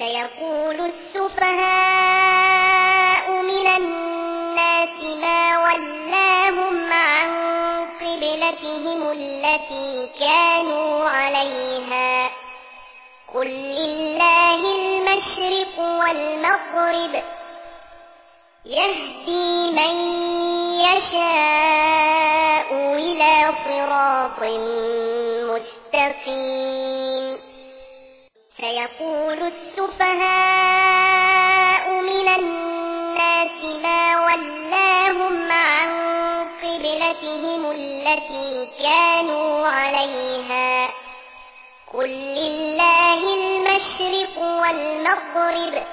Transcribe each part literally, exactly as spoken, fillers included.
سيقول السفهاء من الناس ما ولاهم عن قبلتهم التي كانوا عليها قل لله المشرق والمغرب يهدي من يشاء إلى صراط مستقيم سيقول السفهاء من الناس ما ولاهم عن قبلتهم التي كانوا عليها قل لله المشرق والمغرب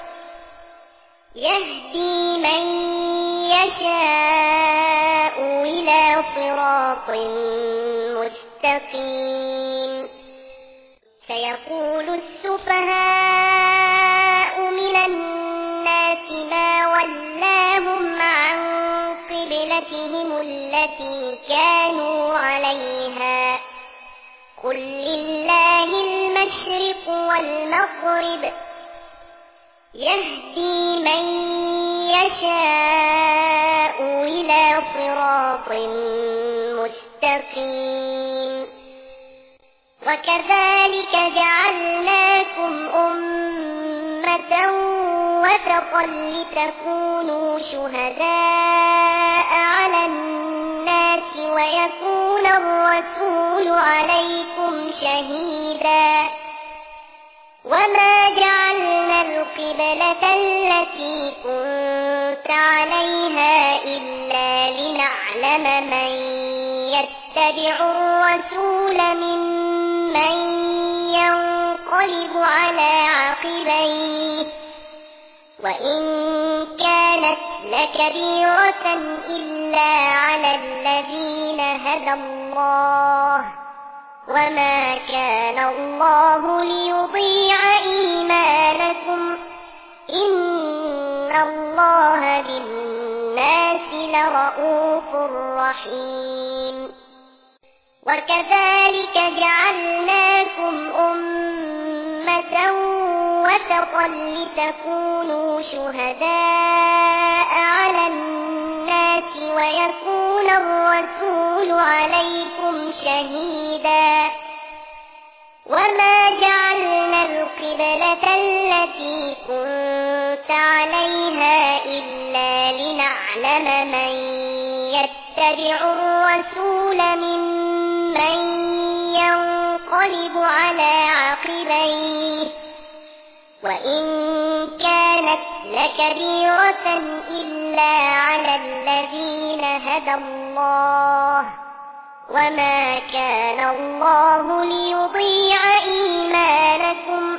يهدي من يشاء إلى صراط مستقيم سيقول السفهاء من الناس ما ولاهم عن قبلتهم التي كانوا عليها قل لله المشرق والمغرب يهدي من يشاء إلى صراط مستقيم وكذلك جعلناكم أمة وسطا لتكونوا شهداء على الناس ويكون الرسول عليكم شهيدا وما جعلنا القبلة التي كنت عليها إلا لنعلم من يتبع الرسول ممن ينقلب على عقبيه وإن كانت لكبيرة إلا على الذين هدى الله وما كان الله ليضيع إيمانكم إن الله بالناس لرءوف رحيم وكذلك جعلناكم أمة وسطا لتكونوا شهداء على الناس ويكون الرسول عليكم شهيدا وما جعلنا القبلة التي كنت عليها إلا لنعلم من يتبع الرسول ممن ينقلب على عقبيه وإن كانت لكبيرة إلا على الذين هدى الله وما كان الله ليضيع إيمانكم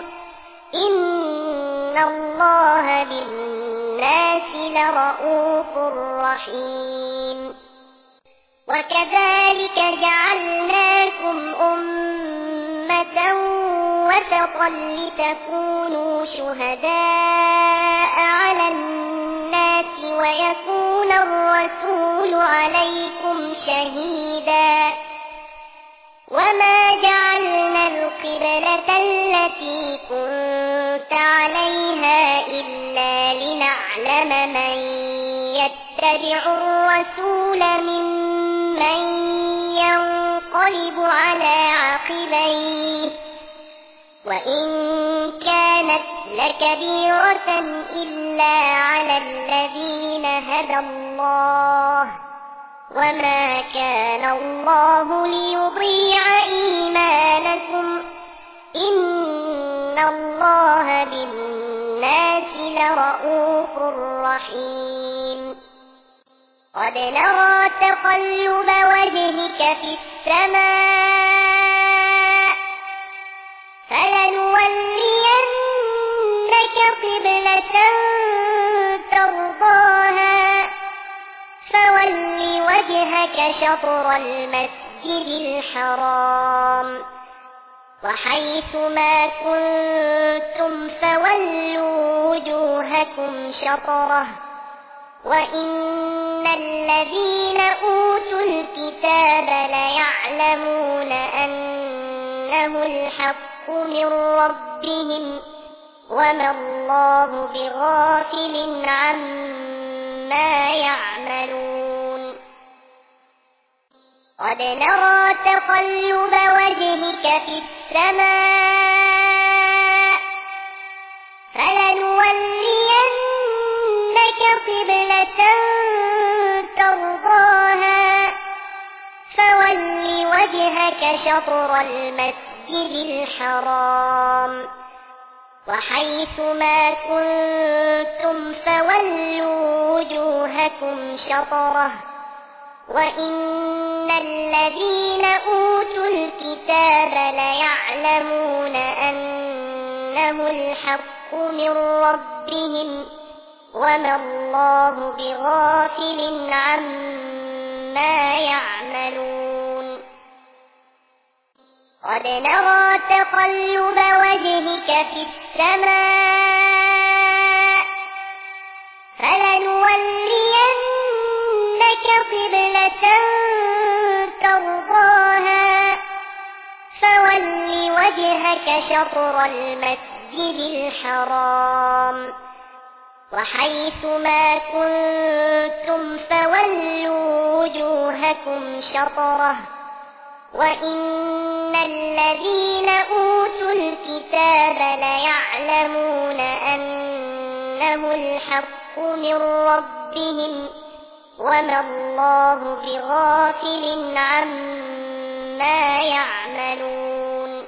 إن الله بالناس لرءوف رحيم وكذلك جعلناكم أمة وسطا لتكونوا شهداء على الناس ويكون الرسول عليكم شهيدا وما جعلنا القبلة التي كنت عليها إلا لنعلم من يتبع الرسول ممن ينقلب على عقبيه وإن كانت لكبيرة إلا على الذين هدى الله وما كان الله ليضيع إيمانكم إن الله بالناس لرءوف رحيم قد نرى تقلب وجهك في السماء فلنولينك قبلة ترضاها فول وجهك شطر المسجد الحرام وحيث ما كنتم فولوا وجوهكم شطره وإن الذين أوتوا الكتاب ليعلمون أنه الحق من ربهم وما الله بغافل عما يعملون قد نرى تقلب وجهك في السماء فلنولينك قبلة ترضاها فول وجهك شطر المسجد الحرام وحيث ما كنتم فولوا وجوهكم شطره وإن الذين أوتوا الكتاب ليعلمون أنه الحق من ربهم وما الله بغافل عما يعملون قد نرى تقلب وجهك في السماء فلنولينك قبلة ترضاها فول وجهك شطر المسجد الحرام وحيث ما كنتم فولوا وجوهكم شطره وإن الذين أوتوا الكتاب ليعلمون أنه الحق من ربهم وما الله بغافل عما يعملون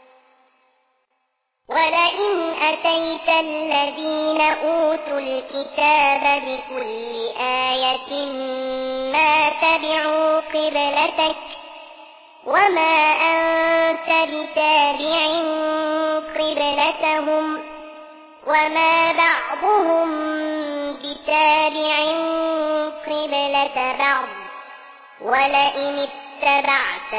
ولئن أتيت الذين أوتوا الكتاب بكل آية ما تبعوا قبلتك وما أنت بتابع قبلتهم وما بعضهم بتابع قبلة بعض ولئن اتبعت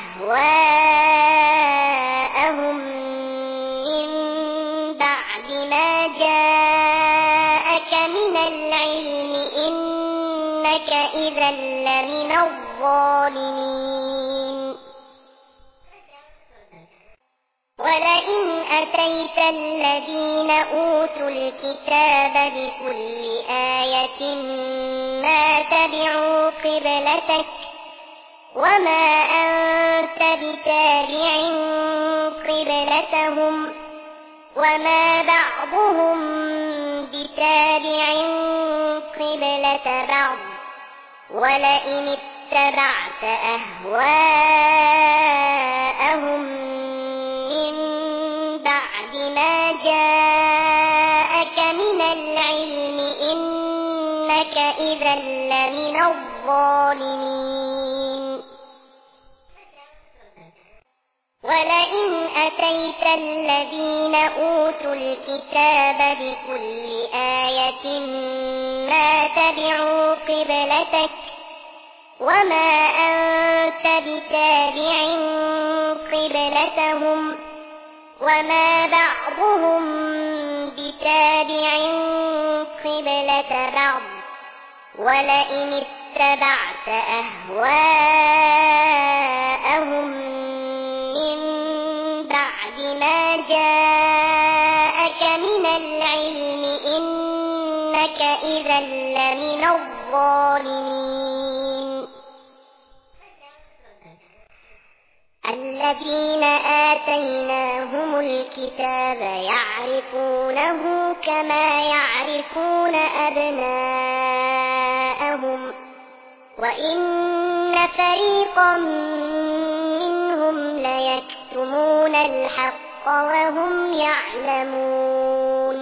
أهواءهم من بعد ما جاءك من العلم إنك إذا لمن الظالمين ولئن أتيت الذين أوتوا الكتاب بكل آية ما تبعوا قبلتك وما أنت بتابع قبلتهم وما بعضهم بتابع قبلة بعض ولئن اتبعت أهواءهم من بعد ما جاءك من العلم إنك إذا لمن الظالمين ولئن أتيت الذين أوتوا الكتاب بكل آية ما تبعوا قبلتك وما أنت بتابع قبلتهم وما بعضهم بتابع قبلة بعض ولئن اتبعت أهواءهم من بعد ما جاءك من العلم إنك إذا لمن الظالمين الذين آتيناهم الكتاب يعرفونه كما يعرفون أبناءهم وإن فريقا منهم ليكتمون الحق وهم يعلمون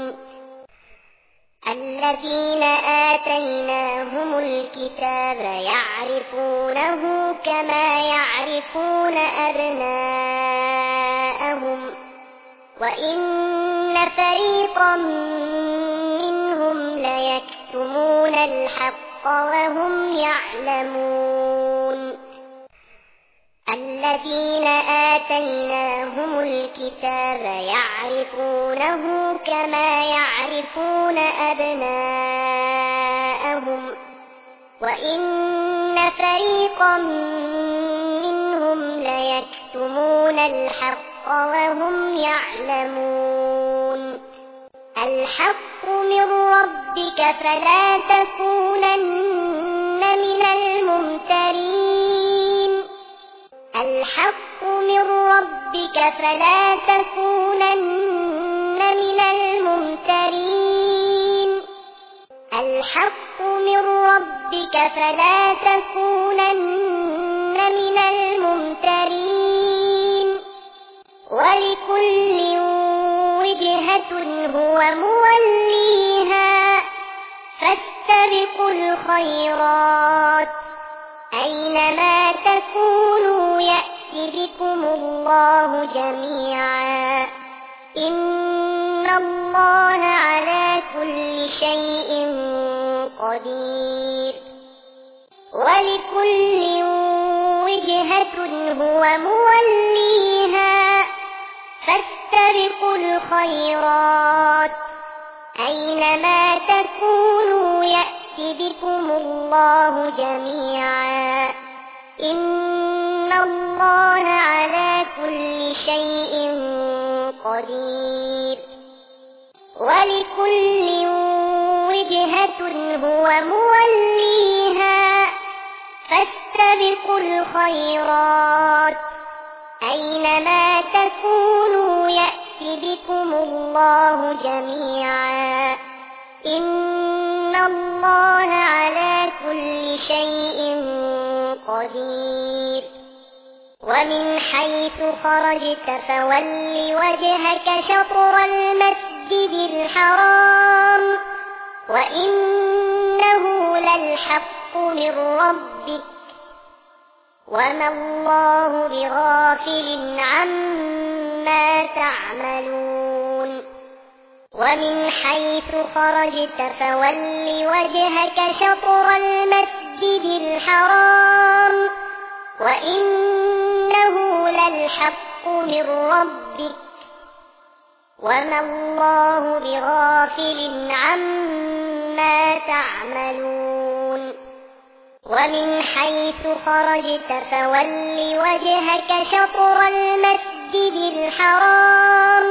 الذين آتيناهم الكتاب يعرفونه كما يعرفون أبناءهم وإن فريقا منهم ليكتمون الحق وهم يعلمون الذين آتيناهم الكتاب يعرفونه كما يعرفون أبناءهم وإن فريقا منهم ليكتمون الحق وهم يعلمون الحق من ربك فلا تكونن من الممترين الحق من ربك فلا تكونن من الممترين الحق من ربك فلا تكونن من الممترين ولكل وجهة هو موليها فاستبقوا الخيرات أينما تكونوا يأت بكم الله جميعا إن الله على كل شيء قدير ولكل وجهة هو موليها فاستبقوا الخيرات أينما تكونوا يأت بكم الله جميعا إن الله على كل شيء قدير ولكل وجهة هو موليها فاستبقوا الخيرات أينما تكونوا يأت بكم الله جميعا إن الله على كل شيء قدير ومن حيث خرجت فول وجهك شطر المسجد الحرام وإنه للحق من ربك وما الله بغافل عما تعملون ومن حيث خرجت فول وجهك شطر المسجد الحرام وإنه للحق من ربك وما الله بغافل عما تعملون ومن حيث خرجت فول وجهك شطر المسجد الحرام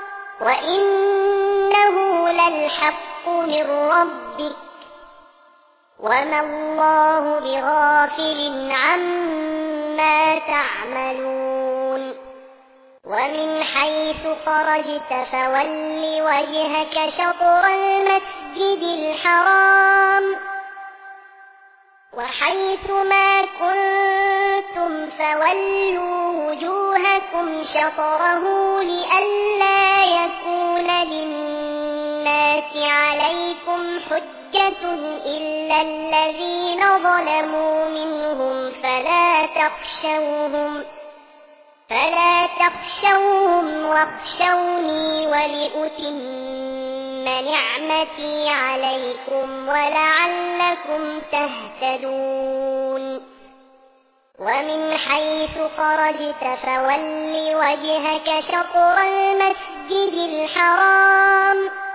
وإنه للحق من ربك وما الله بغافل عما تعملون ومن حيث خرجت فول وجهك شطر المسجد الحرام وحيث ما كنتم فولوا وجوهكم شطره لئلا يكون للناس عليكم حجة إلا الذين ظلموا منهم فلا تخشوهم فلا تخشوهم واخشوني ولأتم نعمتي عليكم ولعلكم تهتدون ومن حيث خرجت فول وجهك شطر المسجد الحرام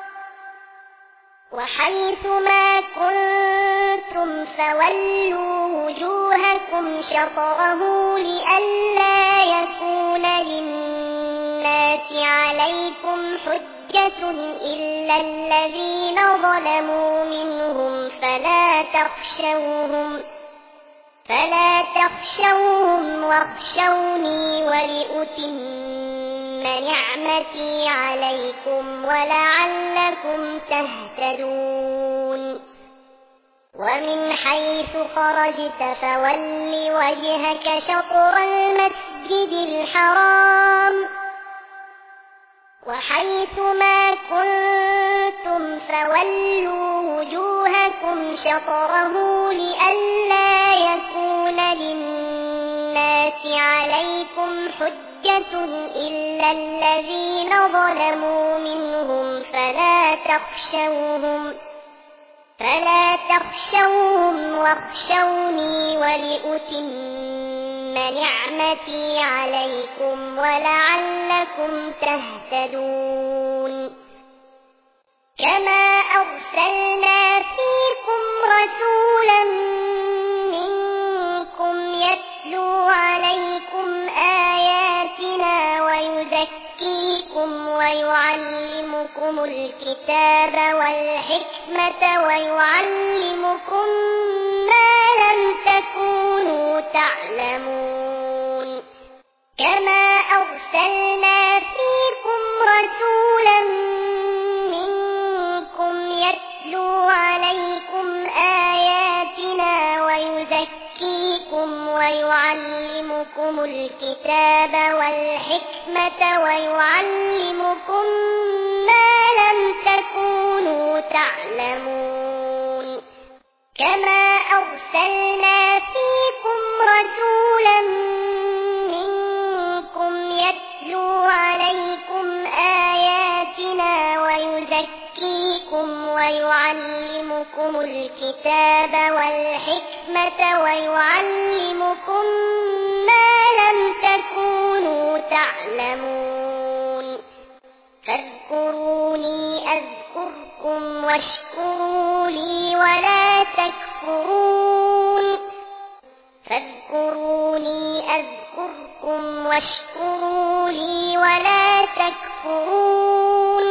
وحيث ما كنتم فولوا وجوهكم شطره لئلا يكون للناس عليكم حجة إلا الذين ظلموا منهم فلا تخشوهم فلا تخشوهم واخشوني ولأتم نعمتي عليكم ولعلكم تهتدون ومن حيث خرجت فول وجهك شطر المسجد الحرام وحيث ما كنتم فولوا وجوهكم شطره لئلا يكون للناس عليكم حجة إلا الذين ظلموا منهم فلا تخشوهم فلا تخشوهم واخشوني ولأتم نعمتي عليكم ولعلكم تهتدون كما أرسلنا فيكم رسولا منكم يتلو عليكم آياتنا ويزكيكم ويعلمكم ويعلمكم الكتاب والحكمة ويعلمكم ما لم تكونوا تعلمون كما أرسلنا فيكم رسولا منكم يتلو عليكم آياتنا ويزكيكم ويعلمكم الكتاب والحكمة ويعلمكم ما لم تكونوا تعلمون كما أرسلنا فيكم رسولا منكم يتلو عليكم آياتنا ويزكيكم ويعلمكم الكتاب والحكمة ويعلمكم ما لم تكونوا تعلمون فاذكروني أذكركم واشكروا لي ولا تكفرون فاذكروني أذكركم واشكروا لي ولا تكفرون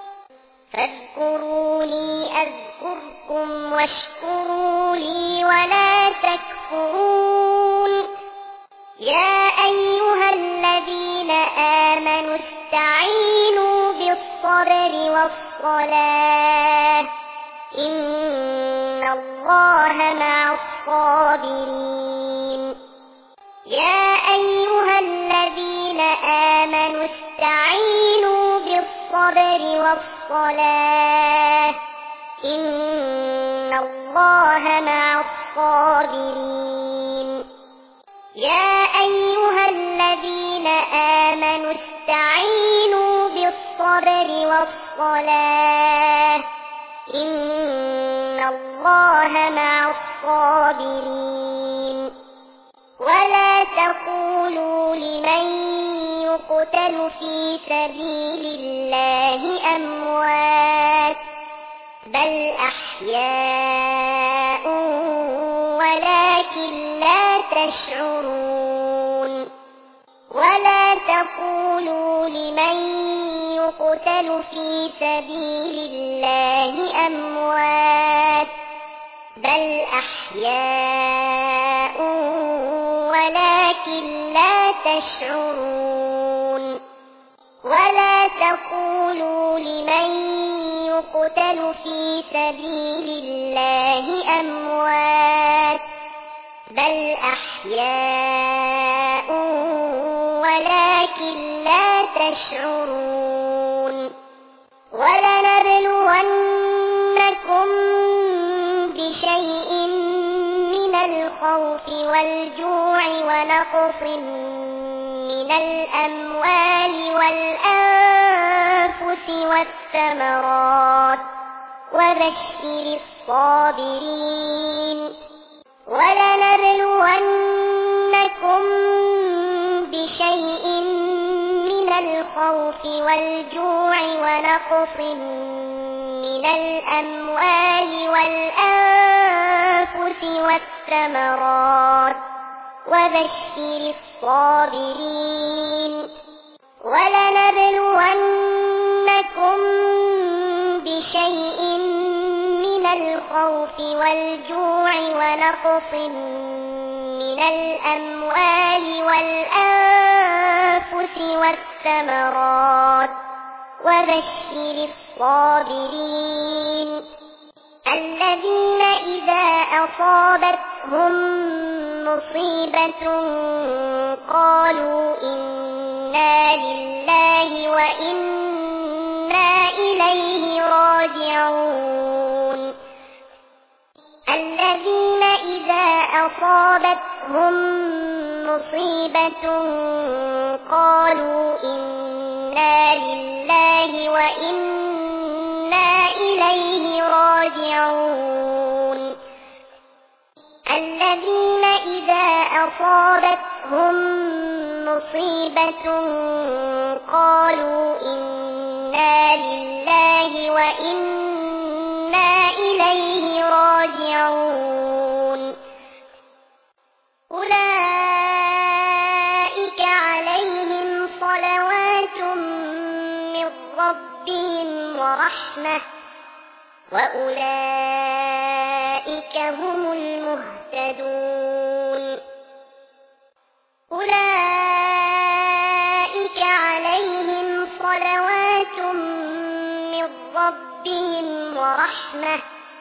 فاذكروني أذكركم واشكروا لي ولا تكفرون يا أيها الذين آمنوا استعينوا بالصبر والصلاة إن الله مع الصابرين يا أيها الذين آمنوا استعينوا بالصبر والصلاة إن الله مع الصابرين يا أيها الذين آمنوا استعينوا بالصبر والصلاة إن الله مع الصابرين ولا تقولوا لمن يقتل في سبيل الله أموات بل أحياء ولكن لا تشعرون ولا تقولوا لمن يقتل في سبيل الله أموات بل أحياء ولكن لا تشعرون ولا تقولوا لمن يقتل في سبيل الله أموات بل أحياء ولكن لا تشعرون ولنبلونكم بشيء من الخوف والجوع ونقص من الأموال والأنفس والثمرات وبشر الصابرين ولنبلونكم بشيء من الخوف والجوع ونقص من الأموال والأنفس والثمرات وبشر الصابرين ولنبلونكم بشيء من الخوف والجوع ونقص من الأموال والأنفس والثمرات وبشر الصابرين الذين إذا أصابتهم مصيبة قالوا إنا لله وإنا إليه راجعون الذين إذا أصابتهم مصيبة قالوا إنا لله وإنا إليه راجعون الذين إذا أصابتهم مصيبة قالوا إنا لله وإنا إليه راجعون أولئك عليهم صلوات من ربهم ورحمة وأولئك هم المهتدون أولئك عليهم صلوات من ربهم ورحمة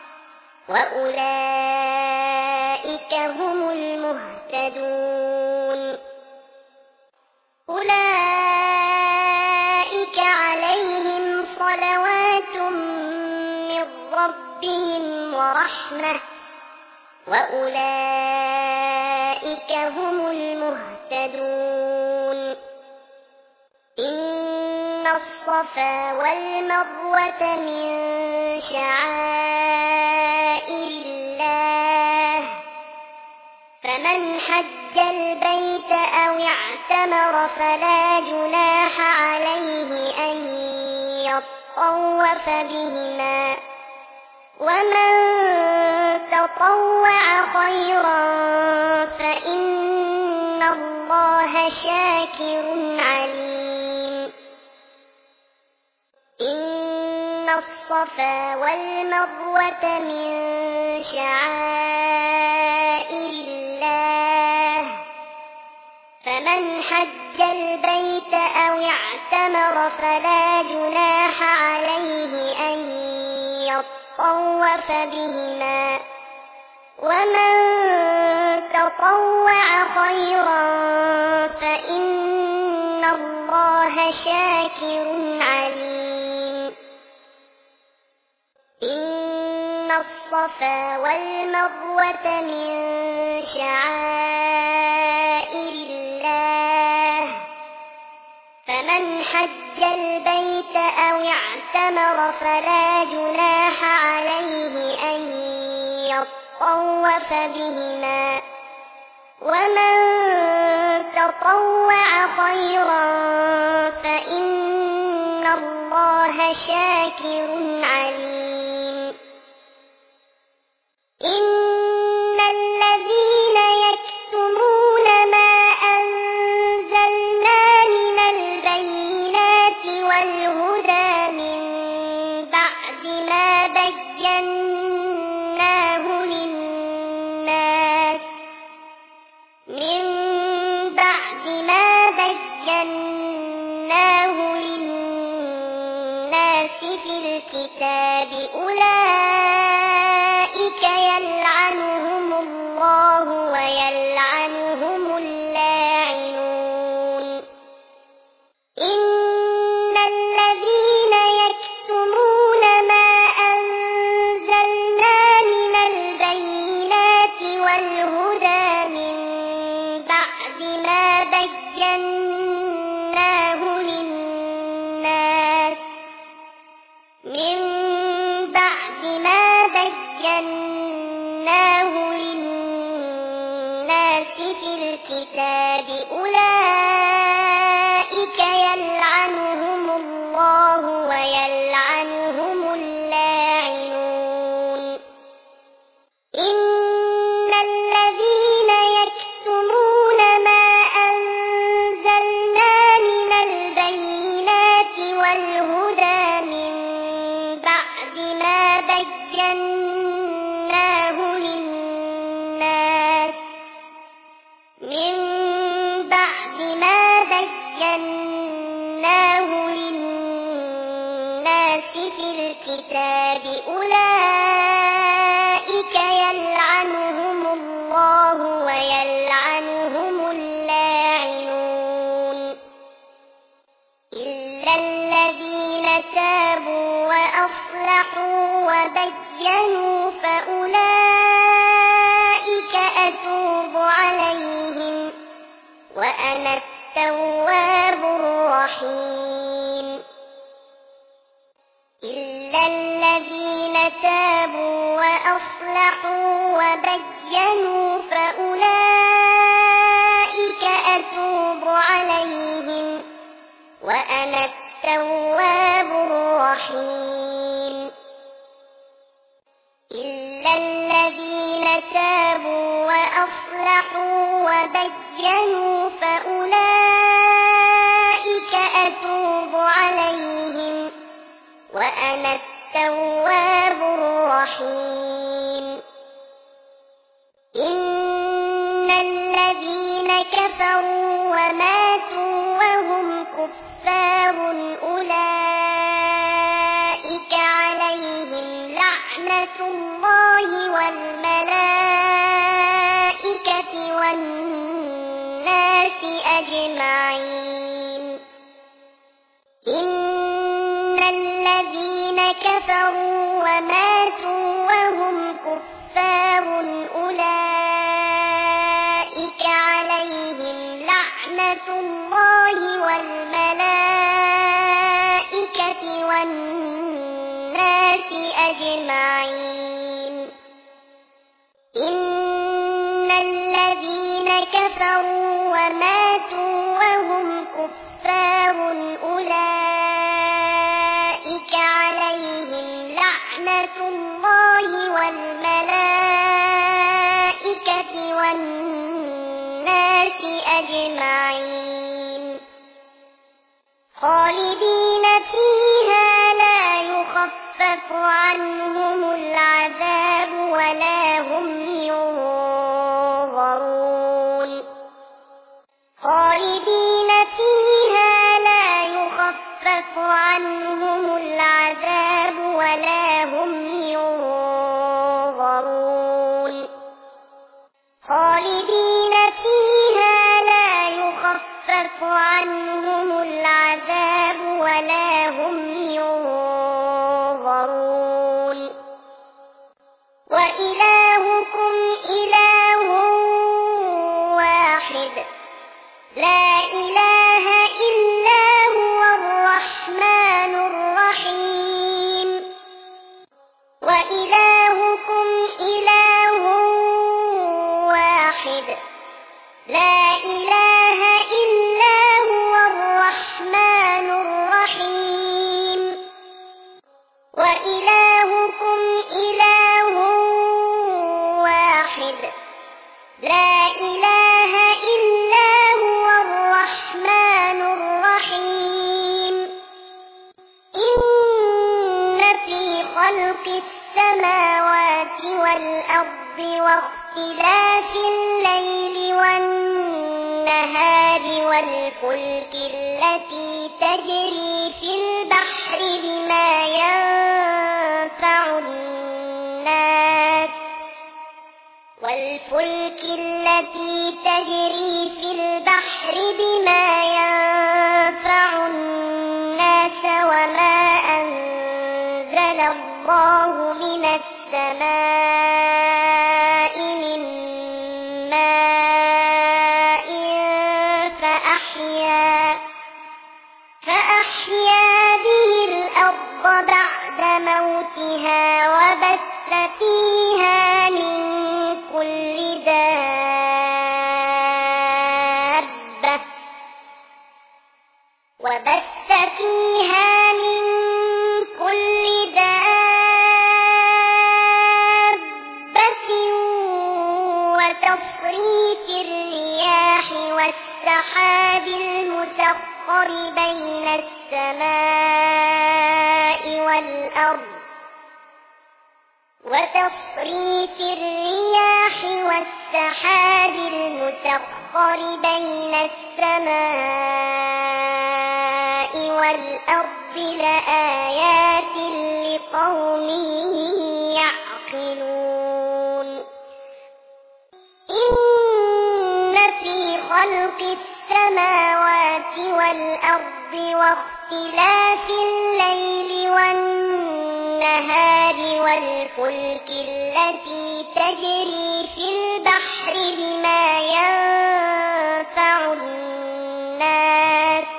وأولئك هم المهتدون أولئك عليهم صلوات من ربهم ورحمة وأولئك هم المهتدون إن الصفا والمروة من شعائر الله فمن حج البيت أو اعتمر فلا جناح عليه أن يطوف بهما ومن تطوع خيرا فإن الله شاكر عليم إن الصفا والمروة من شعائر الله فمن حج البيت أو اعتمر فلا جناح عليه أن يطوف بهما ومن تطوع خيرا فإن الله شاكر عليم إن الصفا والمروة من شعائر الله فمن حج البيت أو اعتمر فلا جناح عليه أن يطوف بهما ومن تطوع خيرا فإن الله شاكر عليم إن الذين يكتمون ما أنزلنا من البينات والهدى من بعد ما بيناه للناس من بعد ما بيناه للناس في الكتاب أولئك يلعنهم الله ويلعنهم اللاعنون إن الذين يكتمون ما أنزلنا من البينات والهدى من بعد ما بيناه للناس من بعد ما بيناه للناس في الكتاب أولئك يلعنهم الله ويلعنهم اللاعنون إن الذين يكتمون ما أنزلنا من البينات والهدى من بعد ما بيناه للناس من بعد ما بيناه للناس في الكتاب أولئك يلعنهم الله ويلعنهم اللاعنون إلا الذين تابوا وأصلحوا وبينوا فأولئك أتوب عليهم وأنا التواب الرحيم إلا الذين تابوا وأصلحوا وبينوا فأولئك أتوب عليهم وأنا التواب الرحيم إلا الذين تابوا وأصلحوا وبينوا فأولئك أتوب عليهم وأنا الرحيم إن الذين كفروا وماتوا وهم كفار أولئك عليهم لعنة الله والملائكة والناس أجمعين إن الذين كفروا وماتوا وهم كفار أولئك عليهم لعنة الله والملائكة والناس أجمعين إن الذين كفروا وماتوا وهم كفار أولئك عليهم لعنة الله والملائكة والناس أجمعين خالدين فيها لا يخفف عنهم العذاب ولا هم ينظرون خالدين فيها لا يخفف عنهم العذاب ولا هم ينظرون خالدين فيها لا يخفف عنهم العذاب ولا هم ينظرون وإلهكم إله واحد لا إله إلا هو الرحمن الرحيم وإلهكم إله واحد لا إله إلا هو الرحمن الرحيم وإلهكم إله واحد لا إله إلا هو الرحمن الرحيم إن في خلق السماوات والأرض واختلاف الليل والنهار والفلك التي تجري في البحر بما ينفع الناس والفلك التي تجري في البحر بما ينفع الناس وما أنزل الله من السماء من ماء فأحيا فأحيا به الأرض بعد موتها وبث فيها من كل دابة وبث فيها من كل دابة وتصريف الرياح والسحاب المسخر بين السماء والأرض وتصريف الرياح والسحاب المسخر بين السماء والأرض لآيات لقوم يعقلون إن في خلق السماوات والأرض واختلاف الليل والنهار والفلك التي تجري في البحر بما ينفع الناس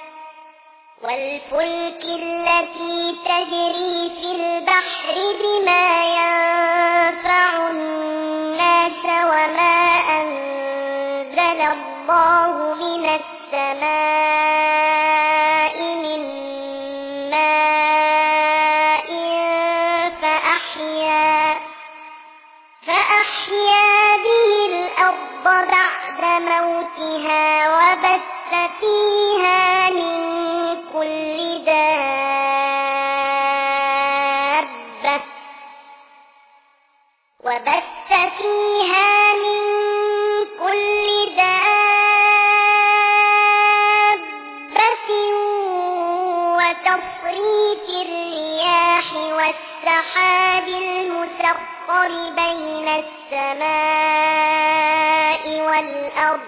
والفلك التي تجري في البحر بما ينفع الناس وما أنزل الله من السماء من ماء فأحيا فأحيا به الأرض بعد موتها وبث فيها من كل دابة وبث فيها من كل دابة وتصريف الرياح والسحاب المسخر بين السماء والأرض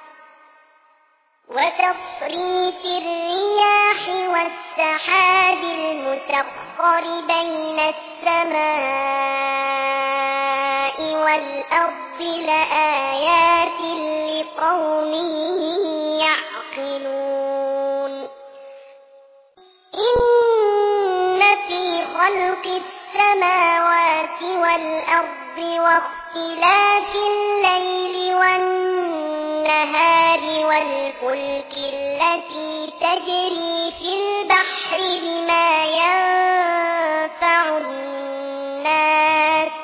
وتصريف الرياح والسحاب المسخر بين السماء والأرض لآيات لقوم يعقلون إن في خلق السماوات والأرض واختلاف الليل والنهار والفلك التي تجري في البحر بما ينفع الناس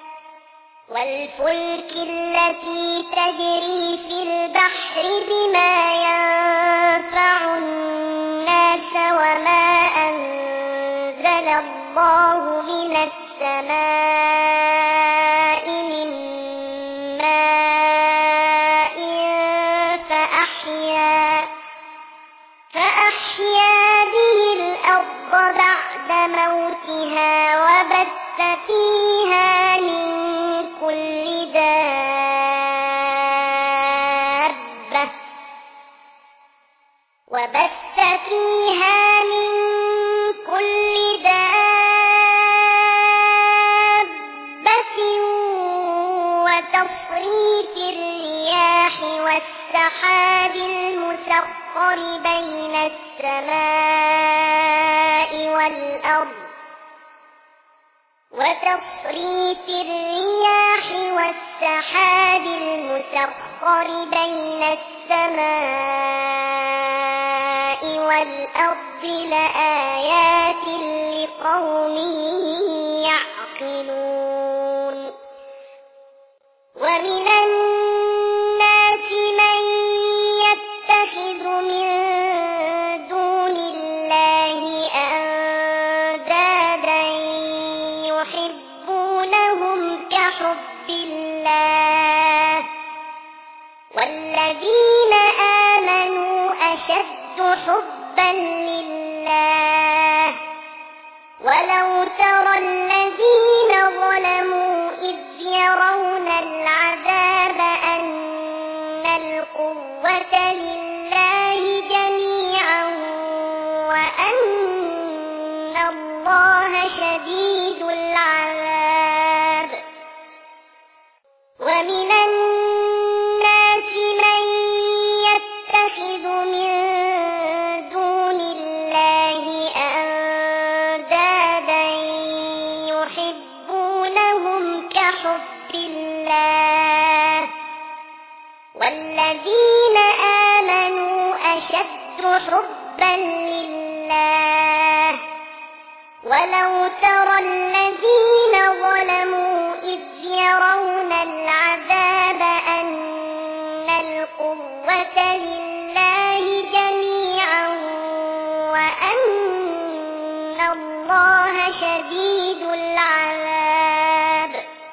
والفلك التي تجري في البحر بما ينفع الناس وما أنزل الله من السماء من ماء فأحيا فأحيا به الأرض بعد موتها وبث فيها من كل دابة وبث فيها من كل دابة وتصريف الرياح والسحاب المسخر بين السماء والأرض وتصريف الرياح والسحاب المسخر بين السماء والأرض لآيات لقوم يعقلون ومن الناس من يتخذ من دون الله أندادا يحبونهم كحب الله والذين آمنوا أشد حبا لله ولو ترى الذين ظلموا إذ يرون العذاب أن القوة لله جميعا وأن الله شديد العذاب ومن الناس من يتخذ من دون الله أندادا يحبونهم كحب الله والذين آمنوا أشد حبا لله ولو ترى الذين ظلموا إذ يرون العذاب أن القوة لله جميعا وأن الله شديد العذاب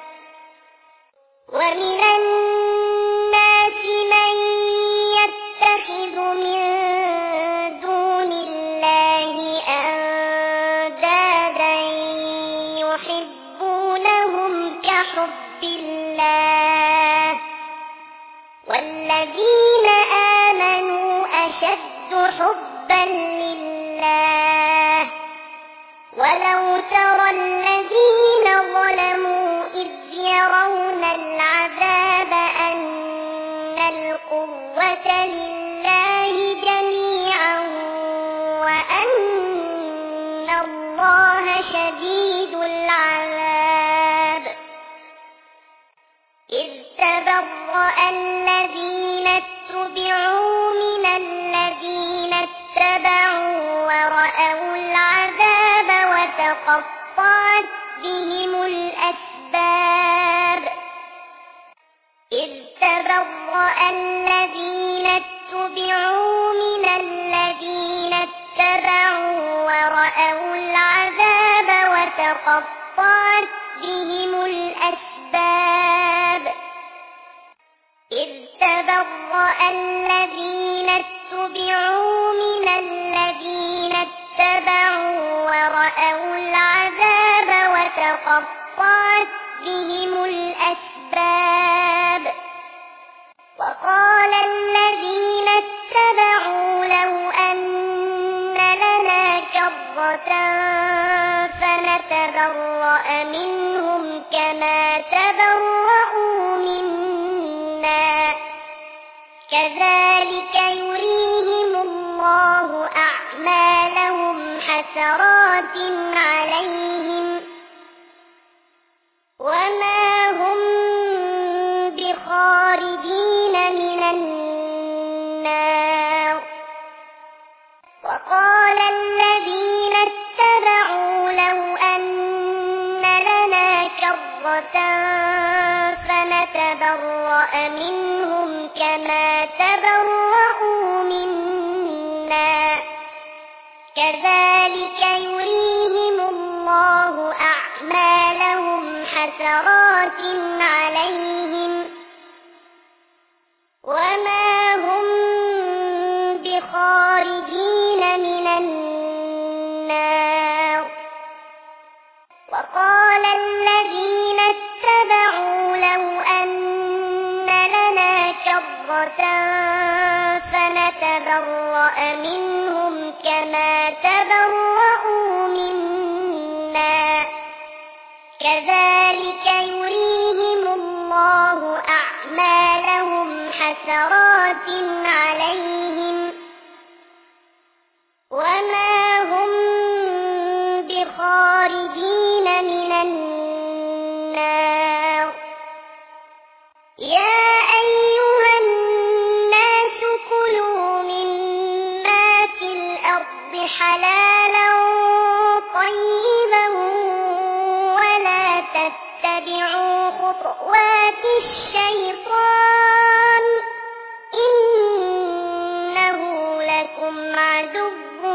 ومن الناس من يتخذ من دون الله أندادا يحبونهم كحب الله والذين آمنوا أشد حبا لله ولو ترى الذين ظلموا إذ يرون العذاب أن القوة لله جميعا وأن الله شديد العذاب إذ تبرأ الذين اتبعوا من الذين اتبعوا ورأوا العذاب وتقطعت بهم الأسباب إذ تبرأ الذين اتبعوا من الذين اتبعوا ورأوا العذاب وتقطعت وتقطعت بهم الأسباب إذ تبرأ الذين اتبعوا من الذين اتبعوا ورأوا العذاب وتقطعت بهم الأسباب وقال الذين اتبعوا لو أن لنا كرة فنتبرأ منهم كما تبرأوا منا كذلك يريهم الله أعمالهم حسرات عليهم وما هم بخارجين من النار وقال الذين اتبعوا لو أن لنا كرة فنتبرأ منهم كما تبرأوا منا كذلك يريهم الله أعمالهم حسرات عليهم وما هم بخارجين من النار وقال الذين اتبعوا لو أن لنا كرة فنتبرأ منهم كما تبرأوا منا كذلك يريهم الله أعمالهم حسرات عليهم وما هم بخارجين من النار يا أيها الناس كلوا مما في الأرض حلالا طيبا ولا تتبعوا خطوات الشيطان إنه لكم عدو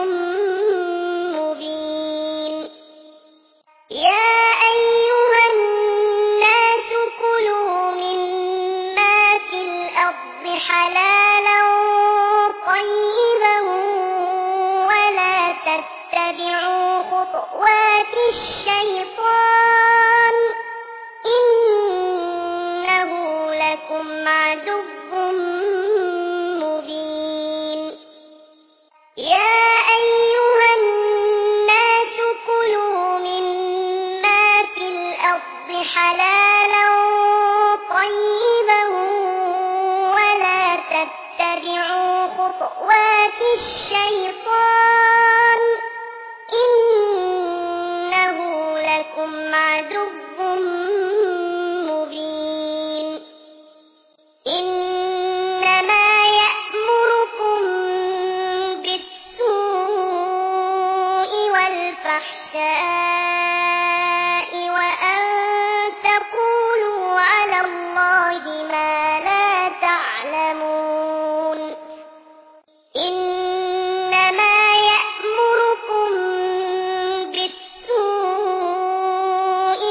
مبين يا أيها الناس كلوا مما في الأرض حلالا طيبا ولا تتبعوا خطوات الشيطان إنه لكم عدو مبين يا أيها الناس كلوا مما في الأرض حلالا طيبا ولا تتبعوا خطوات الشيطان إنه لكم عدو مبين إنما يأمركم بالسوء والفحشاء وأن تقولوا على الله ما لا تعلمون إنما يأمركم بالسوء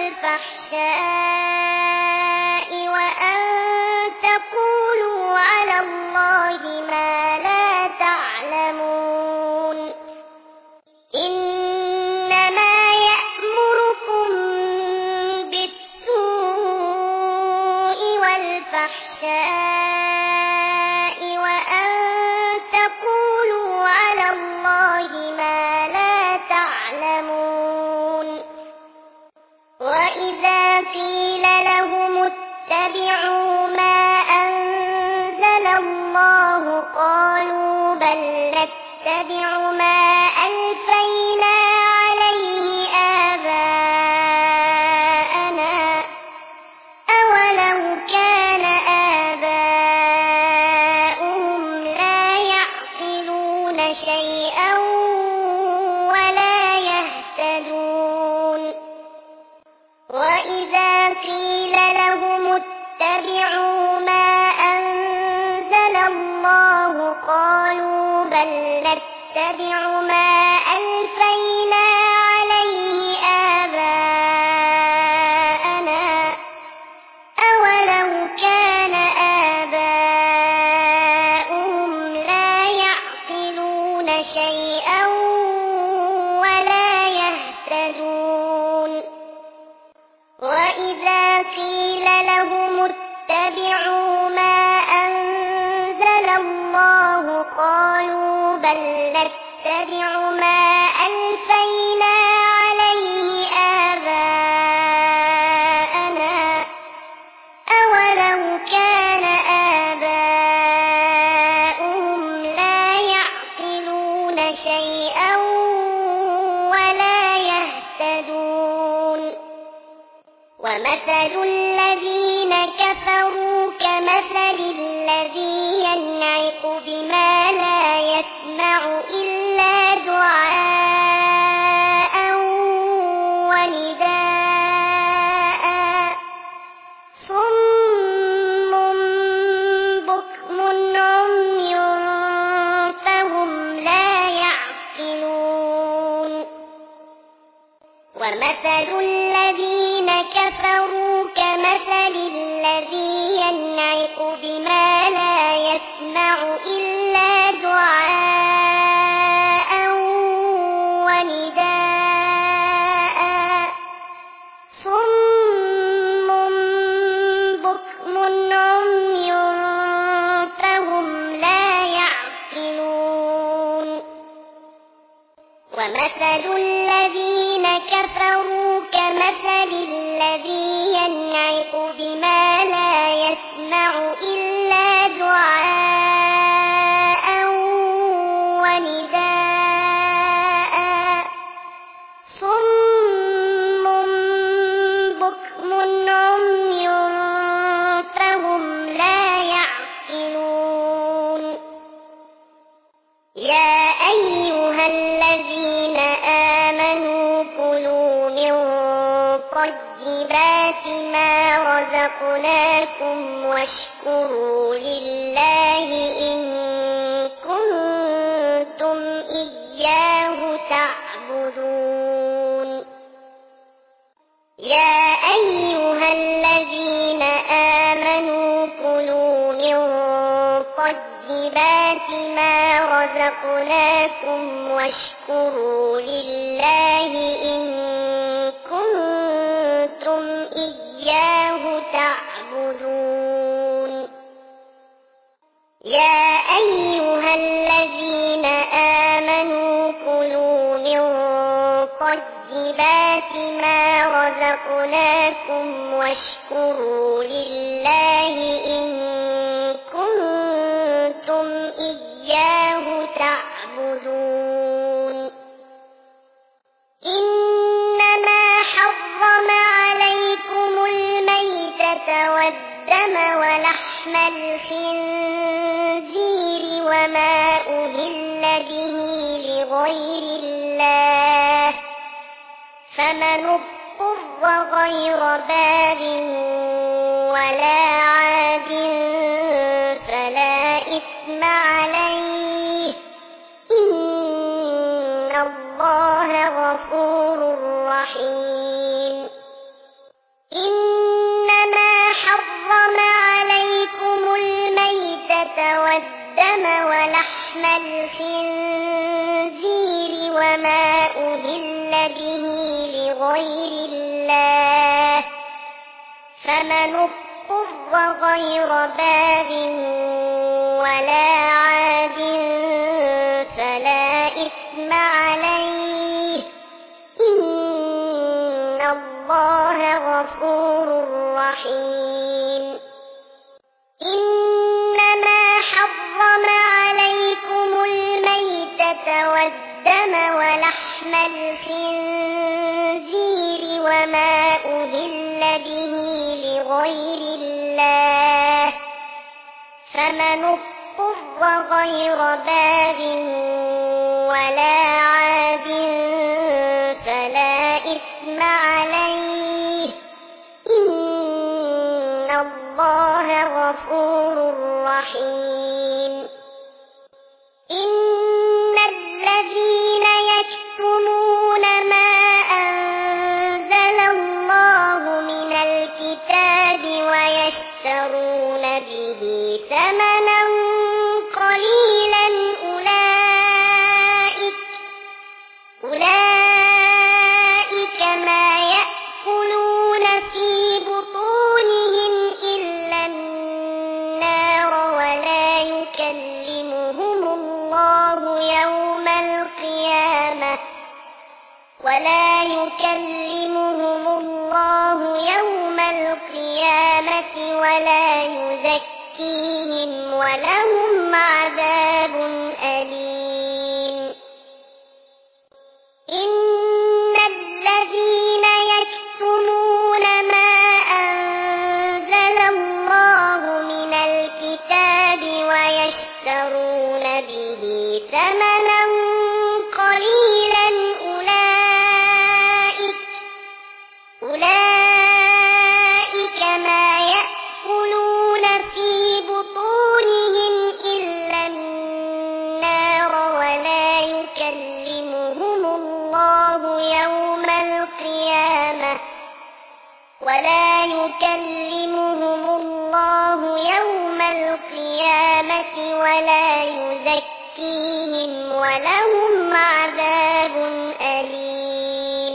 والفحشاء وأن تقولوا على الله ما لا تعلمون إنما يأمركم بالسوء والفحشاء وأن تقولوا على الله ما لا تعلمون وإذا قيل لهم اتبعوا ما أنزل الله قالوا بل نتبع ما ألفينا عليه آباءنا أولو كان آباؤهم لا يعقلون شيئا ولا يهتدون وإذا قيل لهم اتبعوا ما أنزل الله قالوا بل نتبع ما ألفينا عليه آباءنا وإذا قيل لهم اتبعوا ما أنزل الله قالوا بل نتبع ما ألفينا عليه آباءنا أولو كان آباؤهم لا يعقلون شيئا ولا يهتدون ومثل الذين كفروا كمثل الذي ينعق بما لا يسمع إلا دعاء ونداء صم بكم عمي فهم لا يعقلون ومثل الذين كفروا كمثل الذي ينعق بما لا يسمع إلا دعاء ونداء صم بكم عمي فهم لا يعقلون ومثل الذين كفروا كمثل الذي ينعق بما لا يسمع إلا دعاء ونداء صم بكم عمي فهم لا يعقلون يا أيها الذين آمنوا كلوا من طيبات ما رزقناكم واشكروا لله إن كنتم إياه تعبدون يا أيها الذين آمنوا كلوا من طيبات ما رزقناكم واشكروا لله إن كنتم إياه تعبدون يا أيها الذين آمنوا كلوا من طيبات ما رزقناكم واشكروا لله إن كنتم إياه تعبدون إنما حرم عليكم الميتة والدم ولحم الخنزير وما أهل به لغير الله فمن اضطر غير باغ ولا عاد فلا إثم عليه إن الله غفور رحيم إنما حرم عليكم الميتة والدم ولحم الخنزير وما أهل به لغير الله فمن اضطر غير باغ ولا عاد فلا إثم عليه إن الله غفور رحيم إنما حرم عليكم الميتة والدم ولحم الخنزير وما أهل به لغير الله فمن اضطر غير باغ ولا عاد فلا إثم عليه إن الله غفور رحيم إن الذين يكتمون ما أنزل الله من الكتاب ويشترون به ثمنا قليلا أولئك أولئك ما يأكلون في يكلمهم الله يوم القيامة ولا يزكيهم ولهم عذاب أليم إن الذين يكتمون ما أنزل الله من الكتاب ويشترون به ثمنا قليلا أولئك أولئك ما يأكلون في بطونهم إلا النار ولا يكلمهم الله يوم القيامة ولا يكلمهم الله يوم القيامة ولا يزكيهم ولهم عذاب أليم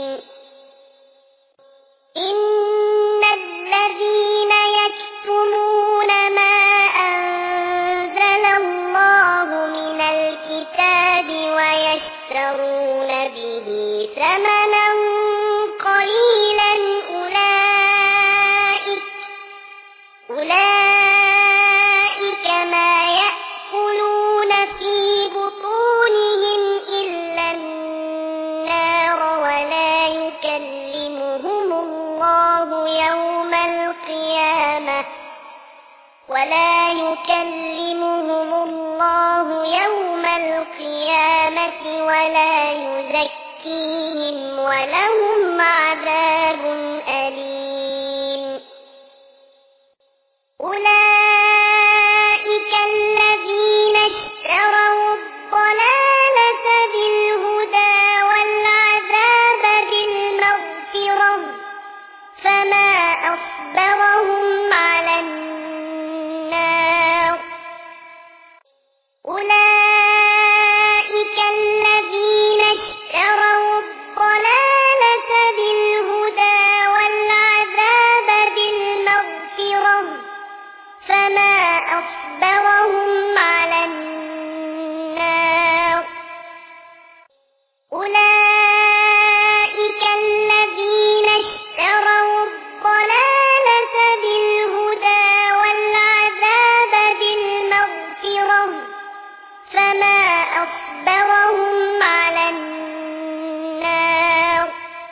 إن الذين يكتمون ما أنزل الله من الكتاب ويشترون به ثمنا قليلا أولئك أولئك ما يأكلون في بطونهم إلا النار ولا يكلمهم الله يوم القيامة ولا يكلمهم الله يوم القيامة ولا يزكيهم ولهم عذاب أليم أولئك الذين اشتروا الضلالة بالهدى والعذاب بالمغفرة فما أصبرهم على النار أولئك الذين اشتروا الضلالة بالهدى والعذاب بالمغفرة فما أصبرهم على النار أولئك الذين اشتروا الضلالة بالهدى والعذاب بالمغفرة فما أصبرهم على النار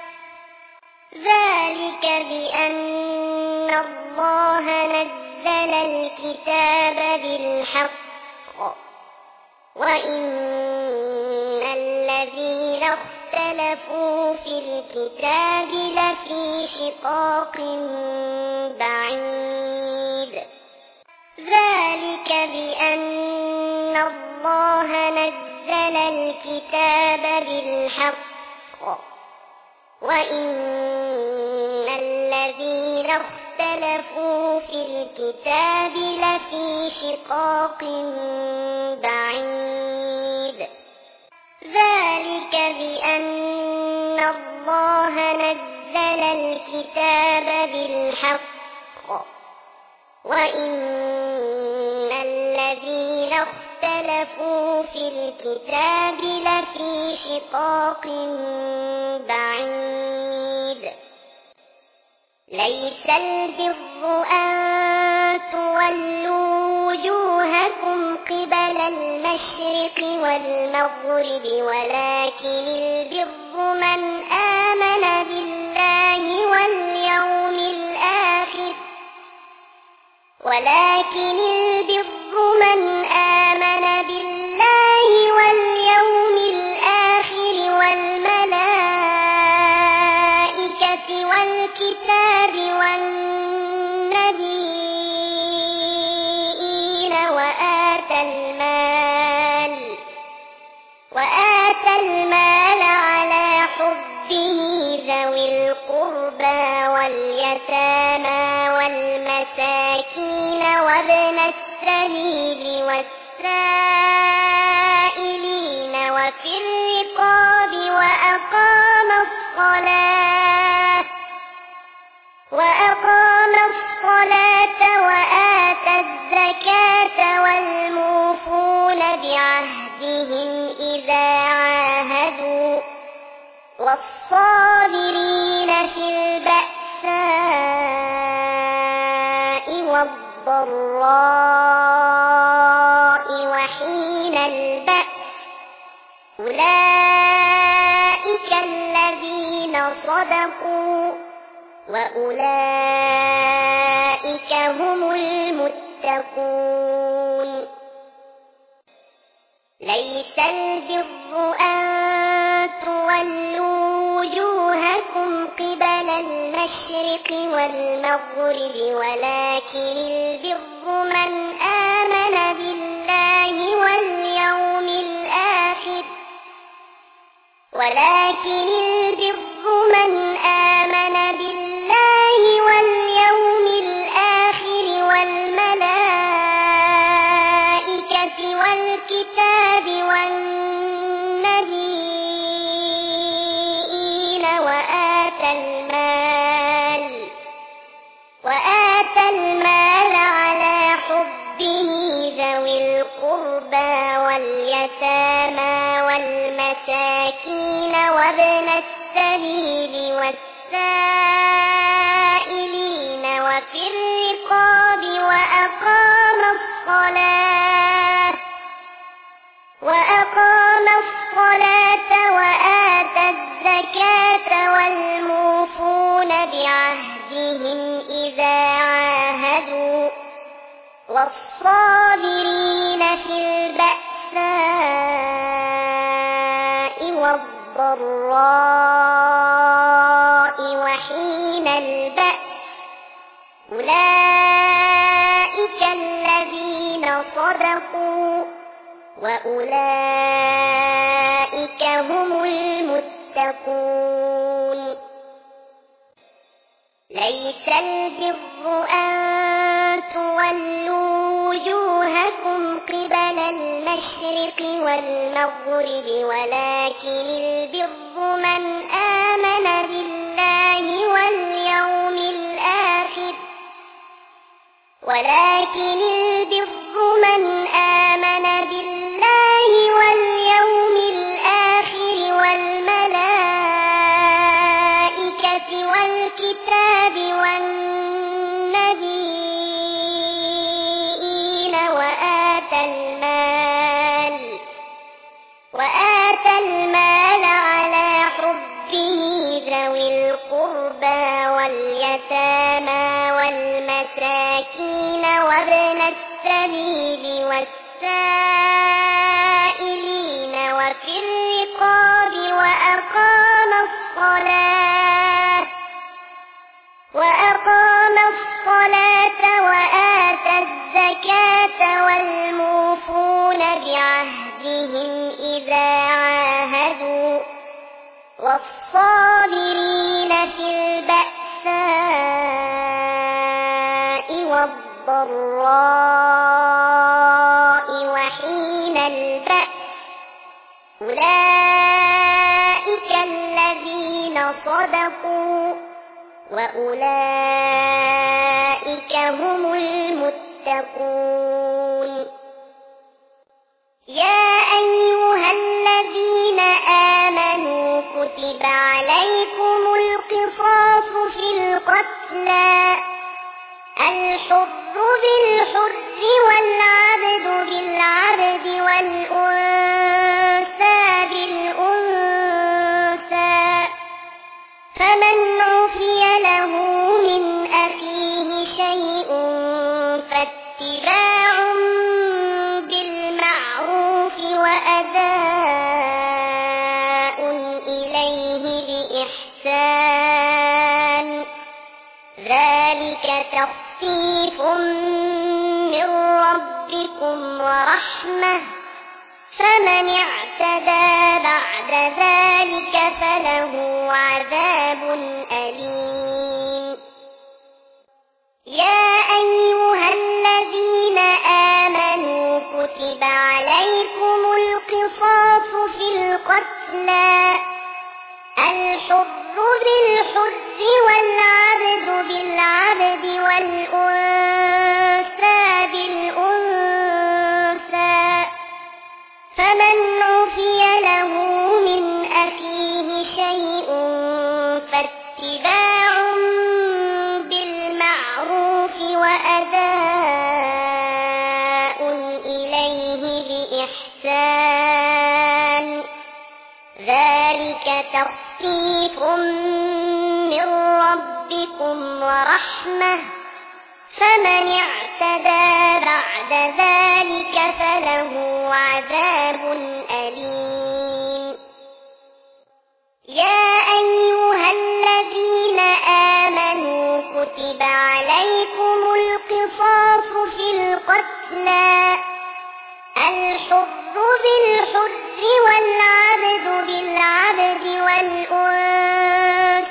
ذلك بأن الله نزل الكتاب بالحق وإن الذين اختلفوا في الكتاب لفي شقاق بعيد ذلك بأن الله نزل الكتاب بالحق وإن الذين اختلفوا في الكتاب لفي شقاق بعيد ذلك بأن الله نزل الكتاب بالحق وإن الذين اختلفوا في الكتاب لفي شقاق بعيد ليس البر أن تولوا وجوهكم قبل المشرق والمغرب ولكن البر من آمن بالله واليوم الآخر ولكن البر من آمن بالله واليوم الآخر والملائكة والكتاب والنبيين وآتى المال وآتى المال على حبه ذوي القربى واليتامى والمساكين وابن السبيل والسائلين وفي الرقاب وأقام الصلاة وأقام الصلاة وآتى الزكاة والموفون بعهدهم إذا عاهدوا والصابرين والضراء وحين البأس أولئك الذين صدقوا وأولئك هم المتقون ليس البر أن تولوا وجوهكم قبل المشرق والمغرب ولكن البر من آمن بالله واليوم الآخر ولكن البر من آمن بالله واليوم الآخر والملائكة والكتاب والنبيين وآتى المال وآتى المال على حبه ذوي القربى واليتامى والمساكين وابن السبيل والسائلين وفي الرقاب وأقام الصلاة وأقام الصلاة وآتى الزكاة والموفون بعهدهم إذا عاهدوا والصابرين في البأساء والضراء وحين البأس أولئك الذين صدقوا وأولئك هم المتقون ليس البر أن تولوا وجوهكم قبل المشرق والمغرب ولكن البر من آمن بالله واليوم الآخر ولكن البر من آمن بالله واليوم الآخر والملائكة والكتاب والنبيين وآتى المال وآتى المال على حبه ذوي القربى واليتامى والمساكين وابن السبيل والسائلين وفي الرقاب وأقام الصلاة وأقام الصلاة وآتى الزكاة والموفون بعهدهم إذا عاهدوا والصابرين في البأساء والضراء وحين البأس أولئك الذين صدقوا وأولئك هم المتقون يا أيها الذين آمنوا كتب عليكم القصاص في القتلى الحر بالحر والعبد بالعبد والأنثى بالأنثى فمن عفي له من أخيه شيء فاتباع بالمعروف وأداء إليه بإحسان ذلك تخفيف من ربكم ورحمة فمن اعتدى بعد ذلك فله عذاب أليم يا أيها الذين آمنوا كتب عليكم القصاص في القتلى الحر بالحر والعبد بالعبد والأنثى بالأنثى فمن عفي له من أخيه شيء فاتباع بالمعروف وأداء ربكم ورحمة فمن اعتدى بعد ذلك فله عذاب أليم. يا أيها الذين آمنوا كتب عليكم القصاص في القتلى الحر بالحر والعبد بالعبد والأنثى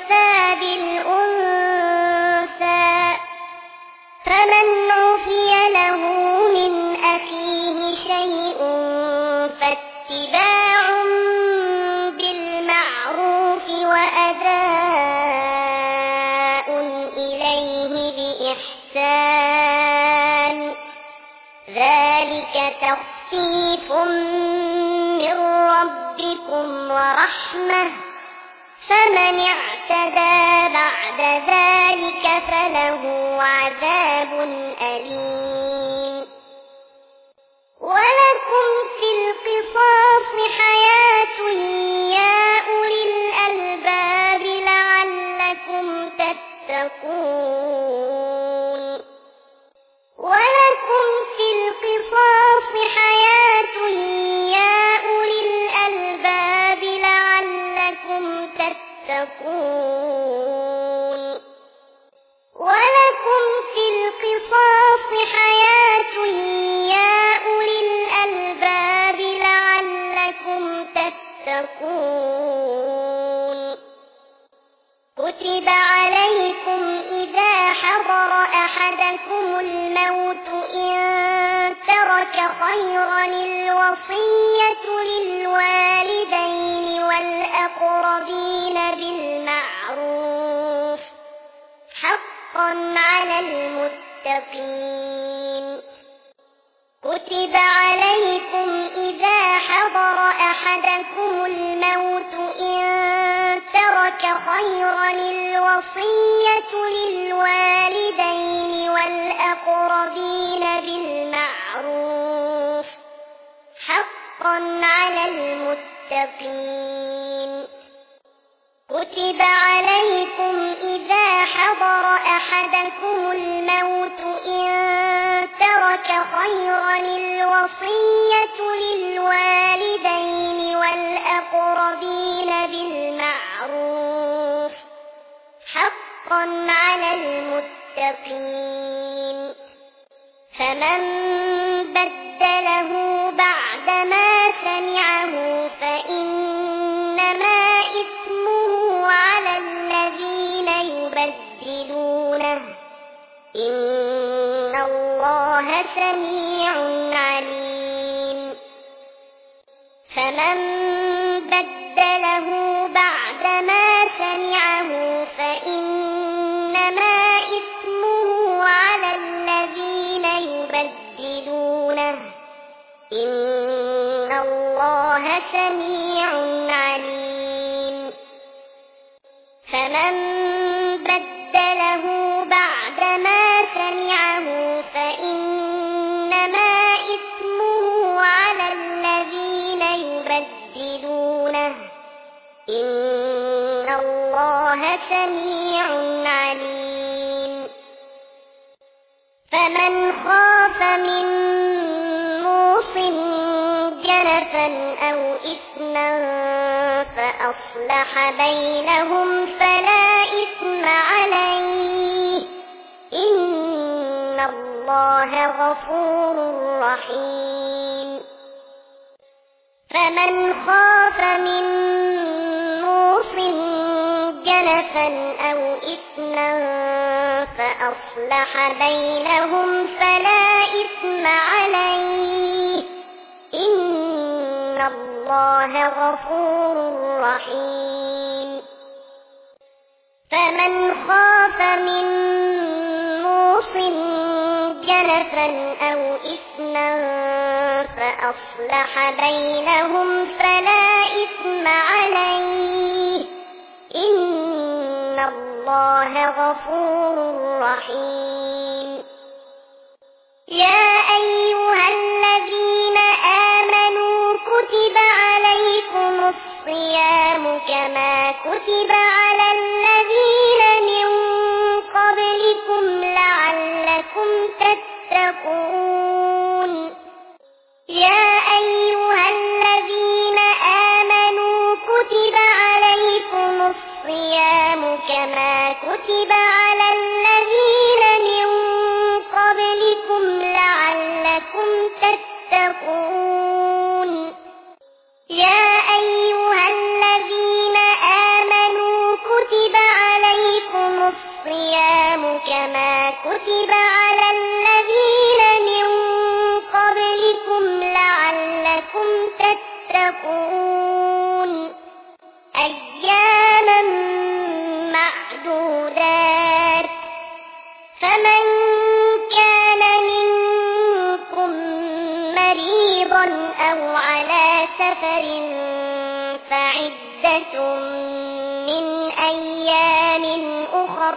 بالأنثى فمن عفي له من أخيه شيء فاتباع بالمعروف وأداء إليه بإحسان ذلك تخفيف من ربكم ورحمة فمن اعتدى بعد ذلك فله عذاب أليم. ولكم في القصاص حياة يا أولي الألباب لعلكم تتقون. ولكم في القصاص حياة يا أولي الألباب لعلكم تتقون. ولكم في القصاص حياة يا أولي الألباب لعلكم تتقون. كتب عليكم إذا حضر أحدكم الموت إن ترك خيرا الوصية للوالدين والأقربين بالمعروف حقا على المتقين. كتب عليكم إذا حضر أحدكم الموت إن ترك خيرا الوصية للوالدين والأقربين بالمعروف حقا على المتقين. كتب عليكم إذا حضر أحدكم الموت إن ترك خيرا الوصية للوالدين والأقربين بالمعروف حقا على المتقين. فمن بدله بعدما سمعه فإنما إثمه على الذين يبدلونه إن الله سميع عليم. فمن بدله بعدما سمعه فإنما إثمه على الذين يبدلونه إن الله سميع عليم. فمن بدله بعدما سمعه فإنما إثمه على الذين يبدلونه إن الله سميع عليم. فمن خاف من موص جنفا أو إثما فأصلح بينهم فلا إثم عليه إن الله غفور رحيم. فمن خاف من موص جنفا أو إثما فأصلح بينهم فلا إثم عليه إن الله غفور رحيم. فمن خاف من موص جنفا أو إثما فأصلح بينهم فلا إثم عليه إن الله غفور رحيم. يا أيها الذين آمنوا كتب عليكم الصيام كما كتب على الذين من تتقون يا أيها الذين آمنوا كتب عليكم الصيام كما كتب على الذين من قبلكم لعلكم تتقون يا أيها الذين آمنوا كتب عليكم الصيام كما كتب على الذين من قبلكم لعلكم تتقون أياما معدودات فمن كان منكم مريضا أو على سفر فعدة من أيام أخر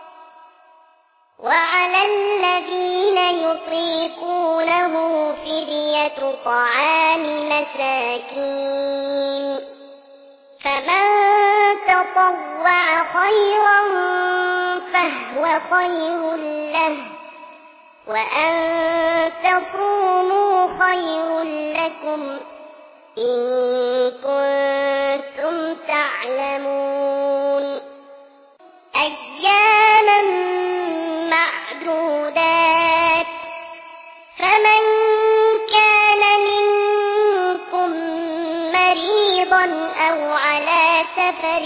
وعلى الذين يطيقونه فدية طعام مساكين فمن تطوع خيرا فهو خير له وأن تصوموا خير لكم إن كنتم تعلمون أياما معدودات فمن كان منكم مريضا أو على سفر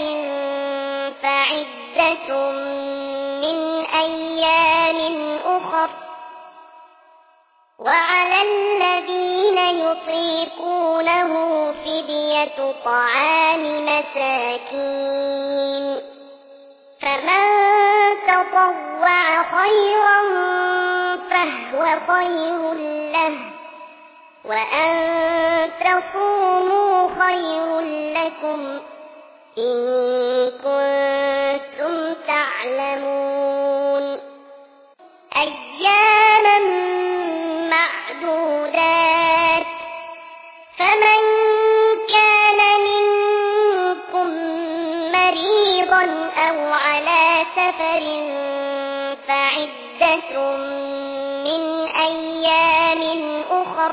فعدة من أيام أخر وعلى الذين يطيقونه فدية طعام مساكين فمن تطوع خيرا فهو خير له وأن تصوموا خير لكم إن كنتم تعلمون أياما معدودات فمن كان منكم مريضا أو على سفر فعدة من أيام أخر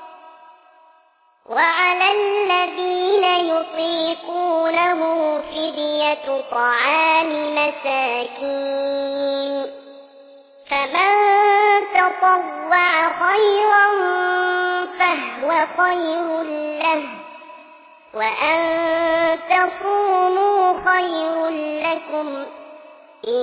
وعلى الذين يطيقونه فدية طعام مساكين فمن تطوع خيرا فهو خير له وأن تصوموا خير لكم إن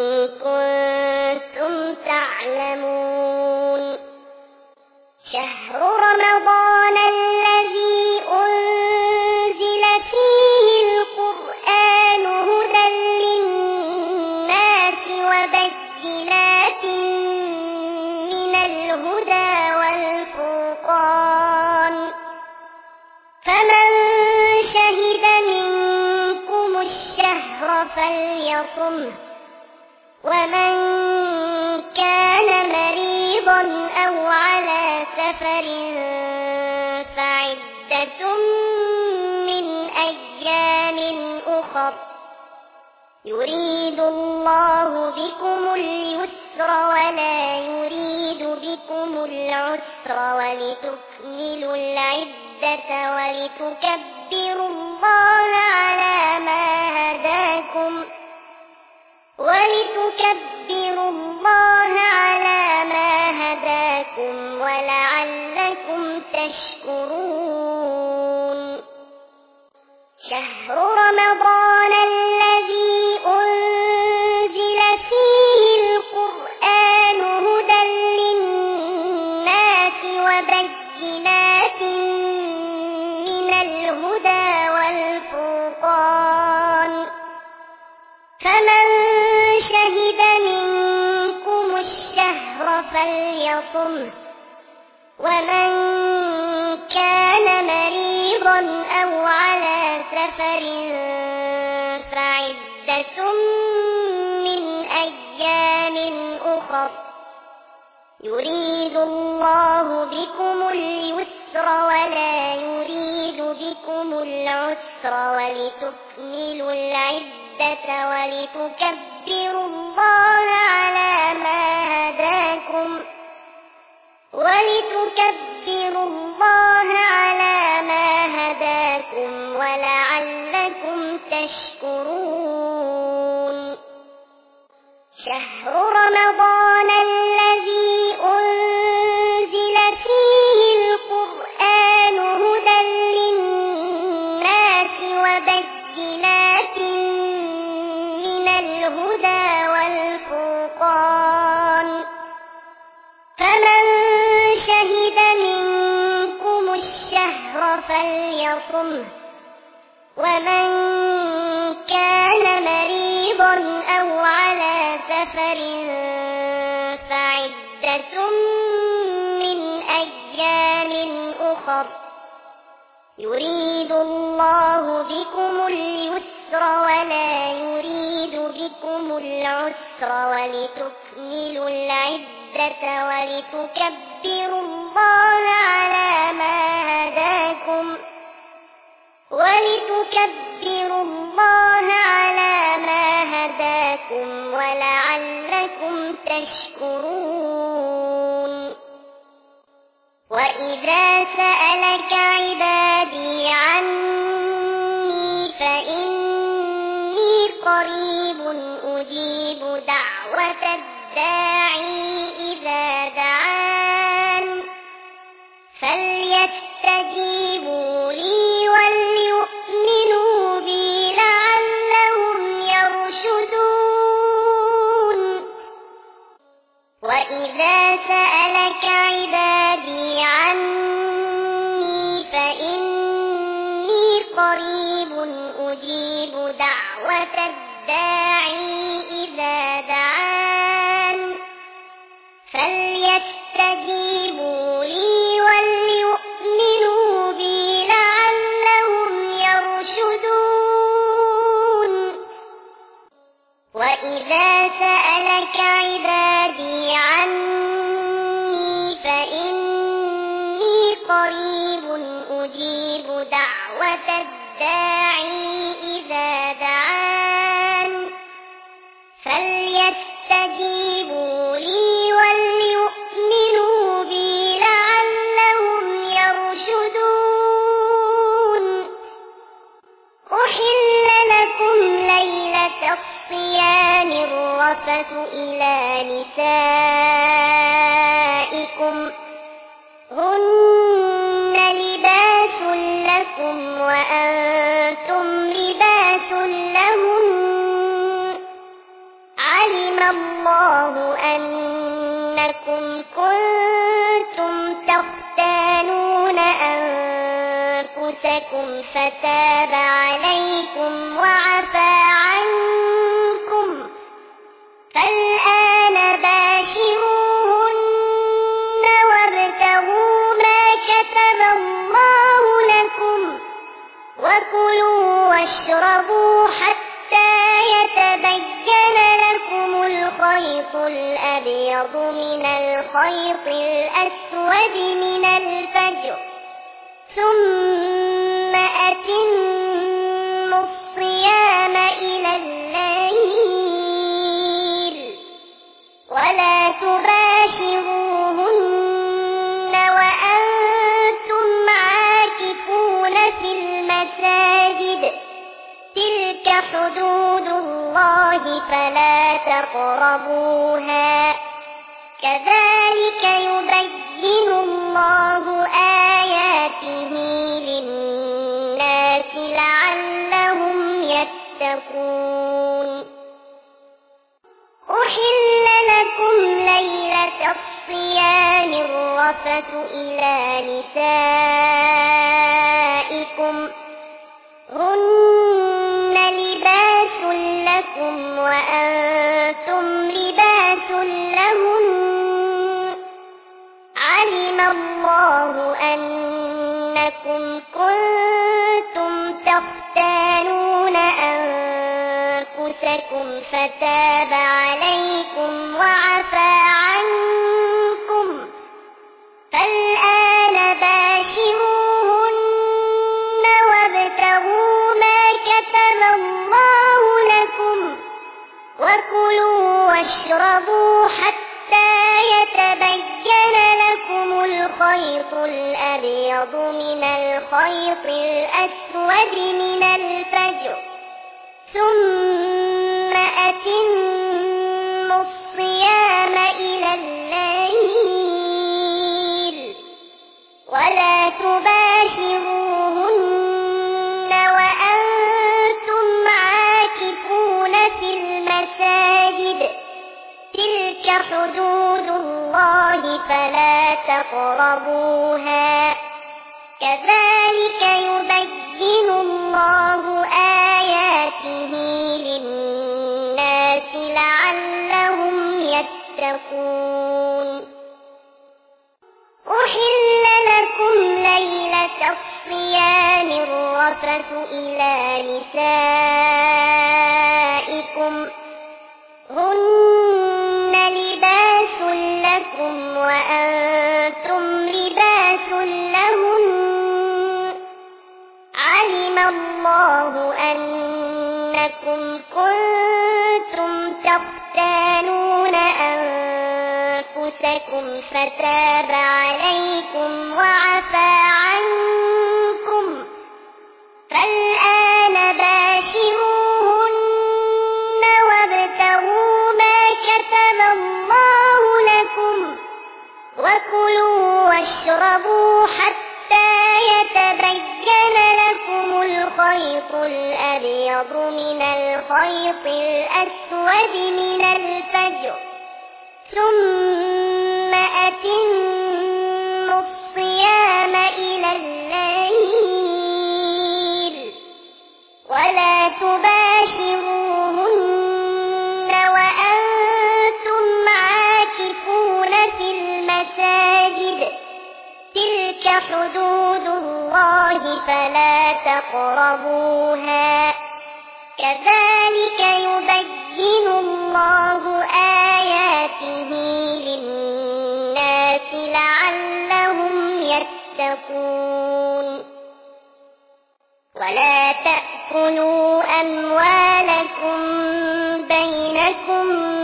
كنتم تعلمون شهر رمضان الذي أنزل فيه القرآن هدى للناس وبينات من الهدى والفرقان فمن شهد منكم الشهر فليصمه ومن كان مريضا أو على سفر فعدة من أيام أخر يريد الله بكم اليسر ولا يريد بكم العسر ولتكملوا العدة ولتكبروا الله على ما هداكم ولتكبروا الله على ما هداكم ولعلكم تشكرون شهر رمضان الذي أنزل فيه القرآن هدى للناس وبينات من الهدى والفرقان فمن شهد منكم الشهر فليصمه ومن كان مريضا أو على سفر فعدة من أيام أخر يريد الله بكم اليسر ولا يريد بكم العسر ولتكملوا العدة ولتكبروا الله على ما هداكم ولتكبروا الله على ما هداكم ولعلكم تشكرون شهر رمضان الذي أنزل فيه القرآن هدى للناس وبينات من الهدى والفرقان فمن شهد منكم الشهر فليصمه ومن كان مريضا أو على سفر فعدة من أيام أخر يريد الله بكم اليسر ولا يريد بكم العسر ولتكملوا العدة ولتكبروا الله على ما هداكم ولتكبروا الله على ما هداكم ولعلكم تشكرون وإذا سألك عبادي عني فإني قريب أجيب دعوة الداعي إذا دعان فليستجيبوا لي وليؤمنوا بي لعلهم يرشدون وإذا سألك عبادي عني فإني قريب أجيب دعوة الداعي إذا دعان فليستجيبوا لي وليؤمنوا بي لعلهم يرشدون وإذا سألك عبادي عني فإني قريب أجيب دعوة الداعي إذا دعان فليستجيبوا لي وليؤمنوا بي لعلهم يرشدون أحل لكم ليلة الصيام الرفث إلى نسائكم هن لباس لكم وأنتم لباس لهم علم الله أنكم كنتم تختانون أنفسكم فتاب عليكم وعفى عنكم فالآن باشروهن وابتغوا ما كتب الله لكم وكلوا واشربوا حتى يتبين لكم الخيط الأبيض من الخيط الأسود من الفجر ثم أتموا الصيام إلى الليل ولا تباشروهن وأنتم عاكفون في المساجد تلك حدود الله فلا تقربوها كذلك يبين الله آياته للناس لعلهم يتقون أحل لكم ليلة الصيام الرفث إلى نسائكم هن لباس لكم وأنتم لباس لهم علم الله أنكم كنتم تختانون أنفسكم فتاب عليكم وعفى عنكم فالآن باشروهن وابتغوا ما كتب الله لكم وكلوا واشربوا حتى يتبين لكم لكم الخيط الأبيض من الخيط الأسود من الفجر ثم أتموا الصيام إلى الليل ولا تباشروهن وأنتم عاكفون في المساجد تلك حدود الله فلا تقربوها كذلك يبين الله آياته للناس لعلهم يتقون أحل لكم ليلة الصيام الرفث إلى نسائكم هن لباس لكم وأنتم لباس لهن علم الله أنكم كنتم تختانون أنفسكم فتاب عليكم وعفى عنكم فالآن باشروهن وابتغوا ما كتب الله لكم وكلوا واشربوا حتى يتبين لكم الخيط الأبيض من الخيط الأسود من الفجر ثم أتموا الصيام إلى الليل ولا تباشروهن وأنتم عاكفون في المساجد تلك حدود الله فلا تقربوها كذلك يبين الله آياته للناس لعلهم يتقون ولا تأكلوا أموالكم بينكم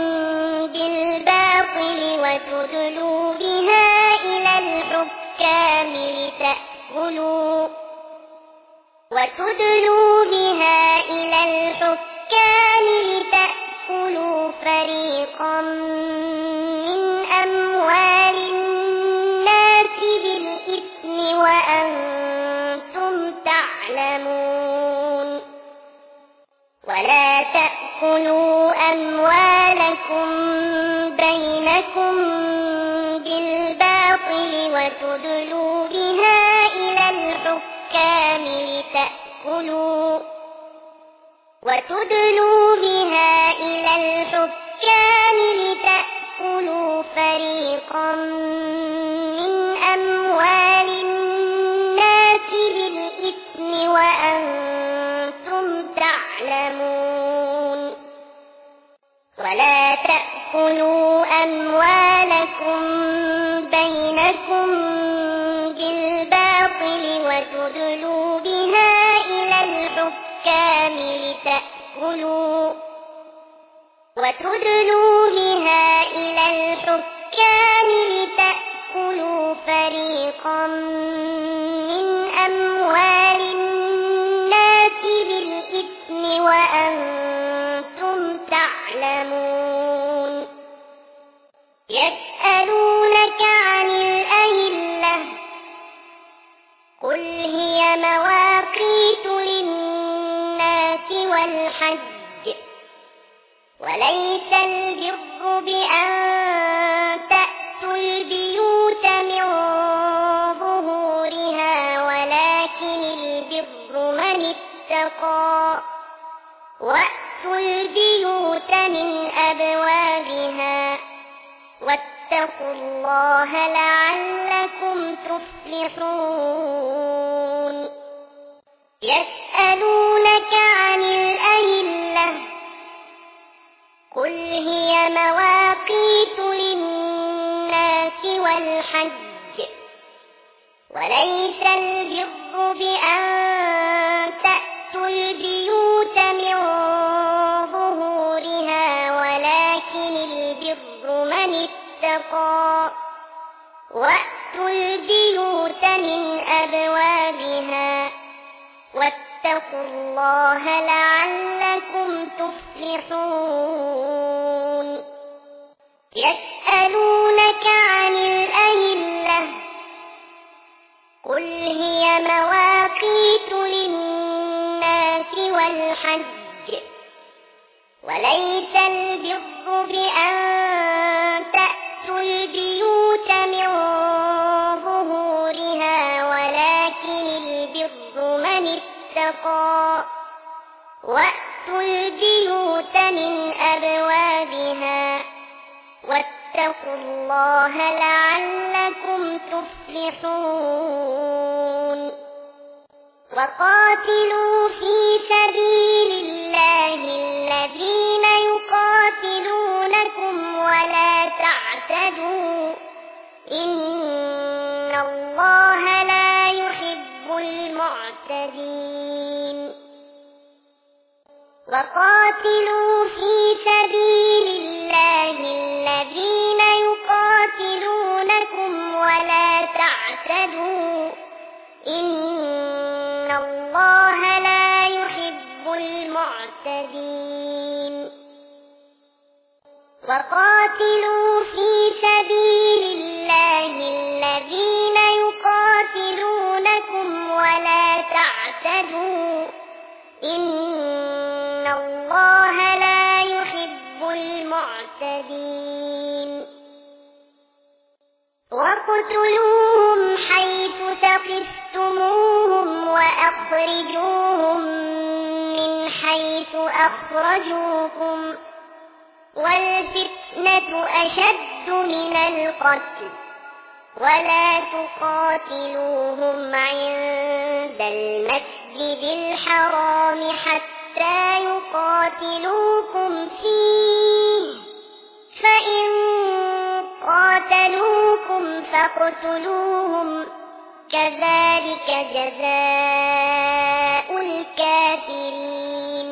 بالباطل وتدلوا بها إلى الحكام لتأكلوا وتدلوا بها إلى الحكام لتأكلوا فريقا من أموال الناس بالإثم وأنتم تعلمون ولا تأكلوا أموالكم بينكم بالباطل وتدلوا بها إلى الحكام لتأكلوا وتدلوا بها إلى الحكام لتأكلوا فريقا من أموال الناس بالإثم وأنتم تعلمون ولا تأكلوا أموالكم بينكم بالباطل وتدلوا بها إلى الحكام لتأكلوا وتدلوا بها إلى الحكام لتأكلوا فريقا من أموال الناس بالإثم وأنتم تعلمون يسألونك عن الأهلة قل هي مواقيت للناس والحج وليس البر بأن تأتوا البيوت من ظهورها ولكن البر من اتقى وأتوا البيوت من أبوابها واتقوا الله لعلكم تفلحون يسألونك عن الأهلة قل هي مواقيت للناس والحج وليس البر بأن تأتوا البيوت من ظهورها ولكن البر من اتقى وأتوا البيوت من أبوابها واتقوا الله لعلكم تفلحون يسألونك عن الأهلة قل هي مواقيت للناس والحج وليس البر بأن تأتوا البيوت من ظهورها ولكن البر من اتقى وأتوا البيوت من أبوابها واتقوا الله لعلكم تفلحون وقاتلوا في سبيل الله الذين يقاتلونكم ولا تعتدوا إن الله لا يحب المعتدين وقاتلوا في سبيل الله الذين يقاتلونكم ولا تعتدوا إن الله لا يحب المعتدين وقاتلوا في سبيل الله الذين يقاتلونكم ولا تعتدوا إن الله لا يحب المعتدين وَاقْتُلُوهُمْ حَيْثُ ثَقِفْتُمُوهُمْ وَأَخْرِجُوهُمْ مِنْ حَيْثُ أَخْرَجُوكُمْ وَالْفِتْنَةُ أَشَدُّ مِنَ الْقَتْلِ وَلَا تُقَاتِلُوهُمْ عِندَ الْمَسْجِدِ الْحَرَامِ حَتَّى يُقَاتِلُوكُمْ فِيهِ فَإِنْ قَاتَلُوكُمْ فَاقْتُلُوهُمْ كَذَلِكَ جَزَاءُ الْكَافِرِينَ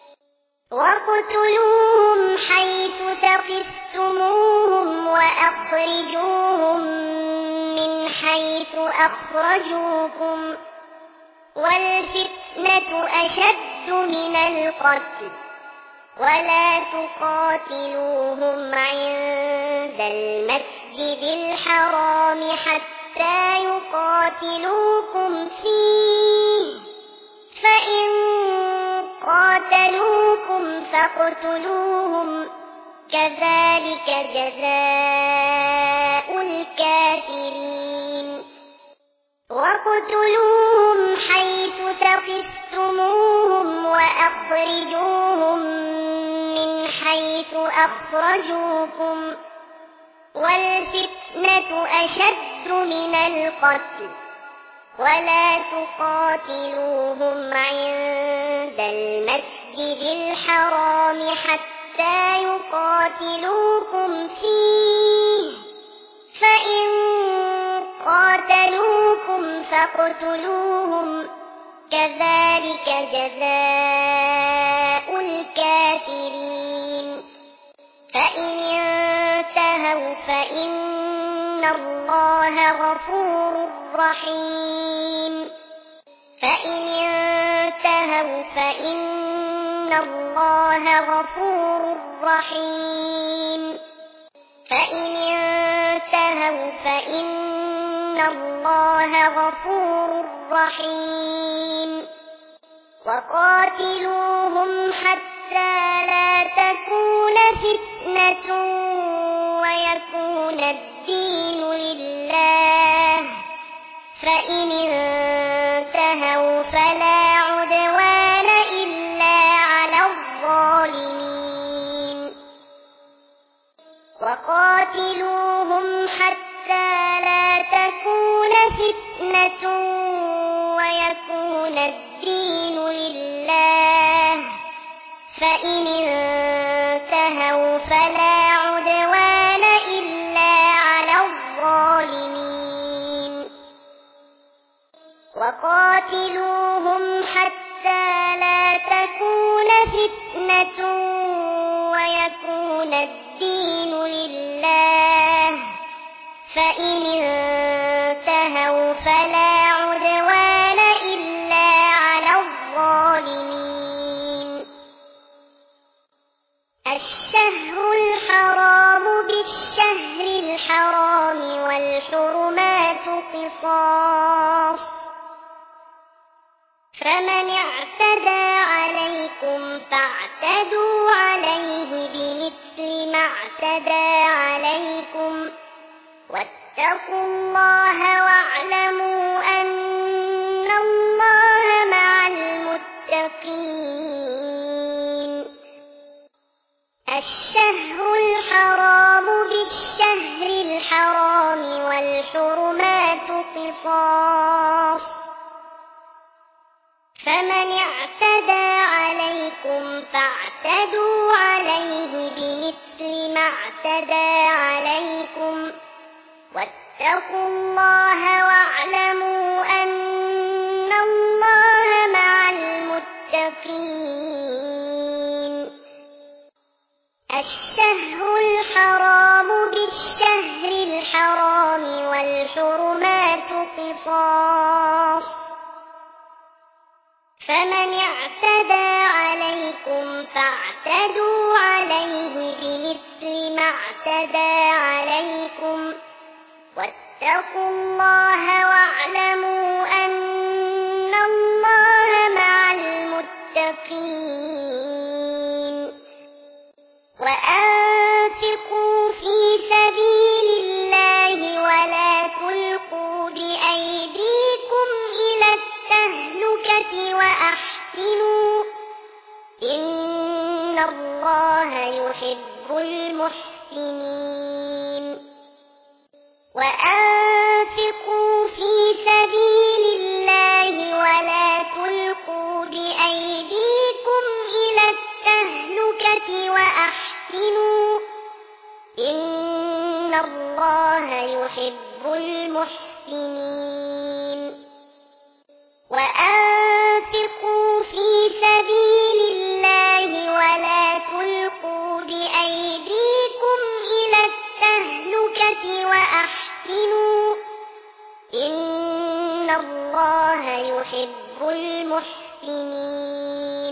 وَاقْتُلُوهُمْ حَيْثُ ثَقِفْتُمُوهُمْ وَأَخْرِجُوهُمْ مِنْ حَيْثُ أَخْرَجُوكُمْ وَالْفِتْنَةُ أَشَدُّ مِنَ الْقَتْلِ وَلَا تُقَاتِلُوهُمْ عِندَ الْمَسْجِدِ الْحَرَامِ حَتَّى يُقَاتِلُوكُمْ فِيهِ فَإِنْ قَاتَلُوكُمْ فَاقْتُلُوهُمْ كَذَلِكَ جَزَاءُ الْكَافِرِينَ وَاقْتُلُوهُمْ حَيْثُ ثَقِفْتُمُوهُمْ وَأَخْرِجُوهُمْ مِنْ حَيْثُ أَخْرَجُوكُمْ وَالْفِتْنَةُ أَشَدُّ مِنَ الْقَتْلِ وَلَا تُقَاتِلُوهُمْ عِندَ الْمَسْجِدِ الْحَرَامِ حَتَّى يُقَاتِلُوكُمْ فِيهِ فَإِنْ قَاتَلُوكُمْ فَاقْتُلُوهُمْ كَذَلِكَ جَزَاءُ الْكَافِرِينَ فَإِنِ انتهوا فَإِنَّ اللَّهَ غَفُورٌ رَّحِيمٌ فَإِنِ انتهوا فَإِنَّ اللَّهَ غَفُورٌ رَّحِيمٌ فَإِنِ انتهوا فَإِنَّ اللَّهَ غَفُورٌ رَّحِيمٌ وَقَاتِلُوهُمْ حَتَّى لَا تَكُونَ فِتْنَةٌ وَيَكُونَ الدِّينُ لِلَّهِ فَإِنِ انتهوا فَلَا عُدْوَانَ إِلَّا عَلَى الظَّالِمِينَ وَقَاتِلُوهُمْ حَتَّى لَا تَكُونَ فِتْنَةٌ وَيَكُونَ الدِّينُ لِلَّهِ فَإِنِ انتهوا فَلَا عُدْوَانَ إِلَّا عَلَى الظَّالِمِينَ وَقَاتِلُوهُمْ حَتَّى لَا تَكُونَ فِتْنَةٌ وَيَكُونَ الدِّينُ لِلَّهِ فإن انتهوا فلا عدوان إلا على الظالمين. الشهر الحرام بالشهر الحرام والحرمات قصاص، فمن اعتدى عليكم فاعتدوا عليه بمثل ما اعتدى عليكم، واتقوا الله واعلموا أن الله مع المتقين. الشهر الحرام بالشهر الحرام والحرمات قصاص، فمن اعتدى عليكم فاعتدوا عليه بمثل ما اعتدى عليكم، واتقوا الله واعلموا أن الله مع المتقين. الشهر الحرام بالشهر الحرام والحرمات قصاص، فمن اعتدى عليكم فاعتدوا عليه بمثل ما اعتدى عليكم، واتقوا الله واعلموا أن الله مع المتقين. وأنفقوا في سبيل الله ولا تلقوا بأيديكم إلى التهلكة وأحسنوا إن الله يحب المحسنين. وأنفقوا في سبيل الله ولا تلقوا بأيديكم إلى التهلكة وأحسنوا إن الله يحب المحسنين. وأنفقوا في سبيل الله ولا تلقوا بأيديكم إلى التهلكة وأحسنوا إن الله يحب المحسنين.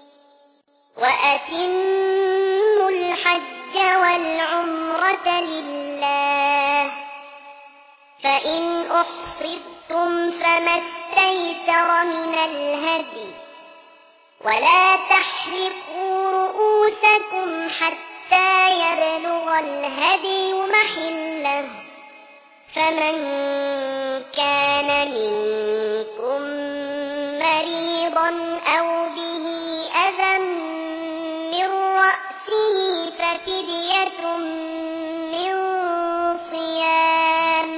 وأتموا الحج والعمرة لله، فإن أحصرتم فما استيسر من الهدي، ولا تحلقوا رؤوسكم حتى يبلغ الهدي محله، فمن كان منكم مريضا أو به أذى من رأسه ففدية من صيام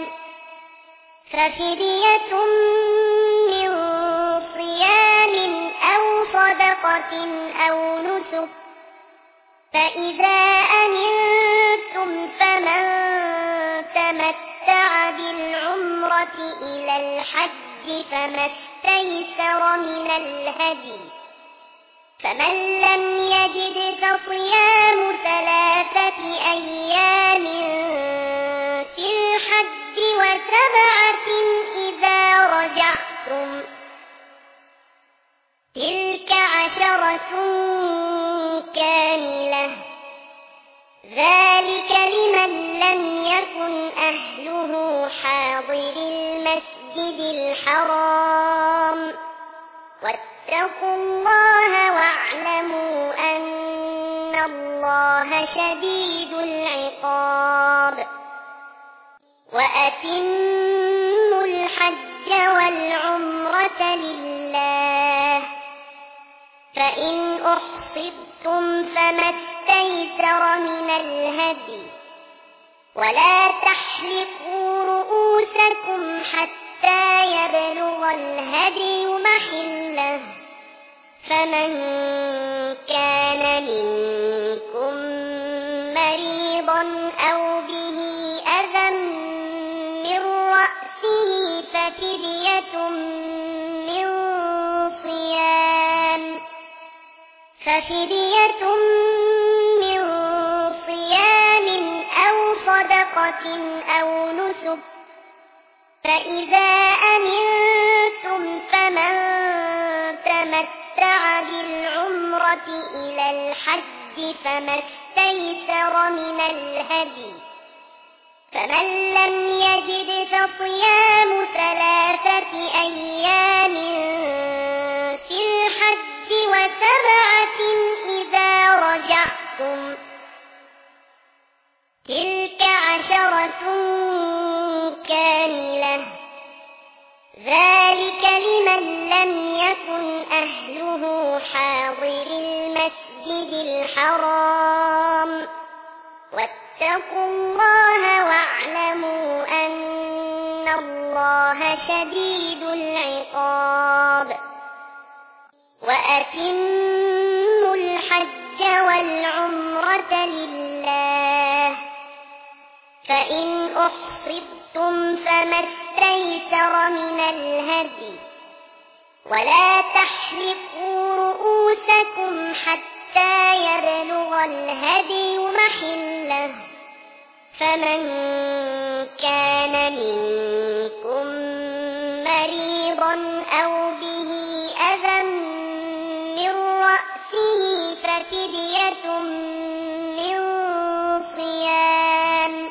ففدية من صيام أو صدقة أو نسك، فإذا أمنتم فمن تمتع بالعمرة إلى الحج فما استيسر من الهدي، فمن لم يجد فصيام ثلاثة أيام في الحج وسبعة إذا رجعتم، تلك عشرة كاملة، ذلك لمن لم يكن أهله حاضر المسجد الحرام. واتقوا الله واعلموا أن الله شديد العقاب. وأتموا الحج والعمرة لله، فإن أحصرتم فما استيسر من الهدي، ولا تحلقوا رؤوسكم حتى يبلغ الهدي محله، فمن كان منكم مريضا أو به أذى من رأسه ففدية من صيام ففدية من صيام أو صدقة صدقة أو نسك فإذا أمنتم فمن تمتع بالعمرة إلى الحج فما استيسر من الهدي فمن لم يجد فصيام ثلاثة أيام في الحج وسبعة إذا رجعتم تلك عشرة كاملة ذلك لمن لم يكن أهله حاضر المسجد الحرام واتقوا الله واعلموا أن الله شديد العقاب وأتموا الحج والعمرة لله فإن أحصرتم فما استيسر من الهدي ولا تحلقوا رؤوسكم حتى يبلغ الهدي محله فمن كان منكم مريضا أو به أذى من رأسه ففدية من صيام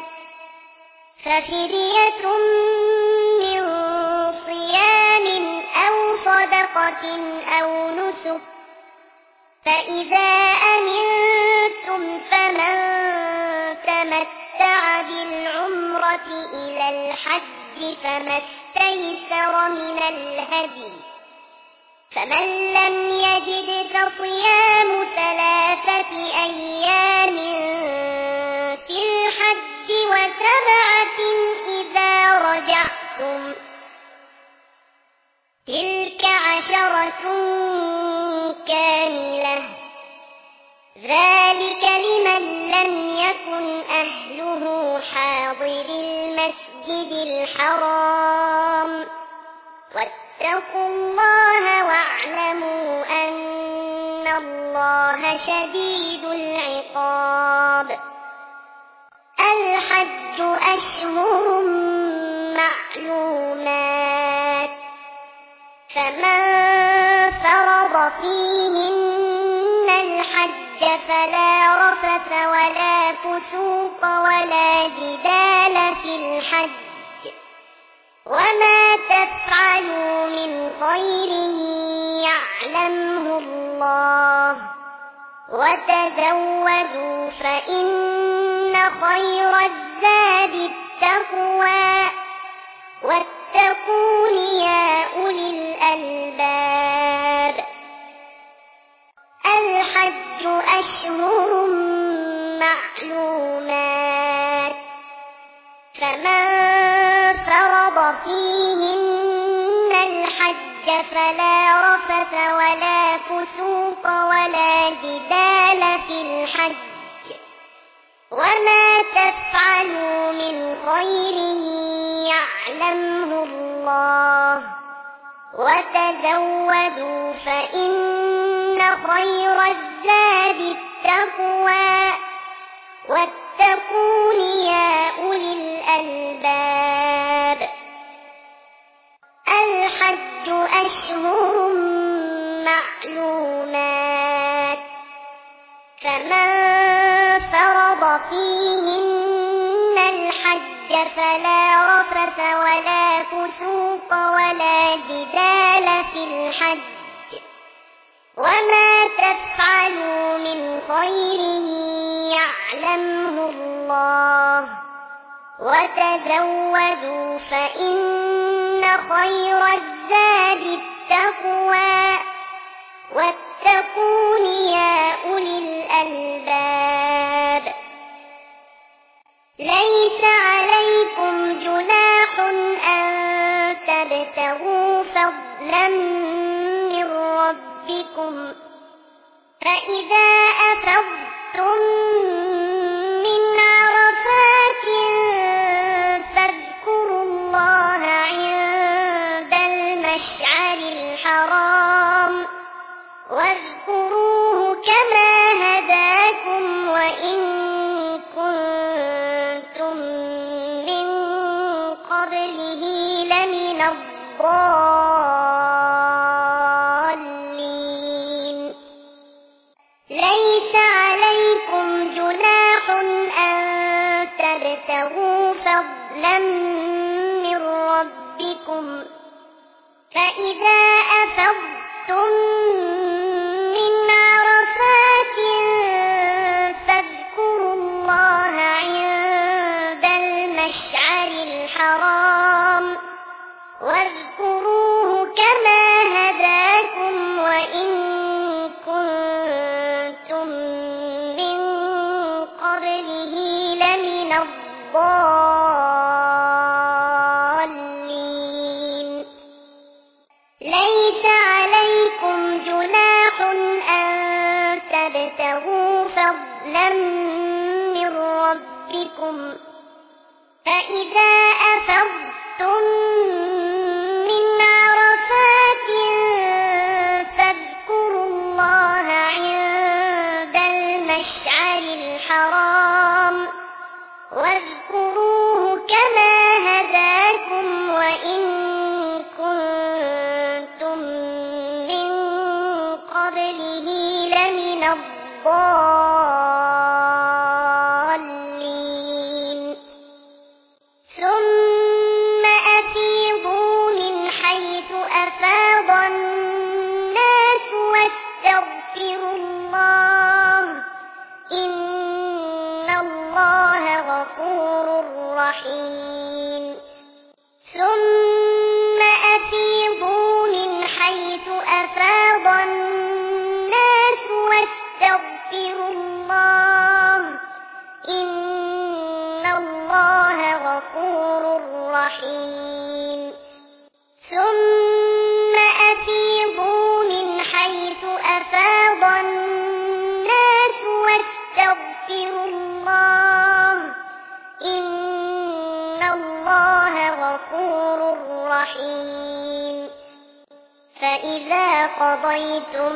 ففدية من صيام أو صدقة أو نسك فإذا أمنتم فمن تمتع بالعمرة إلى الحج فما استيسر من الهدي فمن لم يجد فصيام ثلاثة أيام في الحج وسبعة إذا رجعتم تلك عشرة كاملة ذلك لمن لم يكن أهله حاضر المسجد الحرام واتقوا الله واعلموا أن الله شديد العقاب الحج أشهر معلومات فمن فرض فيهن الحج فلا رفث ولا فسوق ولا جدال في الحج وما تفعلوا من خير يعلمه الله وتزودوا فإن خير الزاد التقوى واتقون يا أولي الألباب الحج أشهر معلومات فمن فرض فيهن الحج فلا رفث ولا فسوق ولا جدال في الحج وما تفعلوا من خير يعلمه الله وتزودوا فإن خير الزاد التقوى واتقون يا أولي الألباب الحج أشهر معلومات فمن فرض فيهن الحج فلا رفث ولا فسوق ولا جدال في الحج وما تفعلوا من خير يعلمه الله وتزودوا فإن خير الزاد التقوى واتقون يا أولي الألباب ليس عليكم جناح أن تبتغوا فضلا من ربكم فإذا أفضتم من عرفات فاذكروا الله عند المشعر الحرام واذكروه كما هداكم وإن كنتم الضالين ليس عليكم جناح أن تبتغوا فضلا من ربكم فإذا أفضتم من عرفات فاذكروا الله عند المشعر الحرام واذكروه كما هداكم وإن كنتم من قبله لمن الضالين ليس عليكم جناح أن تبتغوا فضلا من ربكم فإذا أفضتم من عرفات فاذكروا الله عند المشعر الحرام واذكروه كما هداكم وإن كنتم من قبله لمن الضالين ثم أفيضوا من حيث أفاض الناس واستغفروا الله إن الله غفور رحيم ثم أفيضوا من حيث أفاض الناس واستغفروا الله إن الله غفور رحيم ثم أفيضوا من حيث أفاض الناس واستغفروا الله إن الله غفور رحيم فإذا قضيتم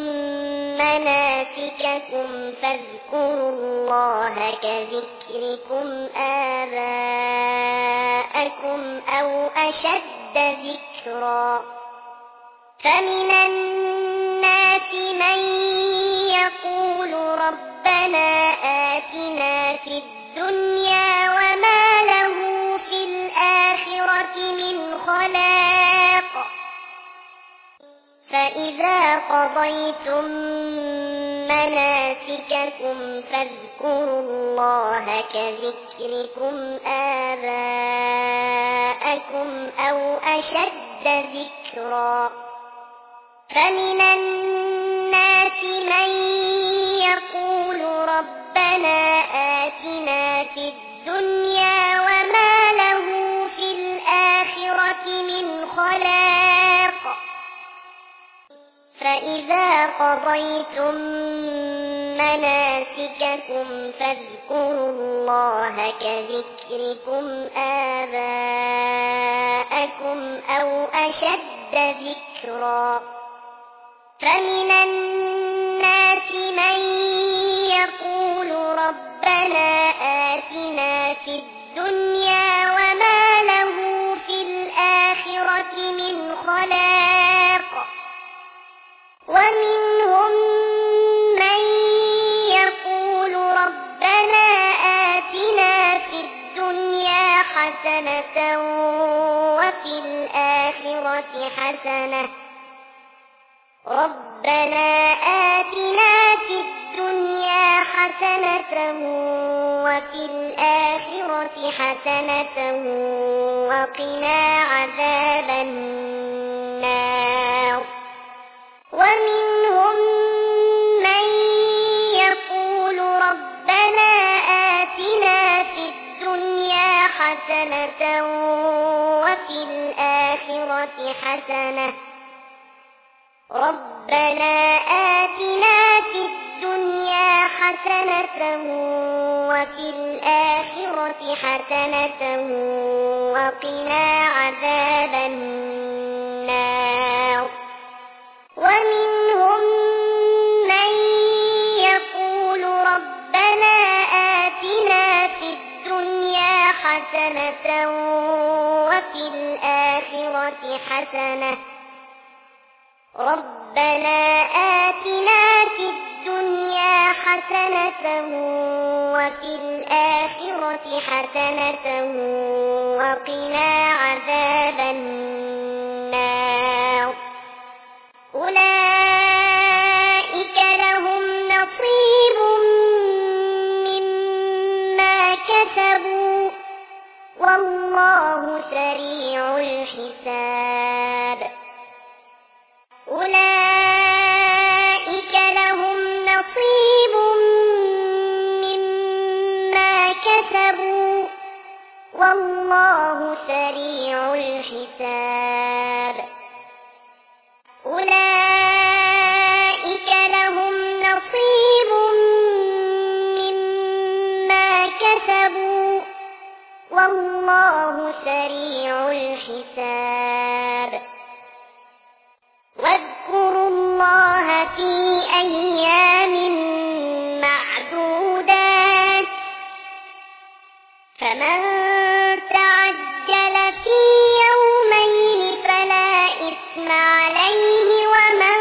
مناسككم فاذكروا الله كذكركم آباءكم أو أشد ذكرا فمن الناس من يقول ربنا آتنا في الدنيا وما له في الآخرة من خلاق فإذا قضيتم مناسككم فاذكروا الله كذكركم آباءكم أو أشد ذكرا فمن الناس من يقول ربنا آتنا في الدنيا وما له في الآخرة من خلاق فإذا قضيتم مناسككم فاذكروا الله كذكركم آباءكم أو أشد ذكرا فمن الناس من يقول ربنا آتنا في الدنيا وما له في الآخرة من خلاق ومنهم من يقول ربنا آتنا في الدنيا حسنة وفي الآخرة حسنة ربنا آتنا في الدنيا حسنة وفي الآخرة حسنة وقنا عذاب النار ومنهم من يقول ربنا آتنا في الدنيا حسنة وفي الآخرة حسنة ربنا آتنا في الدنيا حسنة وفي الآخرة حسنة وقنا عذاب النار ومنهم من يقول ربنا آتنا في الدنيا حسنة وفي الآخرة حسنة ربنا آتنا في الدنيا حسنة وفي الآخرة حسنة وقنا عذاب النار أولئك لهم نصيب مما كسبوا والله سريع الحساب أولئك لهم نصيب مما كسبوا والله سريع الحساب أولئك لهم نصيب مما كسبوا والله سريع الحساب واذكروا الله في أيام معدودات فمن تعجل في يومين فلا إثم عليه ومن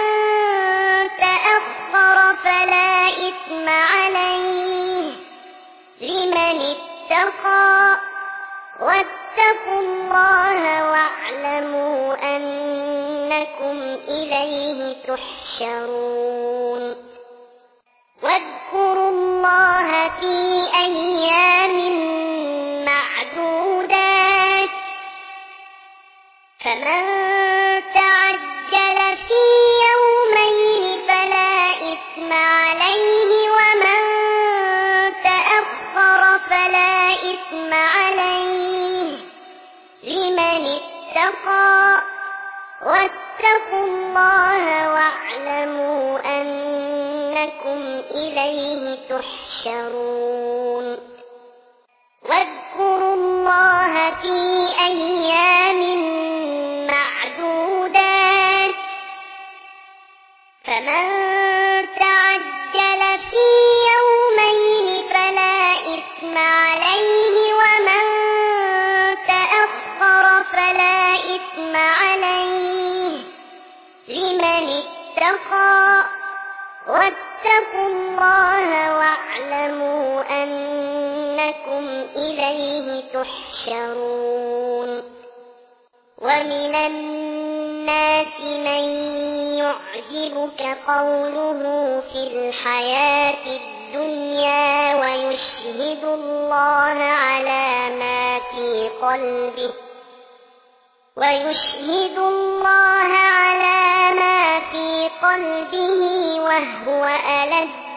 تأخر فلا إثم عليه لمن اتقى واتقوا الله واعلموا أنكم إليه تحشرون واذكروا الله في أيام معدودات فمن تعجل في يومين فلا إثم عليه ومن تأخر فلا إثم عليه لمن اتقى واتقوا الله واعلموا أنكم إليه تحشرون واذكروا الله في أيام معدودات فمن تعجل في يومين فلا إثم عليه ومن تأخر فلا إثم عليه لمن اتقى واتقوا الله واعلموا أنكم إليه تحشرون ومن الناس من يعجبك قوله في الحياة الدنيا ويشهد الله على ما في قلبه ويشهد الله على ما في قلبه وهو ألد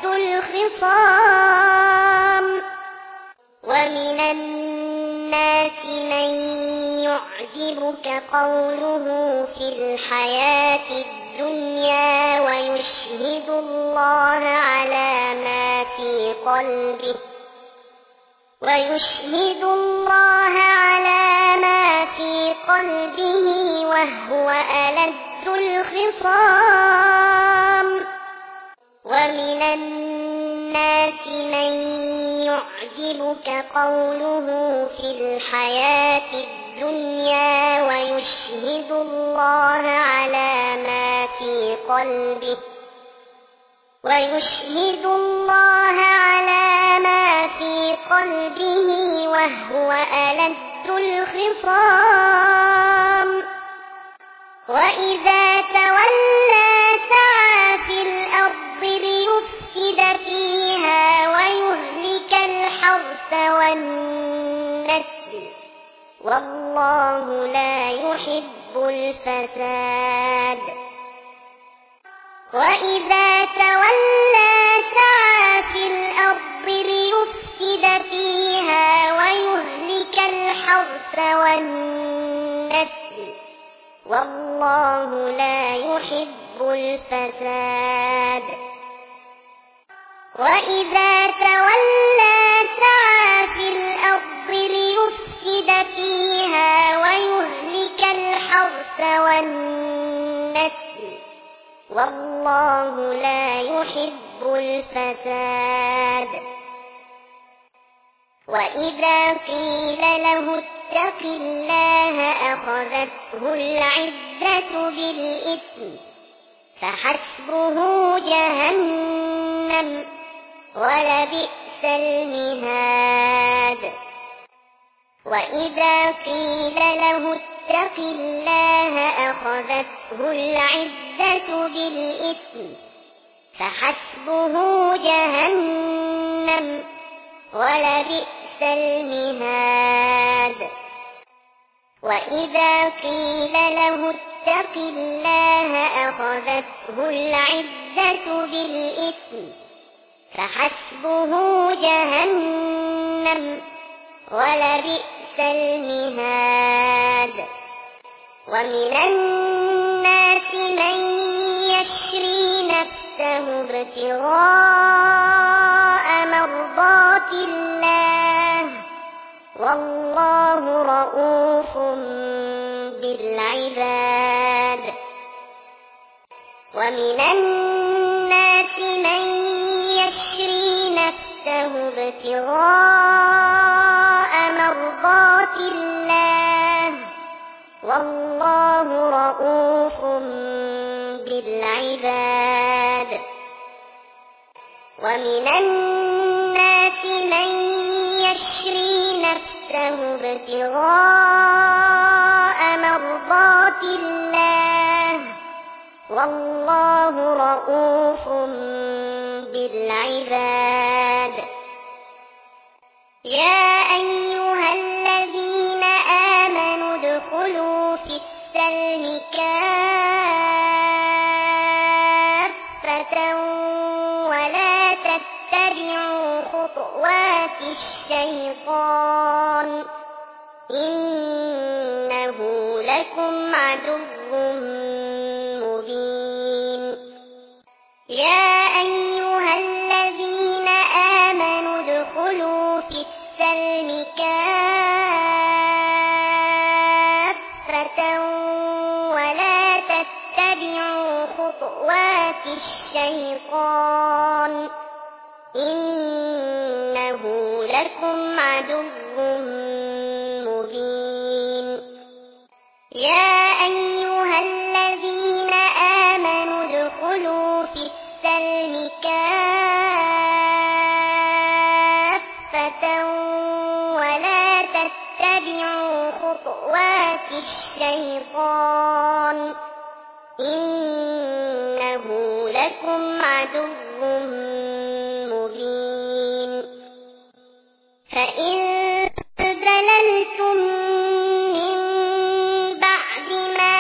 الخصام ومن الناس من يعجبك قوله في الحياة الدنيا ويشهد الله على ما في قلبه ويشهد الله على ما في قلبه وهو ألد الخصام ومن الناس من يعجبك قوله في الحياة الدنيا ويشهد الله على ما في قلبه ويشهد الله على ما في قلبه وهو ألد الخصام وإذا تولى سعى في الأرض ليفسد فيها ويهلك الحرث والنسل والله لا يحب الفساد وإذا تولى سعى في الأرض ليفسد فيها ويهلك الحرث والنسل والله لا يحب الفساد وإذا تولى سعى في الأرض ليفسد فيها ويهلك الحرث والنسل والله لا يحب الفساد وإذا قيل له اتق الله أخذته العزة بالإثم فحسبه جهنم ولبئس المهاد وإذا قيل له اتق الله أخذته العزة بالإثم فحسبه جهنم ولبئس المهاد وإذا قيل له اتق الله أخذته العزة بالإثم فحسبه جهنم ولبئس المهاد ومن الناس من يشري نفسه ابتغاء مرضات الله والله رؤوف بالعباد ومن الناس من يشري نفسه ابتغاء مرضات الله والله رؤوف بالعباد ومن الناس من يشري نفسه ابتغاء مرضات الله والله رؤوف بالعباد يا أيها الذين آمنوا ادخلوا في السلم كافة ولا تتبعوا خطوات الشيطان إنه لكم عدو مبين يا أيها الذين آمنوا ادخلوا في السلم كافة ولا تتبعوا خطوات الشيطان إنه لكم عدو مبين يا أيها الذين آمنوا ادخلوا في السلم كافة ولا تتبعوا خطوات الشيطان إنه لكم عدو مبين فإن زللتم من بعد ما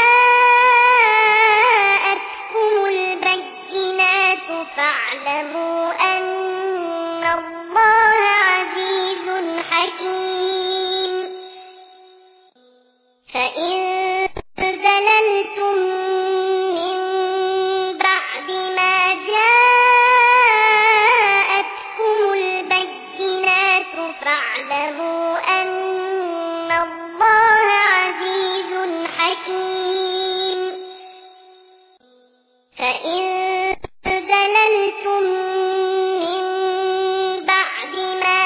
جاءتكم البينات فاعلموا أن الله عزيز حكيم فإن زللتم من بعد ما جاءتكم البينات فاعلموا أن الله عزيز حكيم فإن زللتم من بعد ما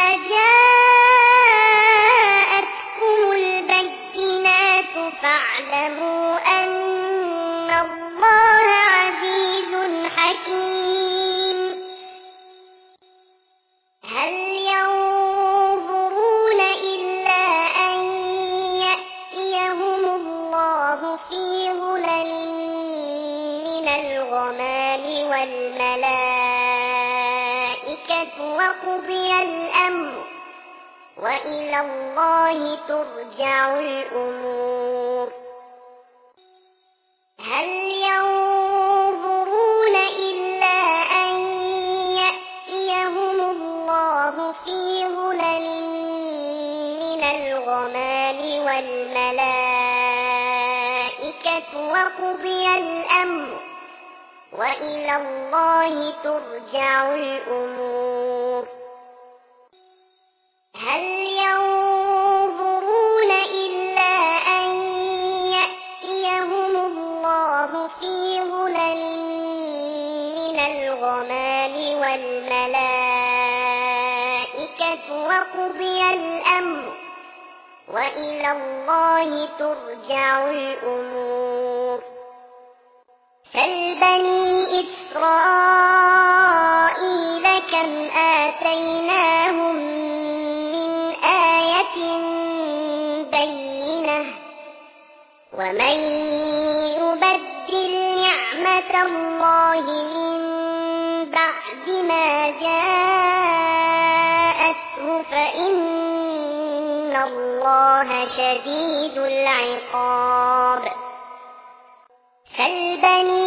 جاءتكم البينات فاعلموا أن الله عزيز حكيم هل ينظرون إلا أن يأتيهم الله في ظلل من الغمام والملائكة وقضي الأمر وإلى الله ترجع الأمور هل ينظرون إلا أن يأتيهم الله في ظلل من الغمام والملائكة وقضي الأمر وإلى الله ترجع الأمور هل ينظرون إلا أن يأتيهم الله في ظلل من الغمام والملائكة وقضي وإلى الله ترجع الأمور. فالبني إسرائيل كم آتيناهم من آية بينة ومن يبدل نعمة الله من بعد ما جاءته فإن الله شديد العقاب. فالبني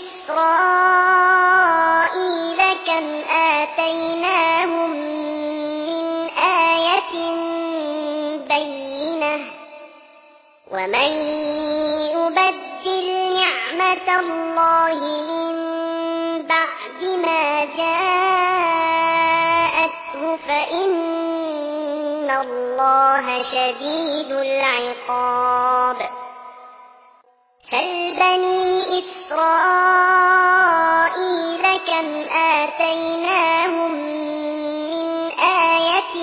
إسرائيل كم آتيناهم من آية بينة ومن يبدل نعمة الله من بعد ما جاءته فإن الله شديد العقاب. فالبني إسرائيل كم آتيناهم من آية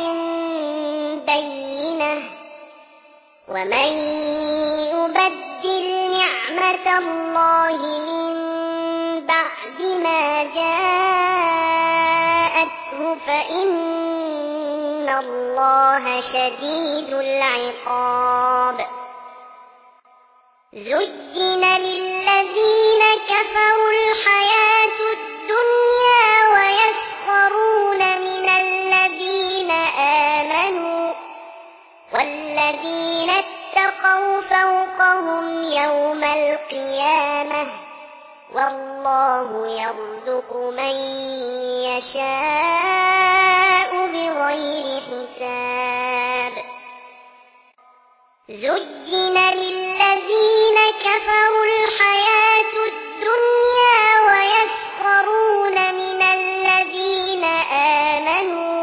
بينة ومن يبدل نعمة الله من بعد ما جاءته فإن الله شديد العقاب. زين للذين كفروا الحياة الدنيا ويسخرون من الذين آمنوا والذين اتقوا فوقهم يوم القيامة والله يرزق من يشاء بغير حساب. زين للذين كفروا الحياة الدنيا ويسخرون من الذين آمنوا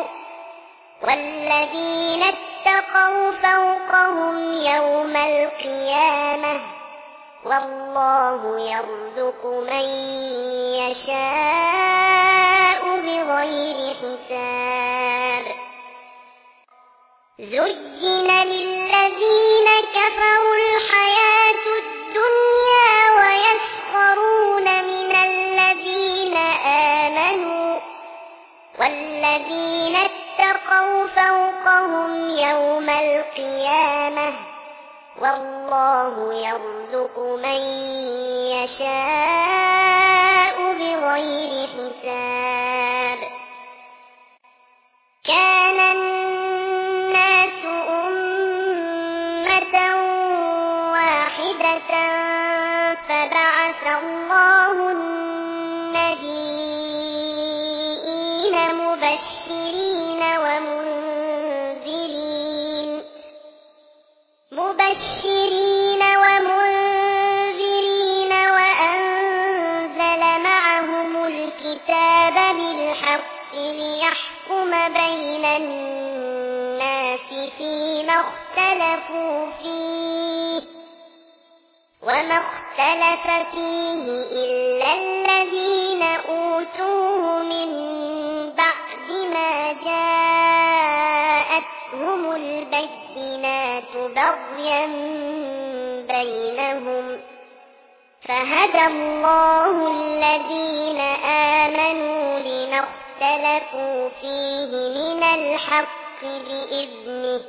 والذين اتقوا فوقهم يوم القيامة والله يرزق من يشاء بغير حساب. زين للذين كفروا الحياة الدنيا ويسخرون من الذين آمنوا والذين اتقوا فوقهم يوم القيامة والله يرزق من يشاء بغير حساب. كان الناس أمة واحدة فبعث الله النبيين مبشرين ومنذرين مبشرين ومنذرين وأنزل معهم الكتاب بالحق ليحكم بين الناس فيما اختلفوا فيه وما اختلف فيه إلا الذين أوتوه من بعد ما جاءتهم البينات بغيا بينهم فهدى الله الذين آمنوا لما اختلفوا فيه من الحق بإذنه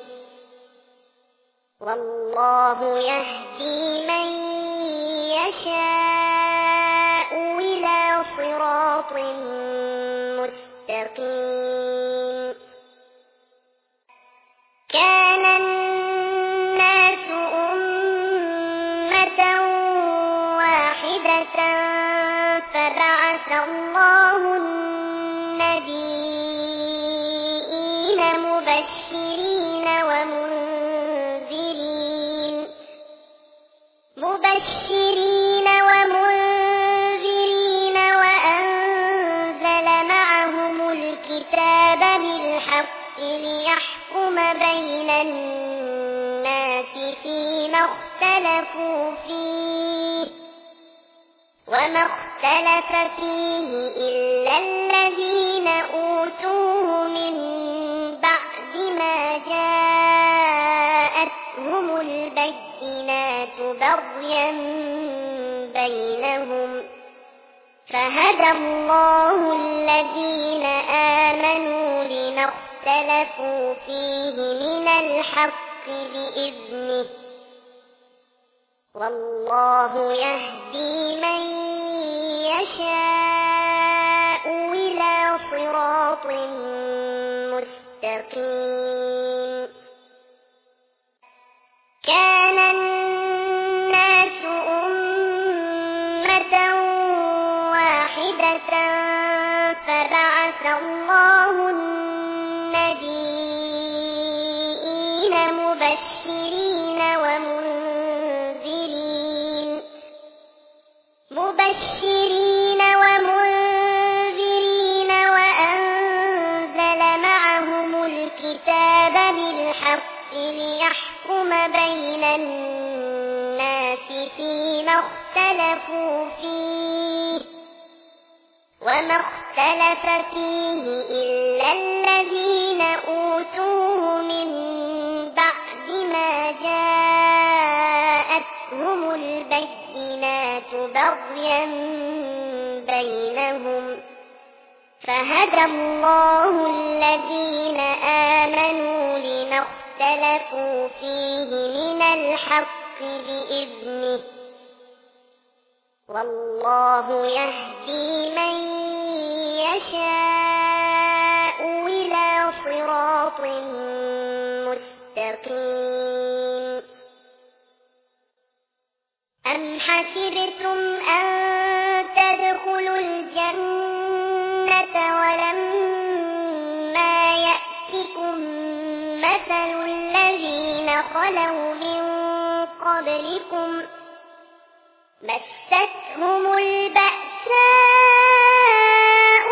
والله يهدي من يشاء إلى صراط مستقيم. كان الناس أمة واحدة فبعث الله النبيين مبشرين ومنذرين مبشرين ومنذرين وأنزل معهم الكتاب بالحق ليحكم بين الناس فيما اختلفوا فيه وما اختلف فيه إلا الذين أوتوه من بعد ما جاءتهم البينات بغيا بينهم فهدى الله الذين آمنوا لما اختلفوا فيه من الحق بإذنه والله يهدي من يشاء إلى صراط مستقيم. كان الناس أمة واحدة فبعث الله النبيين مبشرين ومنذرين مبشرين ومنذرين وأنزل معهم الكتاب بالحق ليحكم بين الناس فيما اختلفوا فيه وما اختلف فيه إلا الذين أوتوه من بعد ما جاءتهم البينات بغيا بينهم فهدى الله الذين آمنوا لما اختلفوا فيه من الحق بإذنه والله يهدي من يشاء إلى صراط مستقيم. أم حسبتم أن تدخلوا الجنة ولما يأتكم مثل الذين خلوا من قبلكم مستهم البأساء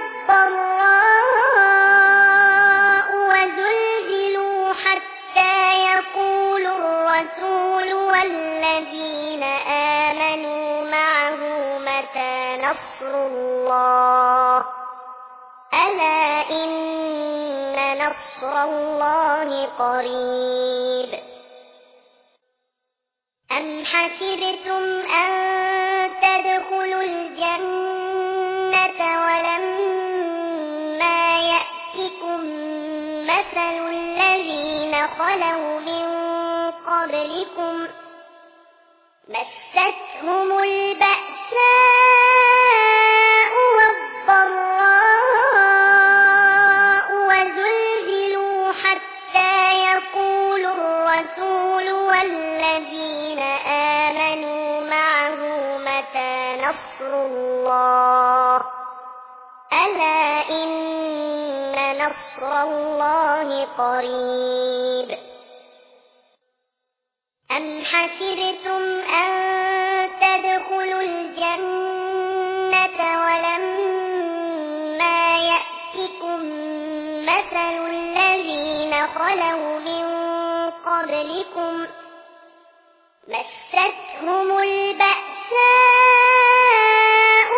والضراء وزلزلوا حتى يقول الرسول والذين آمنوا معه متى نصر الله ألا إن نصر الله قريب. أم حسبتم أن تدخلوا الجنة ولما يأتكم مثل الذين خلوا من قبلكم مستهم البأساء والضراء وزلزلوا حتى يقول الرسول والذين آمنوا معه متى نصر الله ألا إن نصر الله قريب. أم حسبتم أن تدخلوا الجنة ولما يأتكم مثل الذين خلوا من قبلكم مستهم البأساء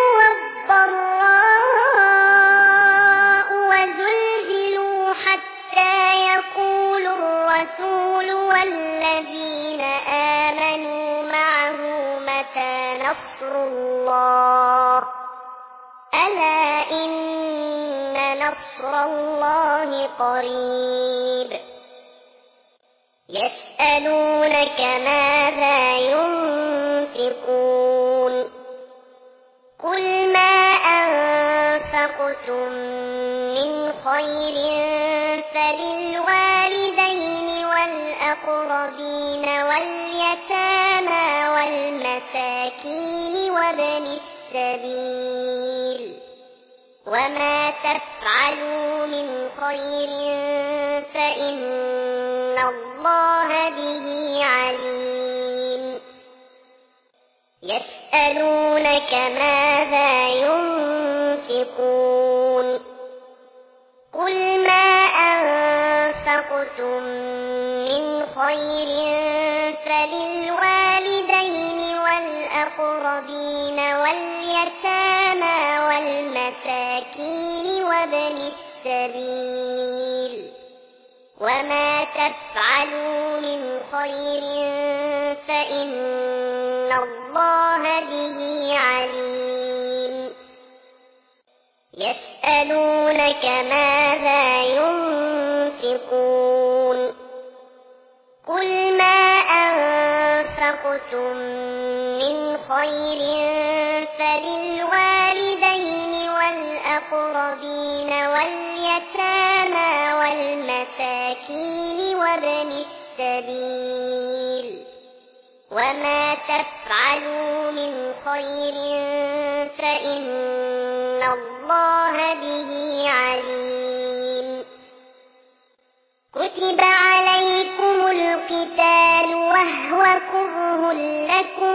والضراء وزلزلوا حتى يقول الرسول والذين آمنوا معه متى نصر الله ألا إن نصر الله قريب. يسألونك ماذا ينفقون قل ما أنفقتم من خير فللوالدين والأقربين واليتامى والمساكين وابن السبيل وما تفعلوا من خير فإن الله به عليم. يسألونك ماذا ينفقون قل ما أنفقتم من خير فللوالدين والأقربين واليتامى والمساكين وابن السبيل وما تفعلوا من خير فإن الله به عليم يسألونك ماذا ينفقون قل ما أنفقتم من خير فللوالدين والأقربين واليتامى والمساكين وابن السبيل وما تفعلوا من خير فإن الله به عليم كتب عليكم القتال وهو كره لكم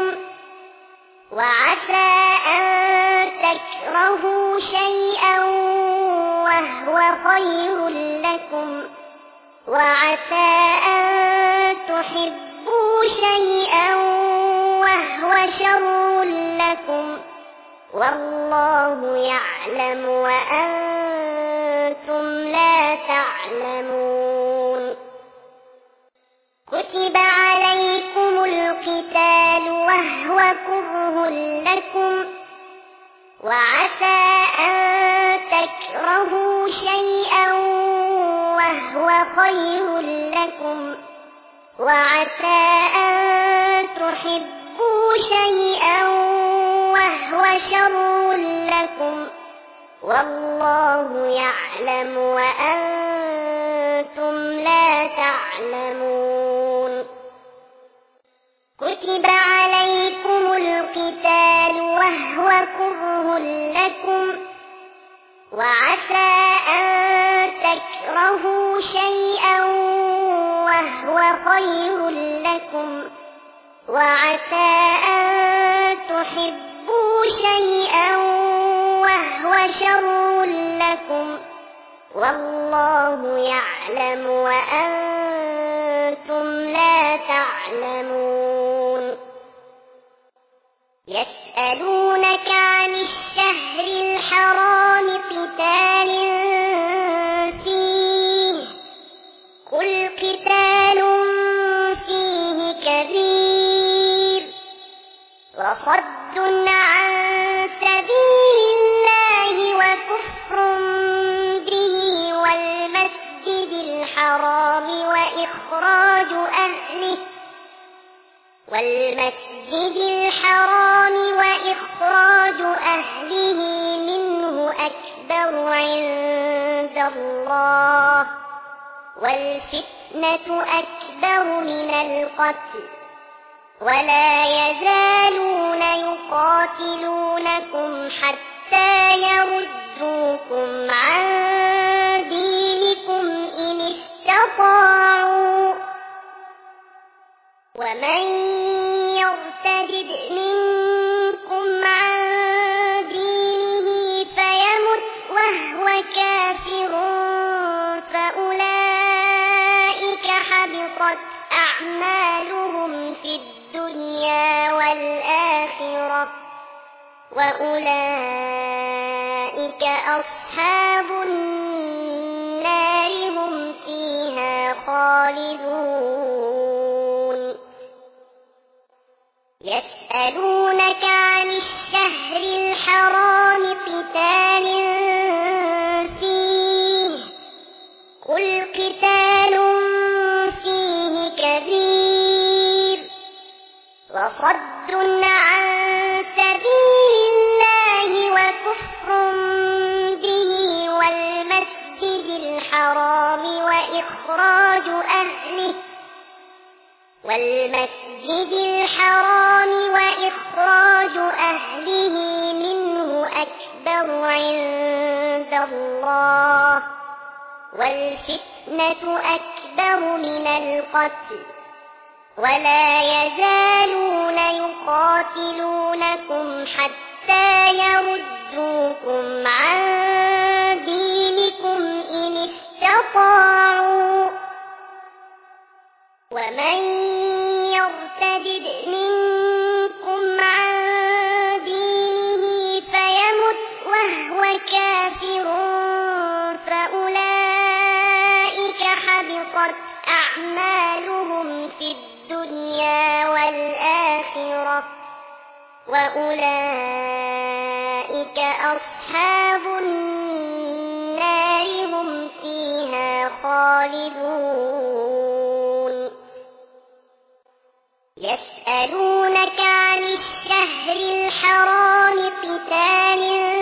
وعسى أن تكرهوا شيئا وهو خير لكم وعسى أن تحبوا شيئا وهو شر لكم والله يعلم وأنتم لا تعلمون كتب عليكم القتال وهو كره لكم وعسى أن تكرهوا شيئا وهو خير لكم وعسى أن تحبوا شيئا وهو شر لكم والله يعلم وأنتم لا تعلمون كتب عليكم القتال وهو كره لكم وعسى أن تكرهوا شيئا وهو خير لكم وعسى أن تحبوا شيئا وهو شر لكم والله يعلم وأنتم لا تعلمون يسألونك عن الشهر الحرام قتال فيه قل قتال فيه كبير وصد عن سبيل الله وكفر به والمسجد الحرام وإخراج أهله والمسجد الحرام وإخراج أهله منه أكبر عند الله والفتنة أكبر من القتل ولا يزالون يقاتلونكم حتى يردوكم عن دينكم إن استطاعوا ومن يرتد منكم عن دينه فيمت وهو كافر فأولئك حبطت أعمالهم في الدنيا والآخرة وأولئك أصحاب النار هم فيها خالدون يسألونك عن الشهر الحرام قتال فيه قل قتال فيه كبير وصد عن سبيل الله وكفر به والمسجد الحرام وإخراج أهله والمسجد الحرام وإخراج أهله منه أكبر عند الله والفتنة أكبر من القتل ولا يزالون يقاتلونكم حتى يردوكم عن دينكم إن استطاعوا ومن يرتد منكم عن دينه فيمت وهو كافر فأولئك حبطت أعمالهم في الدنيا الدنيا والآخرة وأولئك أصحاب النار هم فيها خالدون يسألونك عن الشهر الحرام قتال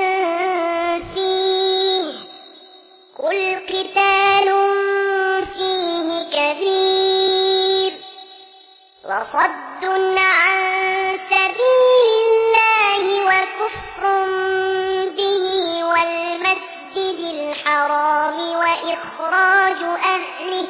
فيه قل قتال فيه كبير وصد عن سبيل الله وكفر به والمسجد الحرام وإخراج أهله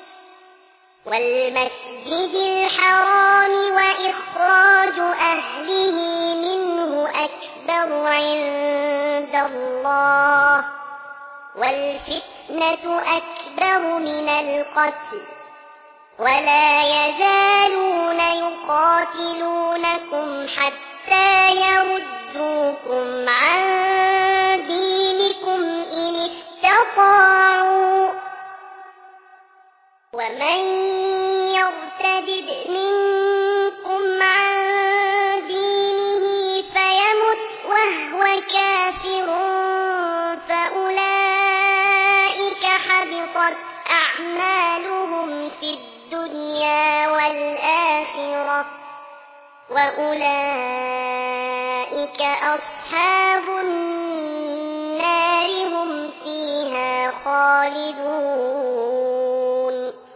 والمسجد الحرام وإخراج أهله منه أكبر عند الله والفتنة أكبر من القتل ولا يزالون يقاتلونكم حتى يردوكم عن دينكم إن استطاعوا ومن يرتد منكم عن دينه فيمت وهو كافر فأولئك حبطت أعمالهم في الدنيا والآخرة وأولئك أصحاب النار هم فيها خالدون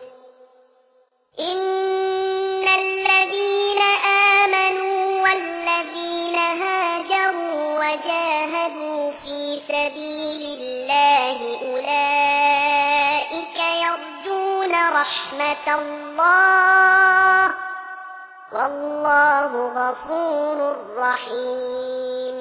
إن الذين آمنوا والذين هاجروا وجاهدوا في سبيل الله أولئك يرجون رحمة الله والله غفور رحيم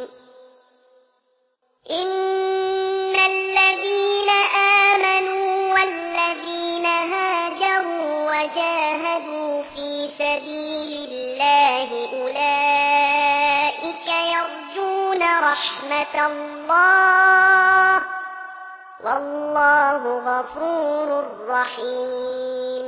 إن الذين آمنوا والذين هاجروا وجاهدوا في سبيل الله أولئك يرجون رحمة الله والله غفور رحيم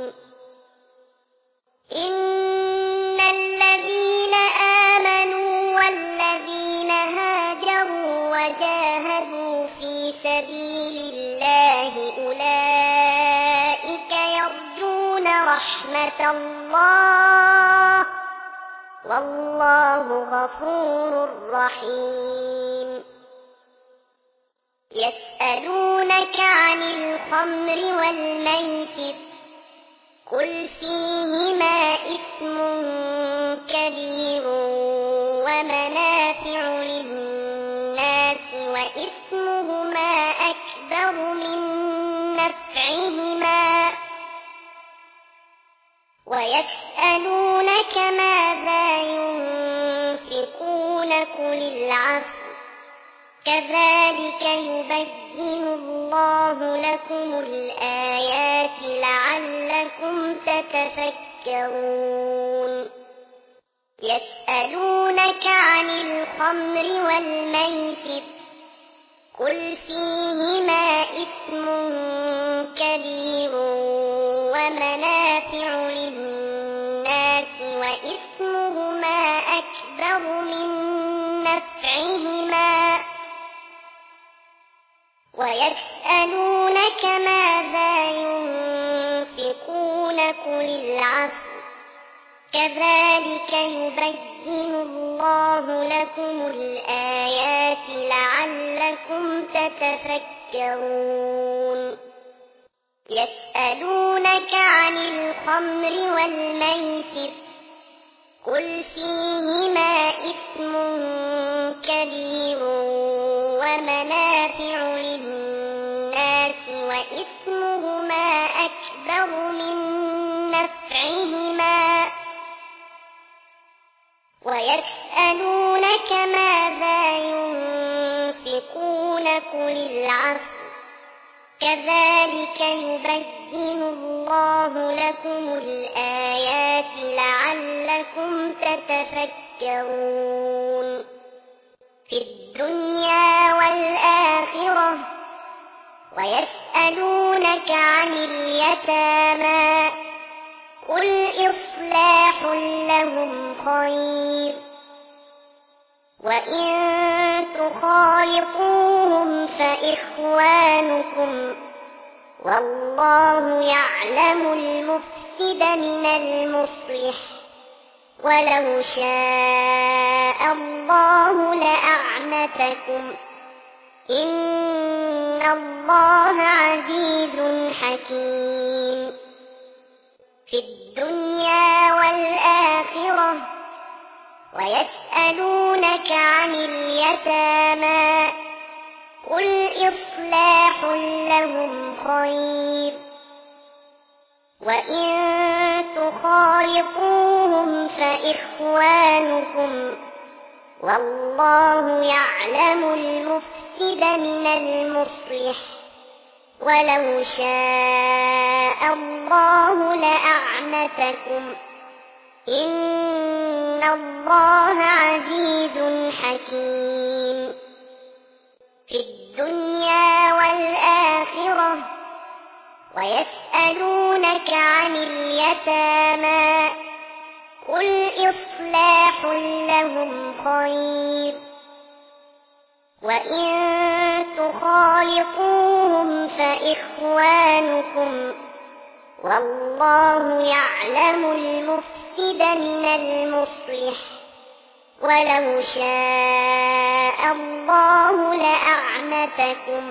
إن الذين آمنوا والذين هاجروا وجاهدوا في سبيل الله أولئك يرجون رحمة الله والله غفور رحيم يسألونك عن الخمر والميسر قل فيهما إثم كبير ومنافع للناس وإثمهما أكبر من نفعهما ويسألونك ماذا ينفقون قل العفو كذلك يبين الله لكم الآيات لعلكم تتفكرون يسألونك عن الخمر والميسر قل فيهما إثم كبير ومنافع للناس وإثمهما أكبر من نفعهما ويسألونك ماذا ينفقون قل العفو كذلك يبين الله لكم الآيات لعلكم تتفكرون يسألونك عن الخمر والميسر قل فيهما إثم كبير ومنافع للناس وإثمهما أكبر من نفعهما ويسألونك ماذا ينفقون قل العفو كذلك يبين الله لكم الآيات لعلكم تتفكرون في الدنيا والآخرة ويسألونك عن اليتامى قل إصلاح خير وإن تخالطوهم فإخوانكم والله يعلم المفسد من المصلح ولو شاء الله لأعنتكم إن الله عزيز حكيم في الدنيا والآخرة ويسألونك عن اليتامى قل إصلاح لهم خير وإن تخالطوهم فإخوانكم والله يعلم المفسد من المصلح ولو شاء الله لأعنتكم إن الله عزيز حكيم في الدنيا والآخرة ويسألونك عن اليتامى قل إصلاح لهم خير وإن تخالطوهم فإخوانكم والله يعلم المفسد من المصلح ولو شاء الله لأعنتكم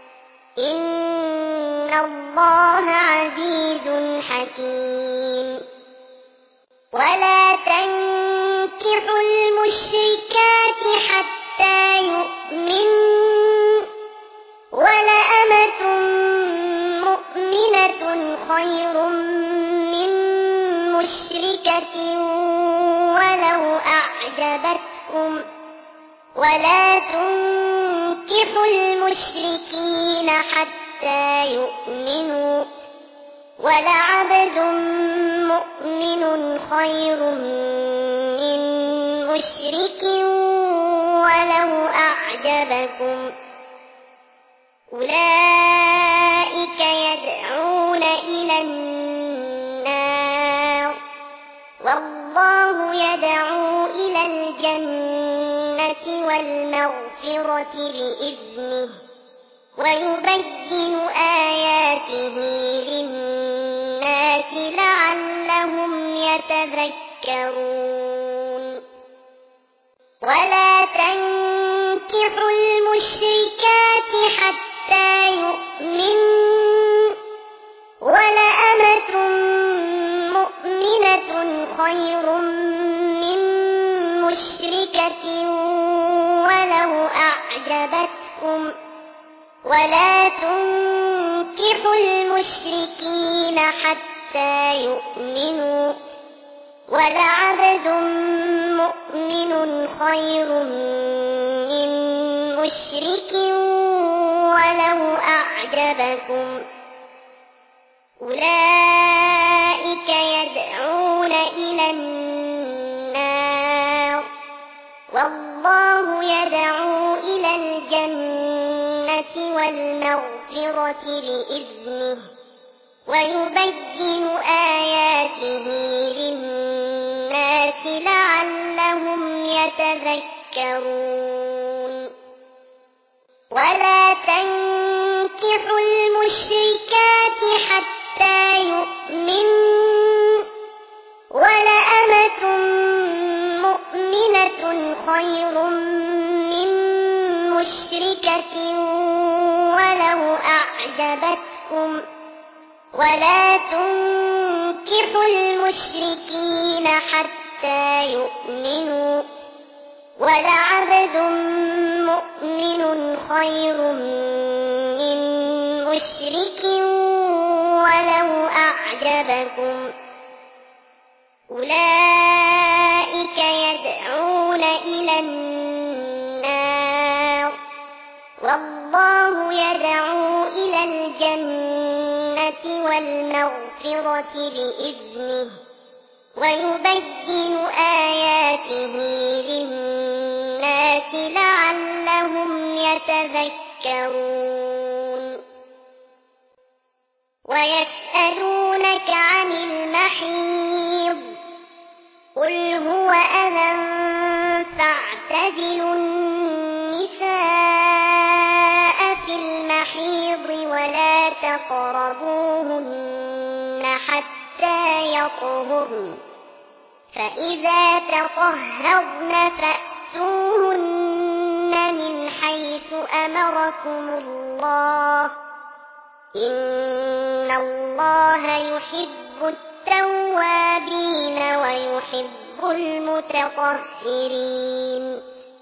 إن الله عزيز حكيم ولا تنكحوا المشركات حتى يؤمنوا ولأمة مؤمنة خير من مشركة ولو أعجبتكم ولا تنكحوا المشركين حتى يؤمنوا ولعبد مؤمن خير من مشرك ولو أعجبكم أولئك يدعون إلى النار والله يدعو إلى الجنة والمغفرة بإذنه ويبين آياته للناس لعلهم يتذكرون ولا تنكحوا المشركات حتى يؤمنوا ولأمة مؤمنة خير من مشركة ولو أعجبتكم ولا تنكحوا المشركين حتى يؤمنوا ولعبد مؤمن خير من مشرك ولو أعجبكم أولئك يدعون إلى النار والله يدعو إلى الجنة والمغفرة بإذنه ويبين آياته للناس لعلهم يتذكرون ولا تنكحوا المشركات حتى يؤمنوا ولأمة مؤمنة خير من مشركة ولو أعجبتكم ولا تنكحوا المشركين حتى يؤمنوا ولعبد مؤمن خير من مشرك ولو أعجبكم أولئك يدعون إلى النار والله يدعو إلى الجنة والمغفرة بإذنه ويبين آياته للناس لعلهم يتذكرون ويسألونك عن المحيض قل هو فاعتزلوا النساء في المحيض ولا تقربوهن حتى يطهرن فإذا تطهرن فأتوهن من حيث أمركم الله إن الله يحب التوابين ويحب المتطهرين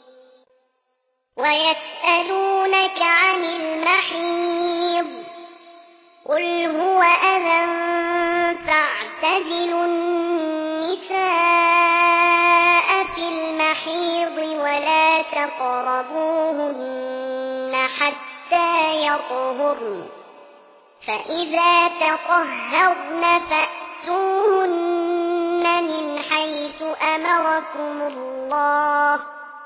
ويسألونك عن المحيض قل هو أذى فاعتزلوا النساء في المحيض ولا تقربوهن حتى يطهرن فإذا تطهرن فأتوهن من حيث أمركم الله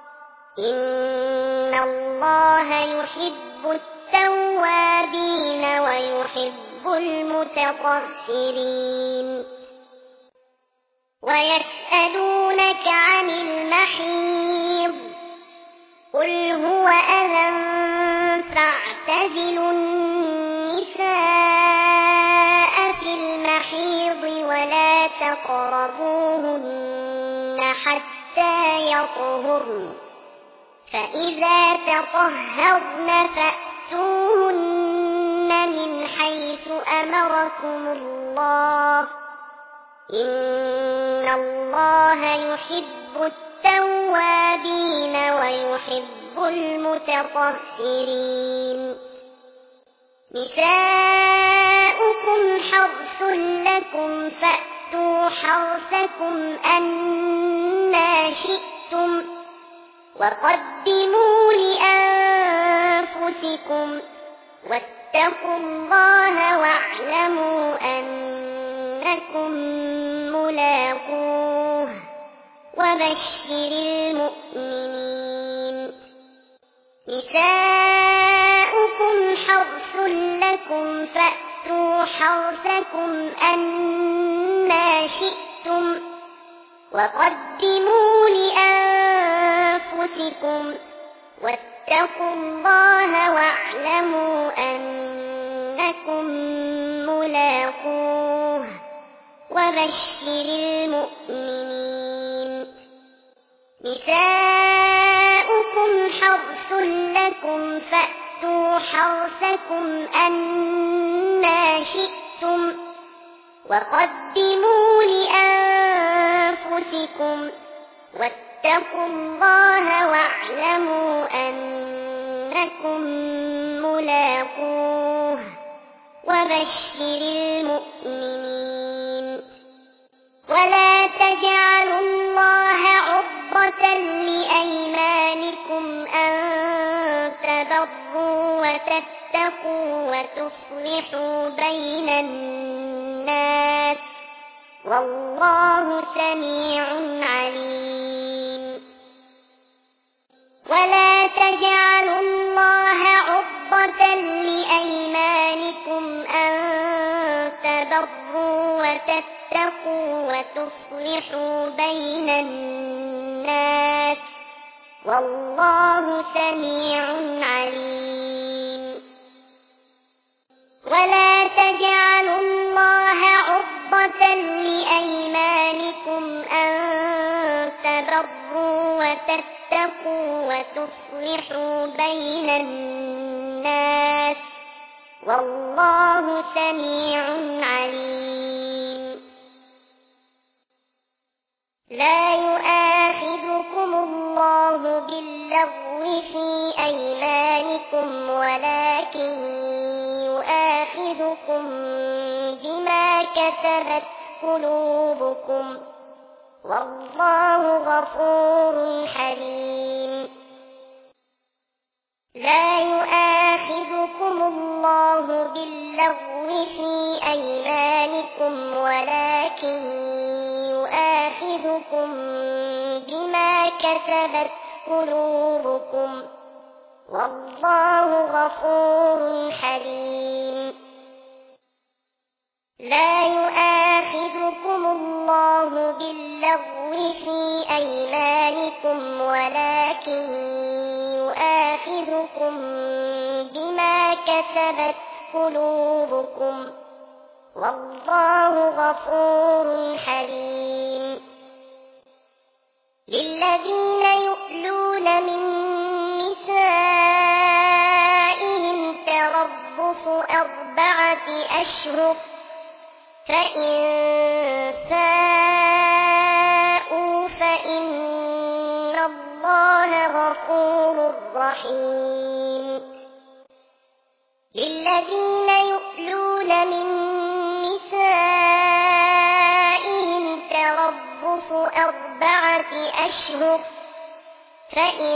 إن الله يحب التوابين ويحب المتطهرين ويسألونك عن المحيض قل هو أذى فاعتزلوا النساء في المحيض ولا تقربوهن حتى يطهرن فإذا تطهرن فأتوهن من حيث أمركم الله إن الله يحب التوابين ويحب المتطهرين نساؤكم حرث لكم فأتوا حرثكم أنى شئتم وقدموا لأنفسكم واتقوا الله واعلموا أنكم ملاقوه وبشر المؤمنين نساؤكم حرث لكم فأتوا حرثكم أنى شئتم وقدموا لأنفسكم واتقوا الله واعلموا أنكم ملاقوه وبشر المؤمنين نساؤكم حرث لكم فأتوا حرثكم أنى شئتم وقدموا لأنفسكم واتقوا الله واعلموا أنكم ملاقوه وبشر المؤمنين ولا تجعلوا الله عرضة لأيمانكم أن تبروا وتتقوا وتصلحوا بين الناس والله سميع عليم ولا تجعلوا الله عرضة لأيمانكم أن تبروا وتتقوا وتصلحوا بين الناس والله سميع عليم ولا تجعلوا الله عرضة لأيمانكم أن تبروا وتتقوا وتصلحوا بين الناس والله سميع عليم لا يؤاخذكم الله باللغو في أيمانكم ولكن يؤاخذكم بما كسبت قلوبكم والله غفور حليم لا يؤاخذكم الله باللغو في أيمانكم ولكن يؤاخذكم بما كسبت قلوبكم والله غفور حليم لا يؤاخذكم الله باللغو في أيمانكم ولكن يؤاخذكم بما كسبت قلوبكم والله غفور حليم للذين يؤلون من نسائهم تربص أربعة أشهر فإن فاءوا فإن الله غفور رحيم للذين يؤلون من نسائهم تربص أربعة أشهر فإن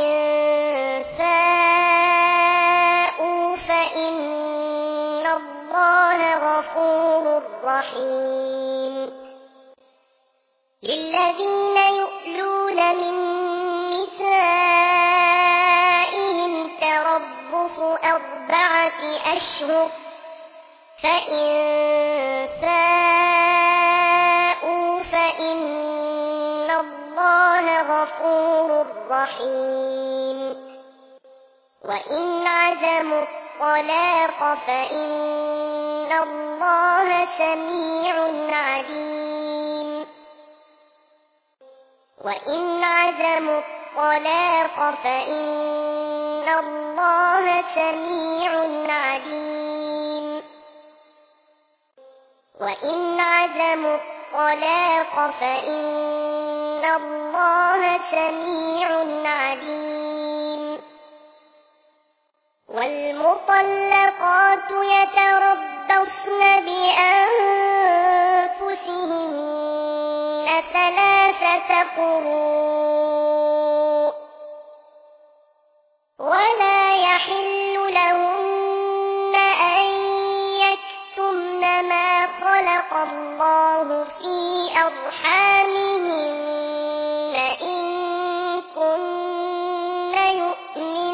فاءوا فإن الله غفور رحيم للذين يؤلون من نسائهم تربص أربعة أشهر فإن فاءوا فإن الله غفور رحيم وإن عزموا الطلاق فإن الله سميع عليم وإن عزموا الطلاق فإن الله سميع عليم وإن عزموا الطلاق فإن الله سميع عليم والمطلقات يتربصن بأنفسهن ثلاثة قروء ولا يحل لهن أن يكتمن ما خلق الله في أرحامهن إن كن يؤمن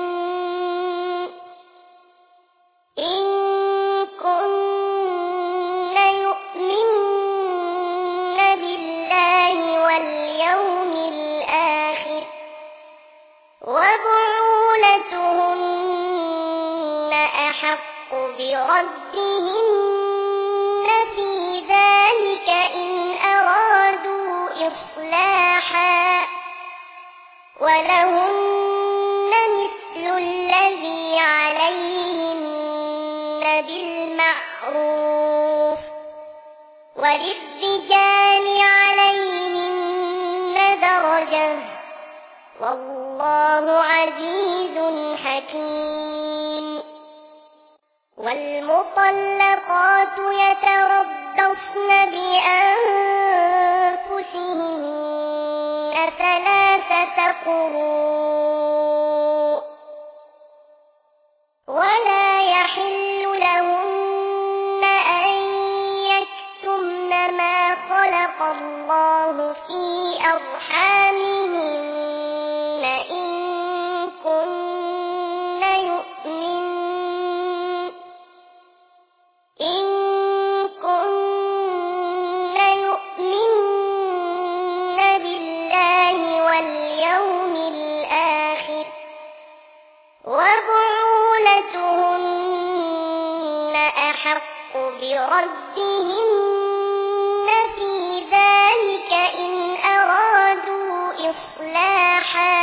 إن كن يؤمن بالله واليوم الآخر وبعولتهن أحق بردهن في ذلك إن أرادوا إصلاحا ولهن مثل الذي عليهن بالمعروف وللرجال عليهن درجة والله عزيز حكيم والمطلقات يتربصن بأنفسهن ثلاثة قروء ولا يحل لهن أن يكتمن ما خلق الله في أرحامهن إن كن يؤمن إن كن يؤمن بالله واليوم الآخر وبعولتهن أحق بردهن في ذلك إن أرادوا إصلاحا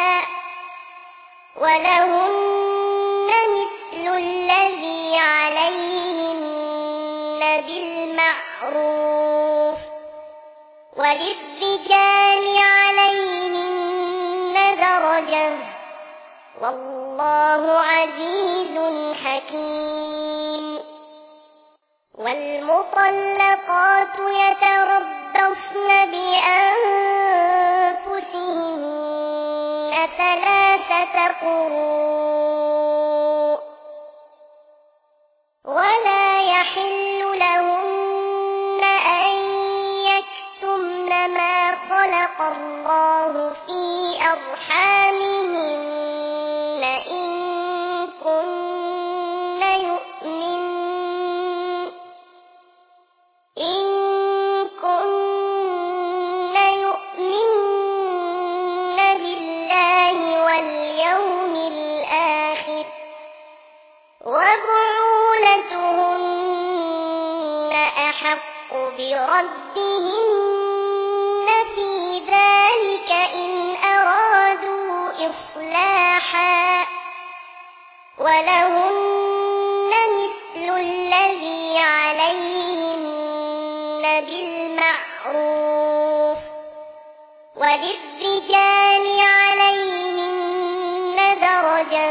ولهن مثل الذي عليهن بالمعروف وللرجال عليهن درجة والله عزيز حكيم والمطلقات يتربصن بأنفسهن ثلاثة قروء ولا يحل لهن أن يكتمن ما خلق الله في أرحامهن إن كن يؤمن إن كن يؤمن ربهن في ذلك إن أرادوا إصلاحا ولهن مثل الذي عليهن بالمعروف وللرجال عليهن درجة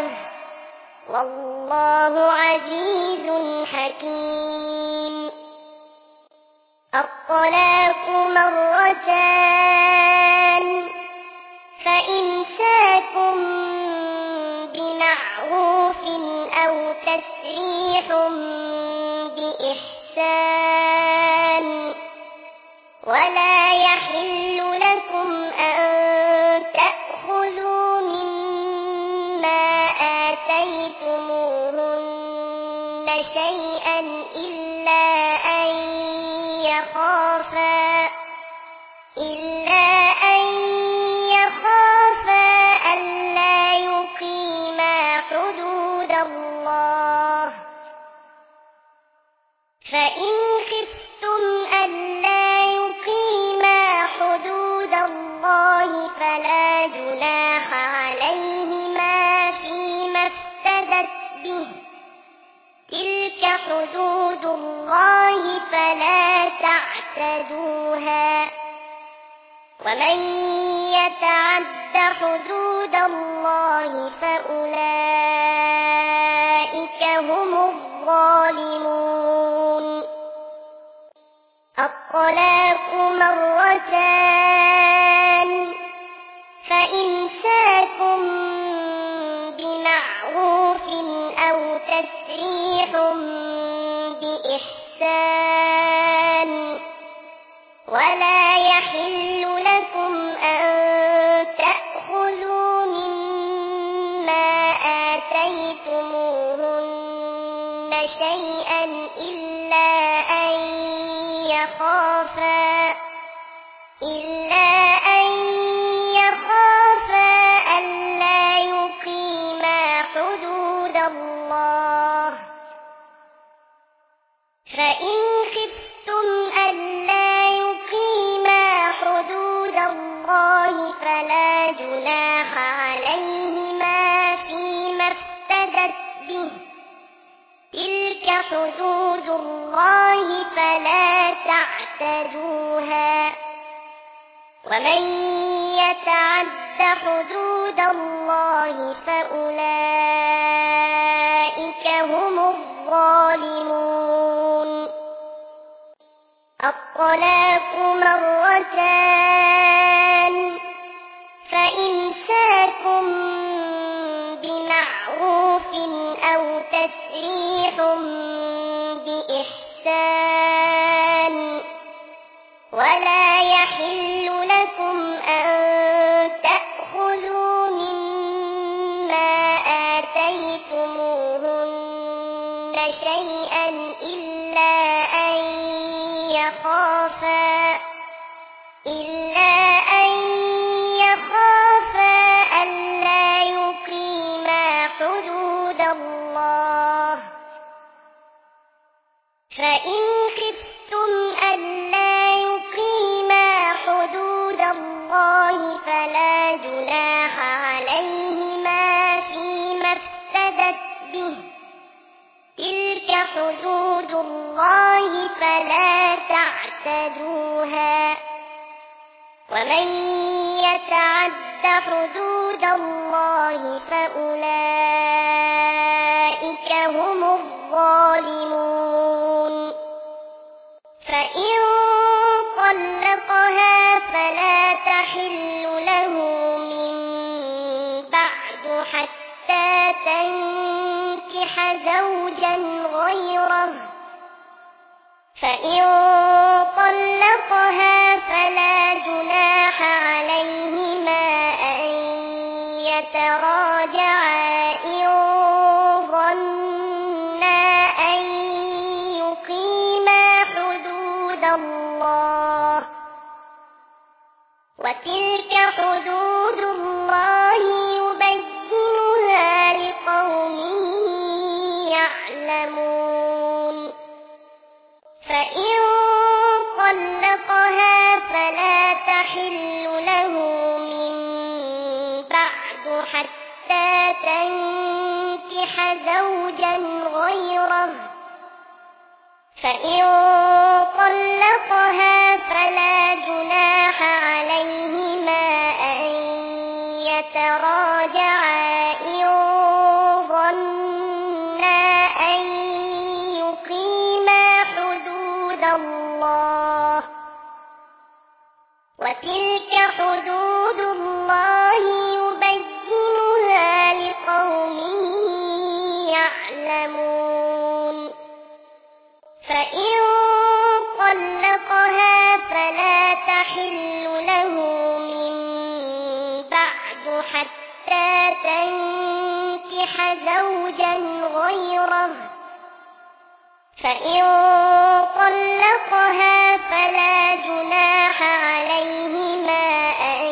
والله عزيز حكيم. الطلاق مرتان فإمساك بمعروف أو تسريح بإحسان ولا يحل لكم أن تأخذوا مما آتيتموهن شيئا إلا أن يخافا إلا أن يخافا ألا يقيما حدود الله فإن خفتم ألا يقيما حدود الله فلا جناح عليهما فيما افتدت به تلك حدود الله فلا تعتدوها ومن يتعد حدود الله فأولئك هم الظالمون. الطلاق مرتان فإمساك بمعروف أو تسريح بإحسان ولا يحل لكم أن تأخذوا مما آتيتموهن شيئا إلا أن يخافا إلا أن يخافا ألا يقيما حدود الله فإن خفتم ألا يقيما حدود الله فلا جناح عليهما فيما افتدت به تلك حدود الله فلا تعتدوها ومن يتعد حدود الله فأولئك هم الظالمون. الطلاق مرتان فإمساك بمعروف أو تسريح بإحسان ولا يحل لكم أن تأخذوا مما آتيتموهن شيئا إلا أن يخافا إلا أن يخافا ألا يقيما حدود الله فإن خفتم ألا يقيما حدود الله فلا جناح عليهما فيما افتدت به تلك حدود الله فلا تعتدوها ومن يتعد حدود الله فأولئك هم الظالمون. فإن طلقها فلا تحل له من بعد حتى تنكح زوجا غيره فإن طلقها فلا جناح عليهما أن يتراجعا إن ظنا أن يقيما حدود الله وتلك حدود الله يبينها لقوم يعلمون. فإن طلقها حتى تنكح زوجا غيره فإن طلقها فلا جناح عليهما أن يتراجعا إن ظنا أن يقيما حدود الله وتلك حدود الله يبينها لقوم يعلمون فإن طلقها فلا تحل له من بعد حتى تنكح زوجا غيره فإن طلقها فلا جناح عليهما أن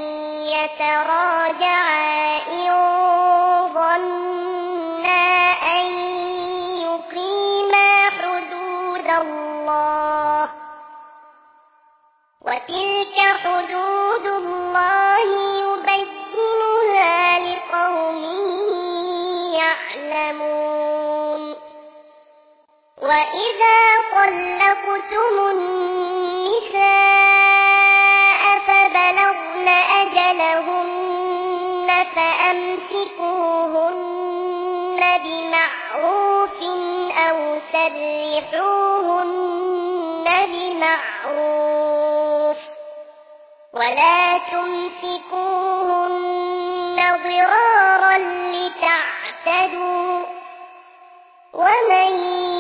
يتراجعا إن ظنا أن يقيما حدود الله وتلك حدود الله يبينها لقوم يعلمون وإذا طلقتم النساء فبلغن أجلهن فأمسكوهن بمعروف أو سرحوهن بمعروف ولا تمسكوهن ضرارا لتعتدوا ومن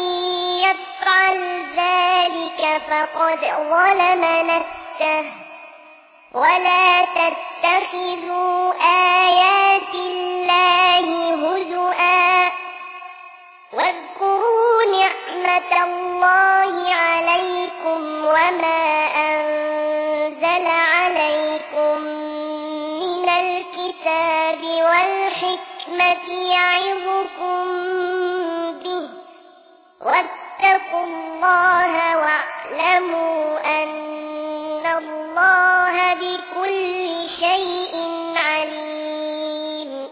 يفعل ذلك فقد ظلم نفسه ولا تتخذوا آيات الله هزؤا واذكروا نعمة الله عليكم وما أنزل عليكم من الكتاب والحكمة يعظكم به واتقوا الله واعلموا أن الله بكل شيء عليم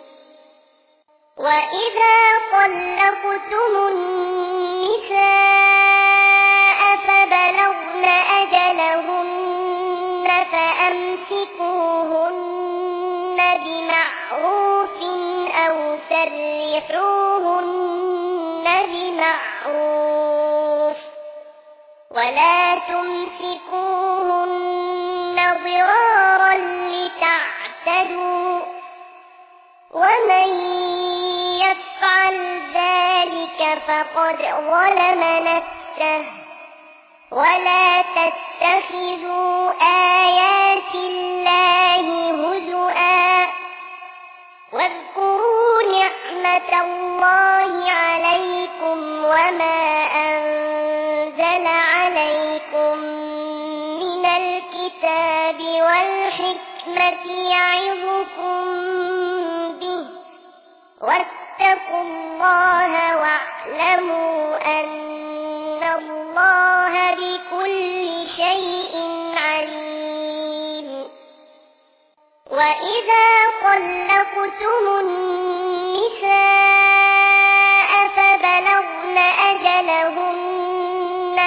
وإذا طلقتم النساء فبلغن أجلهن فأمسكوهن بمعروف أو سرحوهن بمعروف ولا تمسكوهن ضرارا لتعتدوا ومن يفعل ذلك فقد ظلم نفسه ولا تتخذوا آيات الله هزؤا واذكروا نعمة الله عليكم وما أنزل عليكم من الكتاب والحكمة يعظكم به واتقوا الله واعلموا أن الله بكل شيء عليم وإذا طلقتم النساء فبلغن أجلهن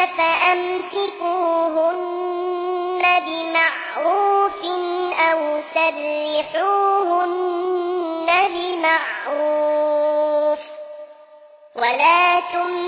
فأمسكوهن بمعروف أو سرحوهن بمعروف ولا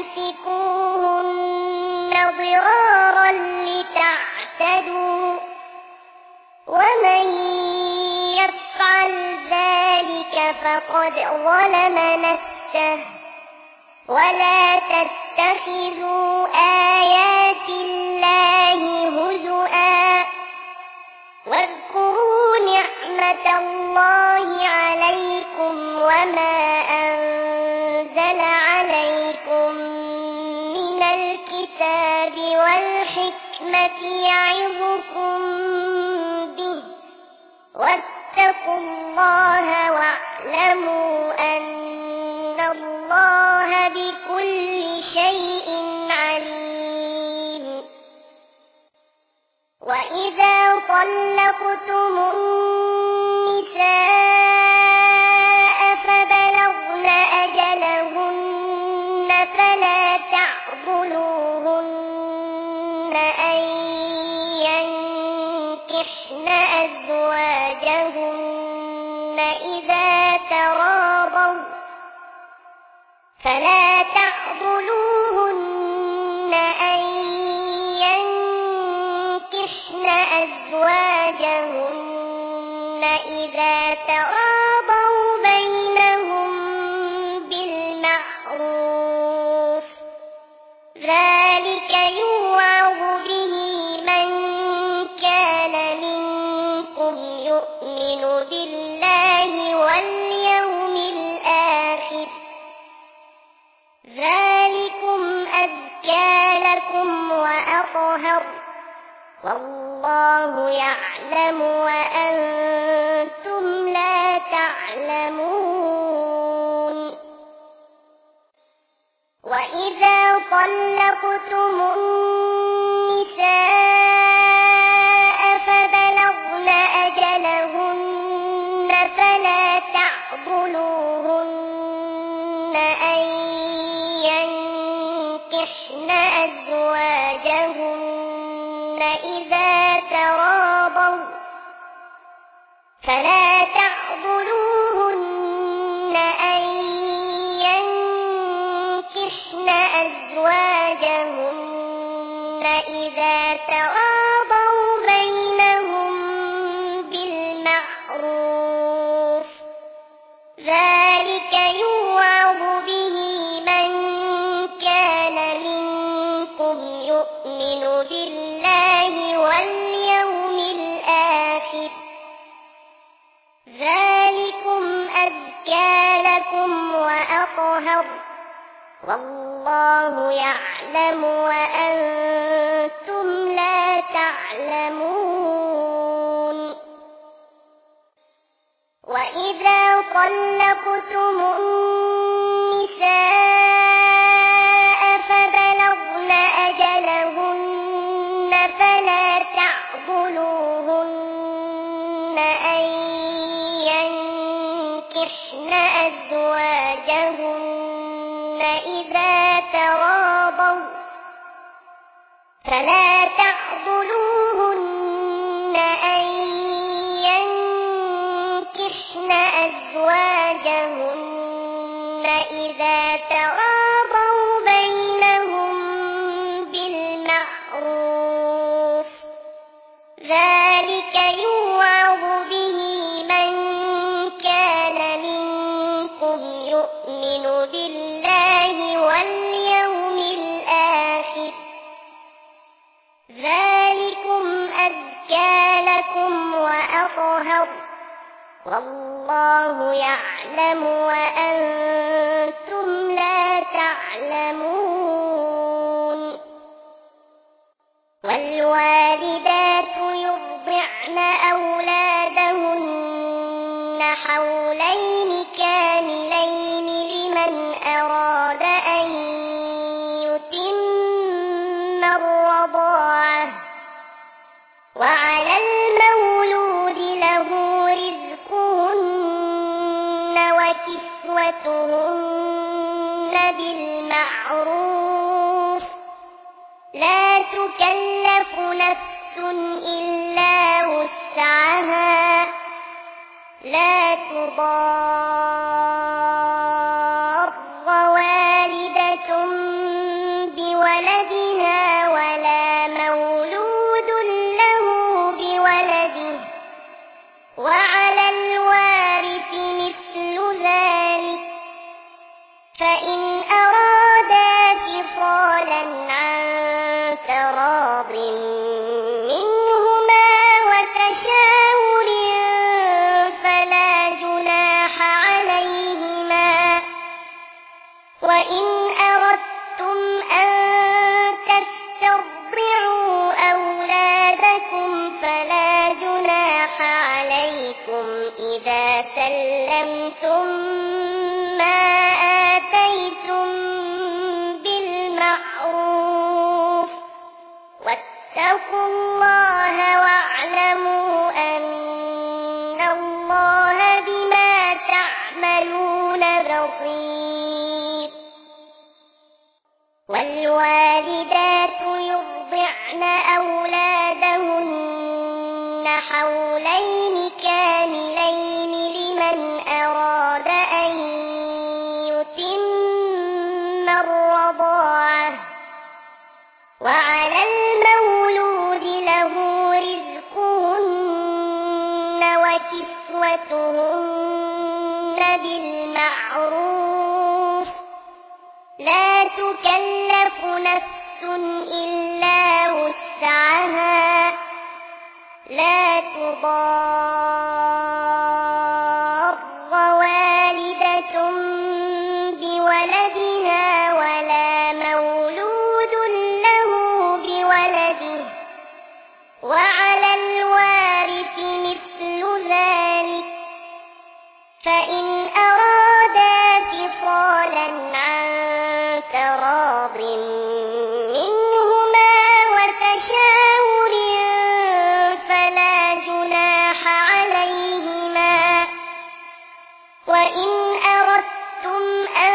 تمسكوهن ضرارا لتعتدوا ومن يفعل ذلك فقد ظلم نفسه ولا تتخذوا آيات الله هزؤا واذكروا نعمة الله عليكم وما أنزل عليكم من الكتاب والحكمة يعظكم به واتقوا الله واعلموا أن الله بكل شيء عليم وإذا طلقتم النساء ينكحن أزواجهن إذا تراضوا فلا تعضلوهن أن ينكحن أزواجهن إذا تراضوا بينهم بالمعروف ذلك يوعظ به من كان منكم يؤمن بالله واليوم الآخر ذلكم أزكى لكم وأطهر والله يعلم وأنتم لا تعلمون وإذا طلقتم النساء فبلغن أجلهن فلا تعضلوهن أن ينكحن أزواجهن إذا تراضوا فلا تعضلوهن أن ينكحن أزواجهن إذا تراضوا بينهم بالمعروف ذلك يوعظ به من كان منكم يؤمن بالله واليوم الآخر ذلكم أزكى لكم وأطهر والله يعلم وأنتم لا تعلمون وإذا طلقتم النساء فبلغن أجلهن فلا تعضلوهن أن ينكحن أزواجهن إذا تراضوا فلا تعضلوهن أن ينكحن أزواجهن إذا تراضوا بينهم بالمعروف ذلك يوعظ به من كان منكم يؤمن بالله واليوم الآخر ذلكم أزكى لكم وأطهر والله يعلم وأنتم لا تعلمون والوالدات يرضعن أولادهن حولين كاملين لمن أراد أن يتم الرضاعة وعلى المولود له رزقهن وكسوتهن بالمعروف لا تكلف نفس إلا وسعها لا تضار والدة بولدها ولا مولود له بولده وعلى الوارث مثل ذلك فإن أرادا فصالا عن تراض منهما وتشاور فلا جناح عليهما وإن أردتم أن تسترضعوا أولادكم فلا جناح عليكم إذا سلمتم ما آتيتم بالمعروف واتقوا الله واعلموا أن الله بما تعملون بصير والوالدات يرضعن أولادهن حولين كاملين لمن أراد أن يتم الرضاعة وعلى المولود له رزقهن وكسوتهن بالمعروف لا تكلف نفس إلا وسعها لا تضار والدة بولدها ولا مولود له بولده وعلى الوارث مثل ذلك فإن أرادا فصالا عن تراض منهما وتشاور فلا جناح عليهما وإن أردتم أن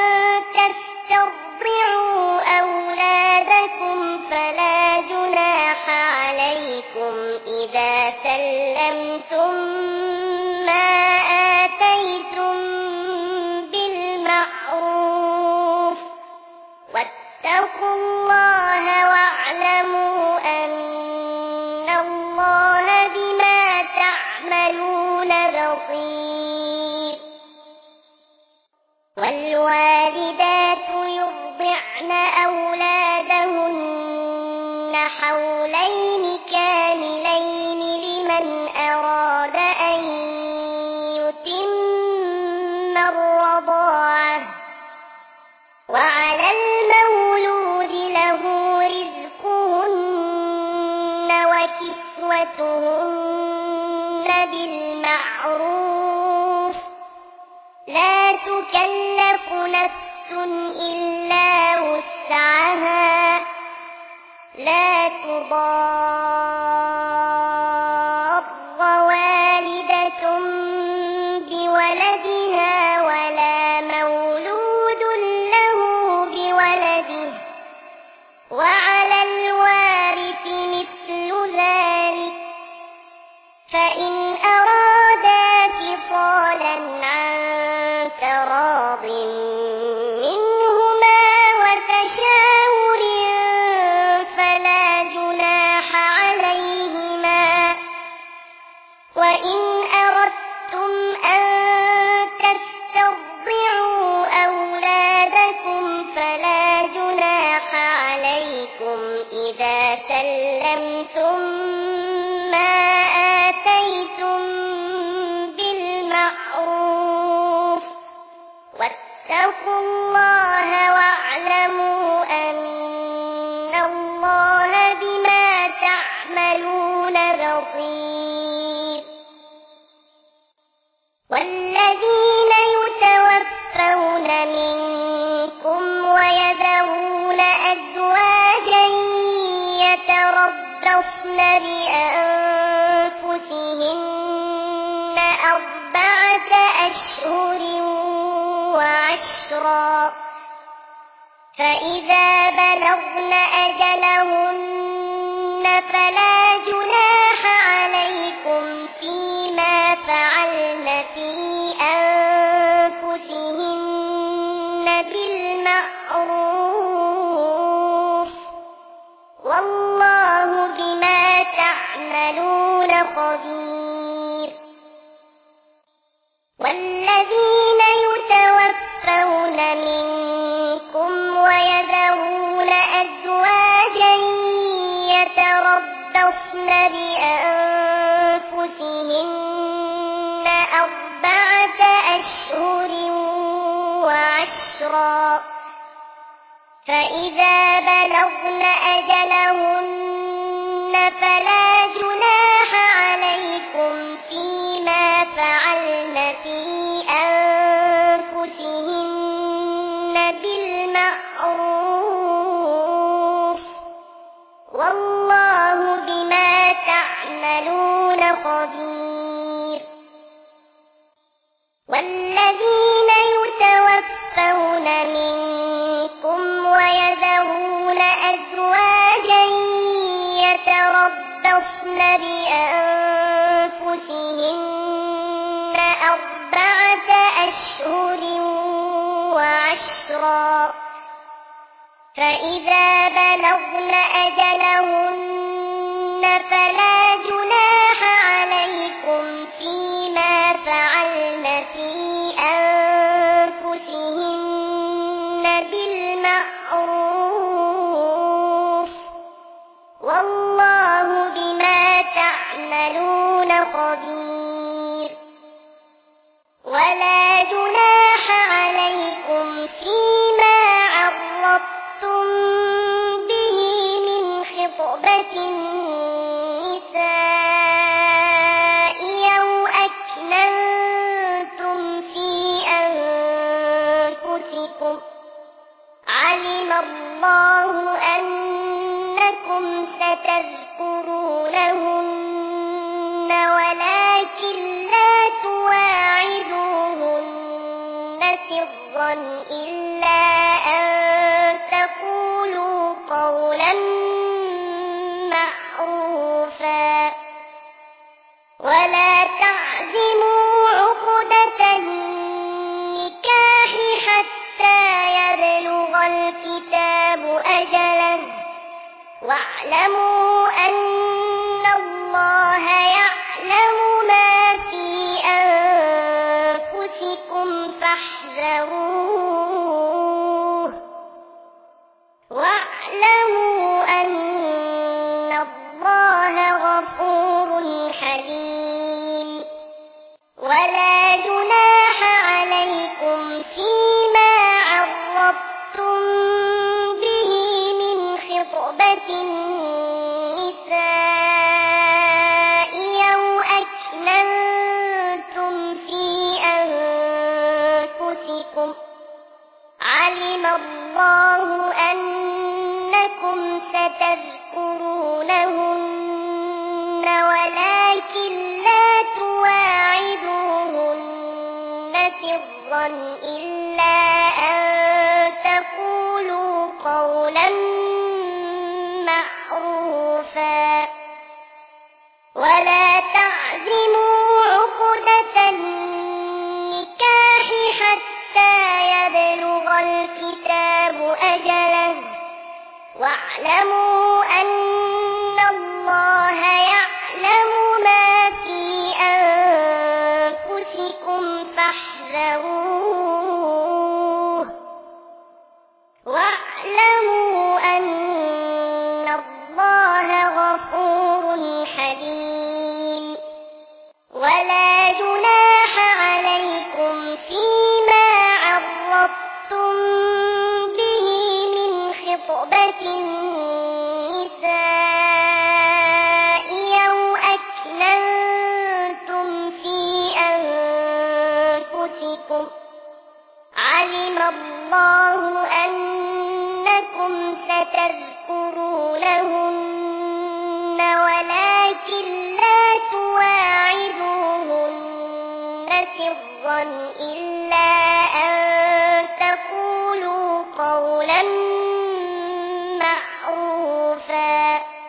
تسترضعوا أولادكم فلا جناح عليكم إذا سلمتم ما آتيتم بالمعروف واتقوا الله واعلموا أن الله بما تعملون بصير والوالدات يرضعن أولادهن حولين كاملين لمن أراد أن يتم الرضاعة وعلى المولود له رزقهن وكسوتهن بالمعروف لا تكلف نفس إلا وسعها لا تضار والدة بولدها ولا مولود له بولده وعلى الوارث مثل ذلك فإن أرادا فصالا عن تراض منهما وتشاور فلا جناح عليهما وإن أردتم أن تسترضعوا أولادكم فلا جناح عليكم إذا سلمتم ما آتيتم بالمعروف واتقوا الله واعلموا أن الله بما تعملون بصير والذين يتوفون منكم ويذرون أزواجا يتربصن بأنفسهن أربعة أشهر وعشرا فإذا بلغن أجلهن فلا جناح عليكم فيما فعلن في أنفسهن بالمعروف والله بما تعملون خبير والذين يتوفون منكم ويذرون أزواجا يتربصن بأنفسهن أربعة أشهر وعشرا فإذا بلغن أجلهن فلا جناح عليكم فيما فعلن في أنفسهن بالمعروف والله بما تعملون خبير والذين يتوفون منكم ويذرون أزواجا يتربصن بأنفسهن شهرا فإذا بلغن أجلهن فلا جناح عليكم فيما فعلن في أنفسهن بالمعروف والله بما تعملون خبير ولا جناح عليكم فيما عرضتم به من خطبة النساء أو أكننتم في أنفسكم علم الله أنكم ستذكرونهن ولكن لا تواعدوهن سرا إلا أن تقولوا قولا معروفا ولا تعزموا عقدة النكاح حتى يبلغ الكتاب أجله واعلموا أن الله يعلم ما في أنفسكم فاحذروه واعلموا أن الله غفور حليم ولا جناح عليكم فيما عرضتم به من خطبة النساء أو أكننتم في أنفسكم علم الله أنكم ستذكرونهن ولكن لا تواعدوهن سرا إلا أن تقولوا قولا معروفا ولا تعزموا عقدة النكاح حتى يبلغ الكتاب أجله واعلموا أن الله يعلم ما في أنفسكم فاحذروه واعلموا أن الله غفور حليم ولا جناح عليكم فيما عرضتم به من خطبة النساء أو أكننتم في أنفسكم علم الله أنكم ستذكرونهن ولكن لا تواعدوهن سرا إلا أن تقولوا قولا معروفا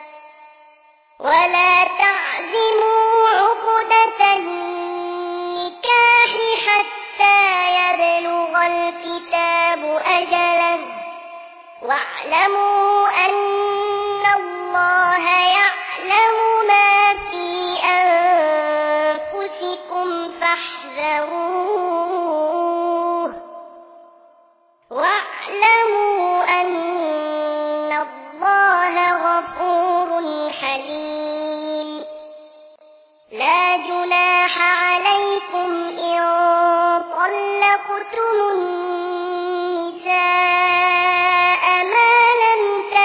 ولا تعزموا عقدة النكاح حتى يبلغ الكتاب أجله واعلموا أن الله يعلم ما في أنفسكم فاحذروه واعلموا أن الله غفور حليم لا جناح عليكم إن طلقتم النساء ما لم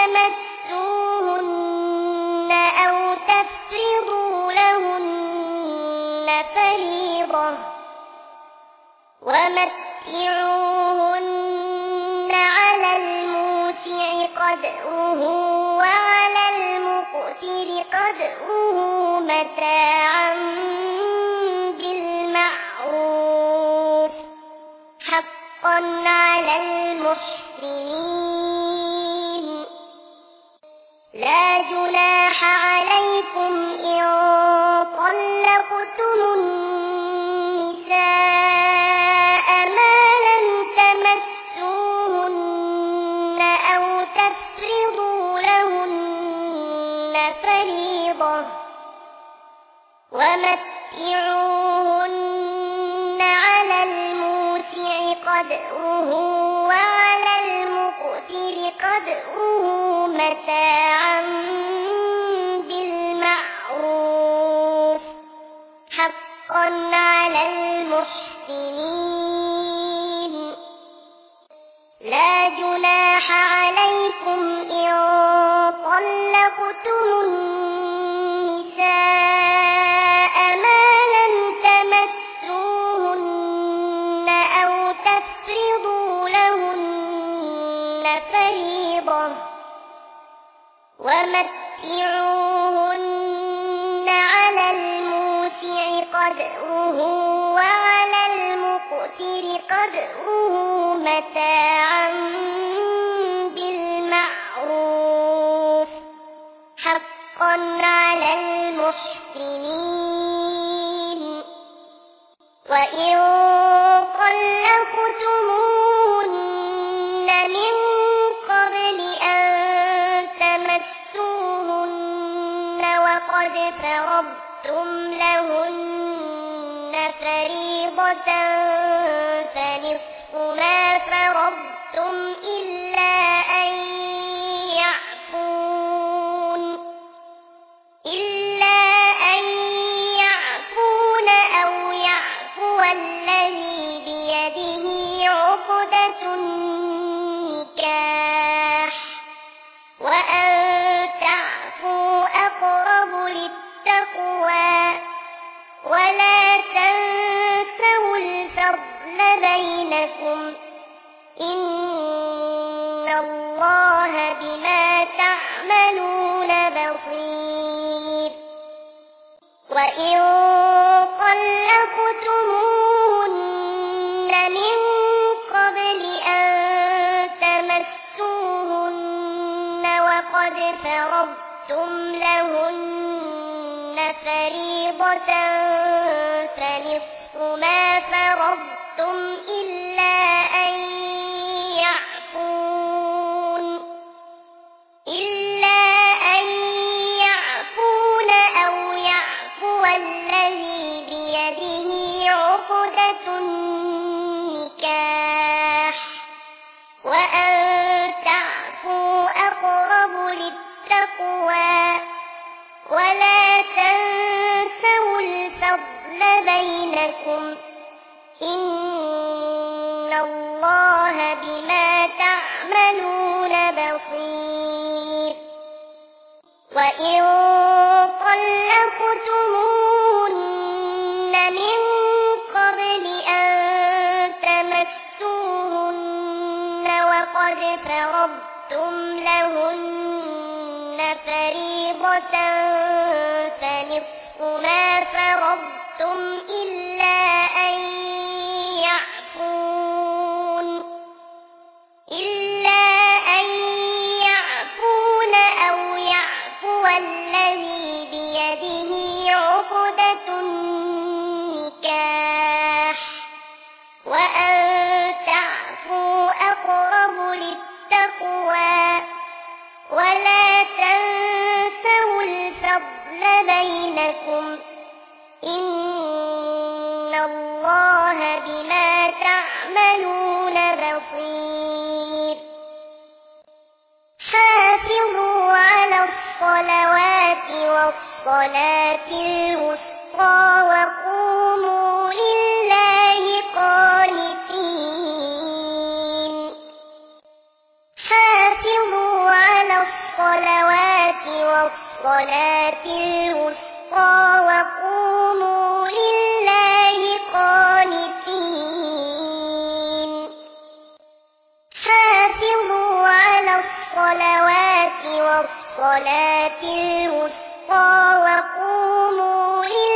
تمسوهن أو تفرضوا لهن فريضة ومتعوهن على الموسع قدره وعلى المقتر قدره متاعا بالمعروف حقا على المحسنين لا جناح عليكم إن طلقتم النساء ما لم تمسوهن ومتعوهن على الموسع قدره وعلى المقتر قدره متاعا بالمعروف حقا على المحسنين. لا جناح عليكم إن طلقتم النساء ما لم تمسوهن أو تفرضوا لهن فريضة ومتعوهن على الموسع قدره وعلى المقتر قدره متاعا بالمعروف حقا على المحسنين. وإن طلقتموهن من قبل أن تمسوهن وقد فرضتم لهن فريضة فنصف ما فرضتم إلا أن يعفون إلا أن يعفون أو يعفو الذي بيده عقدة النكاح وأن تعفوا أقرب للتقوى ولا تنسوا الفضل بينكم إن الله بما تعملون بصير. وإن طلقتموهن من قبل أن تمسوهن وقد فرضتم لهن فريضة فنصف ما فرضتم إلا أن يعفون إلا أن يعفون أو يعفو الذي بيده عقدة النكاح وأن تعفوا أقرب للتقوى ولا تنسوا الفضل بينكم إن الله بما تعملون بصير. وإن طلقتموهن من قبل أن تمسوهن وقد فرضتم لهن فريضة فنصف ما فرضتم إلا أن يعفون إلا أن يعفون أو يعفو الذي بيده عقدة النكاح وأن تعفوا أقرب للتقوى ولا تنسوا الفضل بينكم إن الله بما تعملون بصير. حافظوا على الصلوات والصلاة الوسطى وقوموا لله قانتين. حافظوا على الصلوات والصلاة الوسطى وقوموا لله قانتين. حافظوا على الصلوات والصلاة الوسطى وقوموا لله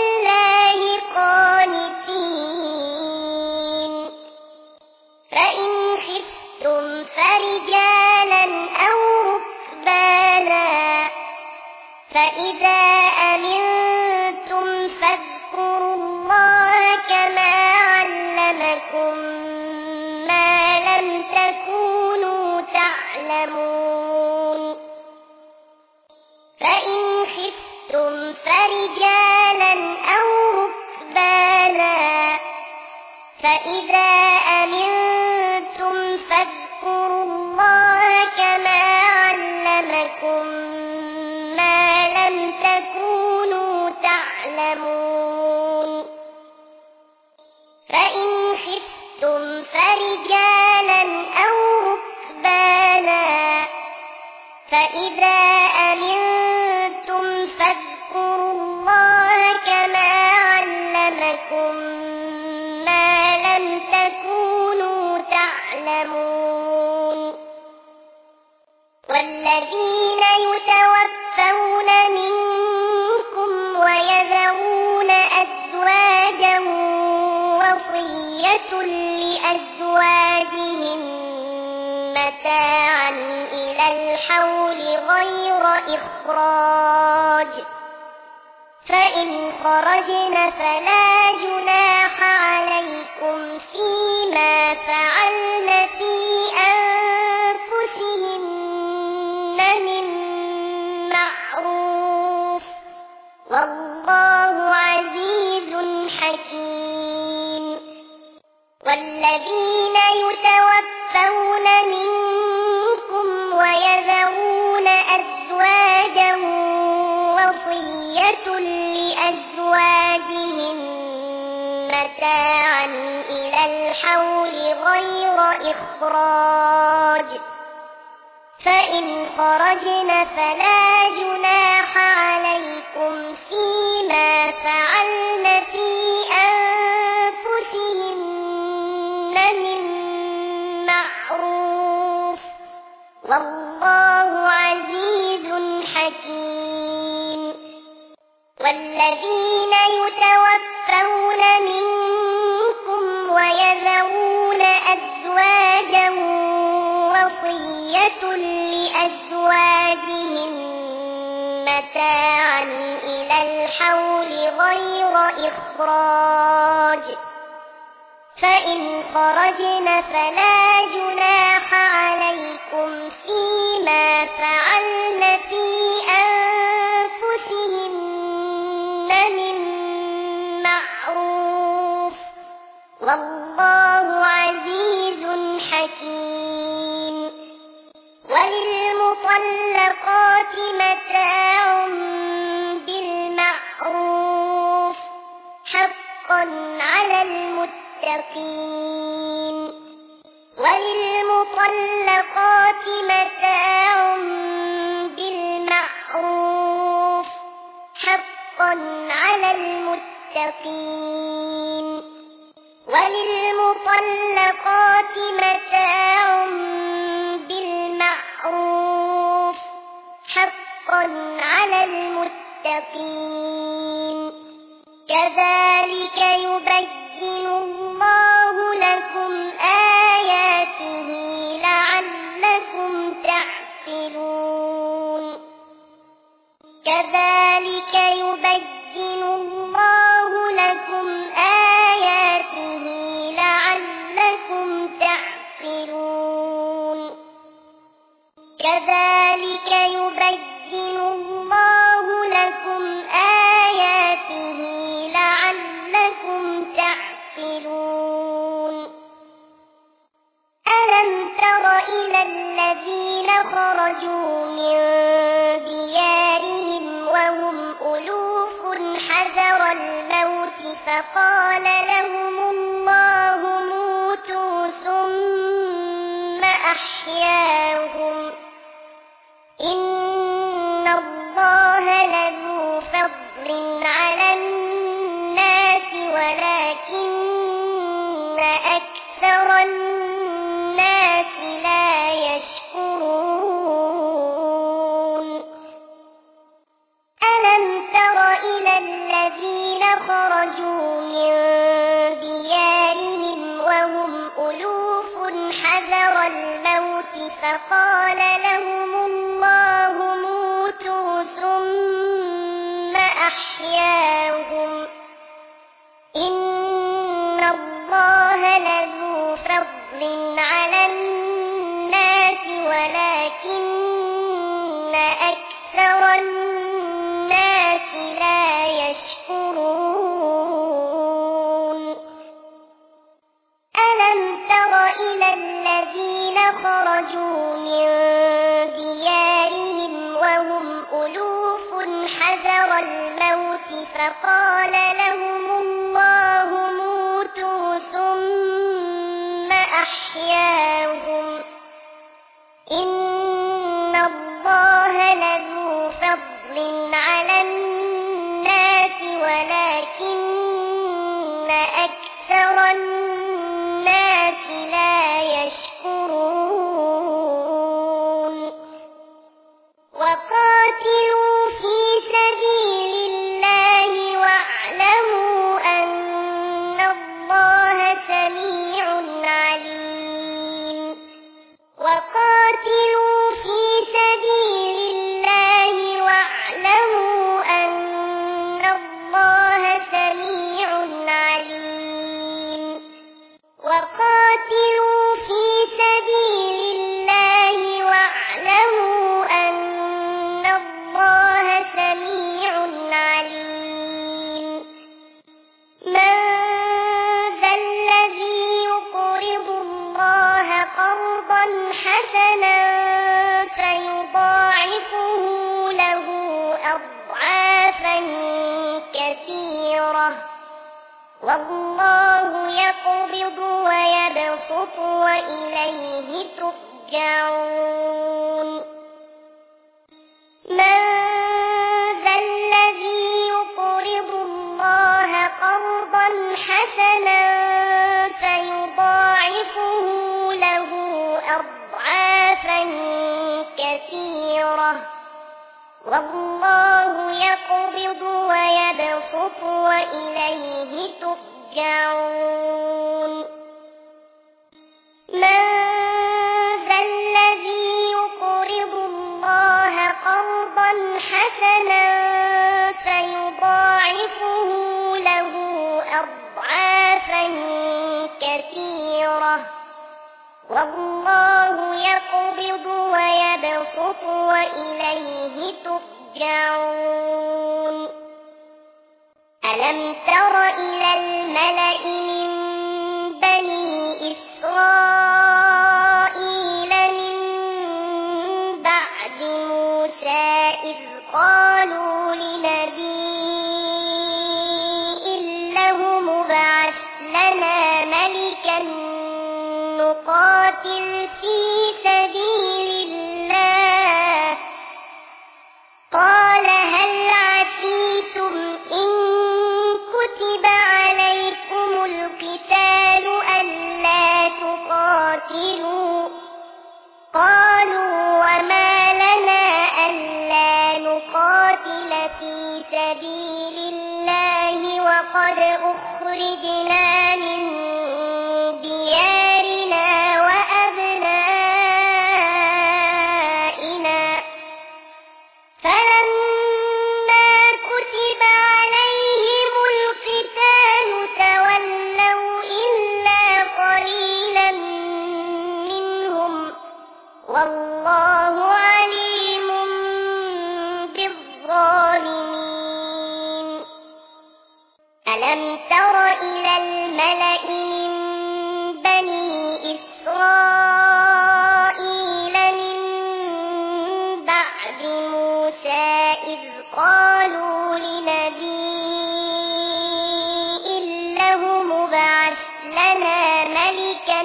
فإذا أمنتم فاذكروا الله كما علمكم ما لم تكونوا تعلمون فإن خفتم فرجالا أو ركبانا فإذا أمنتم فاذكروا الله كما علمكم ما لم تكونوا تعلمون والذين يتوفون منكم ويذرون أزواجا وصية لأزواجهم متاعا إلى الحول غير إخراج فإن خرجن فلا جناح عليكم فيما فعلن في أنفسهن من معروف والله عزيز حكيم والذين يتوفون منكم ويذرون أزواجا وصية لأزواجهم متاعا إلى الحول غير إخراج فإن خرجن فلا جناح عليكم فيما فعلن في أنفسهن من معروف والله عزيز حكيم والذين يتوفون منكم ويذرون أزواجا وصية لأزواجهم متاعا إلى الحول غير إخراج فإن خرجن فلا جناح عليكم فيما فعلن في أنفسهن من معروف والله عزيز حكيم وللمطلقات متاع بالمعروف حقا على المتقين وللمطلقات متاع بالمعروف حقا على المتقين وللمطلقات متاع بالمعروف حقا على المتقين كذلك يبين الله لكم آياته لعلكم تعقلون كذلك يبين الله لكم آياته لعلكم تعقلون كذلك يبين الله لكم آياته لعلكم تعقلون ألم تر إلى الذين خرجوا من ديارهم وهم ألوف حذر الموت فقال لهم الله موتوا ثم أحياهم إن الله لذو فضل على الناس ولكن أكثر الناس لا يشكرون ألم تر إلى الذين خرجوا من ديارهم وهم ألوف حذر الموت فقال لهم الله موتوا ثم أحياهم إن الله لذو فضل على الناس ولكن أكثر الناس لا يشكرون خرجوا من ديارهم وهم ألوف حذر الموت فقال لهم الله موتوا ثم أحياهم إن الله لذو فضل على الناس ولكن أكثر الناس لا يشكرون وقاتلوا في سبيل الله واعلموا أن الله سميع عليم وقاتلوا في سبيل الله واعلموا أن الله سميع عليم وقاتلوا في سبيل الله واعلموا أن الله سميع عليم من ذا الذي يقرض الله قرضا حسنا فيضاعفه له أضعافا كثيرة والله يقبض ويبسط وإليه ترجعون من ذا الذي يقرض الله قرضا حسنا فيضاعفه له أضعافا كثيرة والله يقبض ويبسط وإليه ترجعون من ذا الذي يقرض الله قرضا حسنا فيضاعفه له أضعافا كثيرة والله يقبض ويبسط وإليه ترجعون ألم تر إلى الملأ من بني إسرائيل من بعد موسى إذ قالوا لنبي له مبعث لنا ملكا نقاتل في سبيل الله قال هل عسيتم إن كتب عليكم القتال ألا تقاتلوا قالوا وما لنا ألا نقاتل في سبيل الله وقد أخرجنا من ديارنا وأبنائنا فلما كتب عليهم القتال تولوا إلا قليلا منهم والله عليم بالظالمين ألم تر إلى الملأ من بني إسرائيل من بعد موسى إذ قالوا لنبي له مبعث لنا ملكا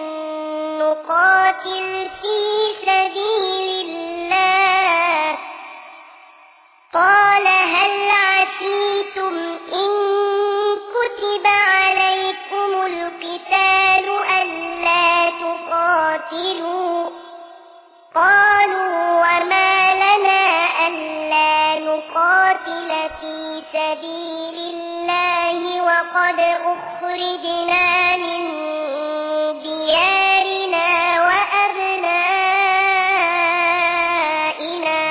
نقاتل في سبيل الله قال هل عسيتم إن كتب عليكم القتال ألا تقاتلوا قالوا وما لنا ألا نقاتل في سبيل الله وقد أخرجنا من ديارنا وأبنائنا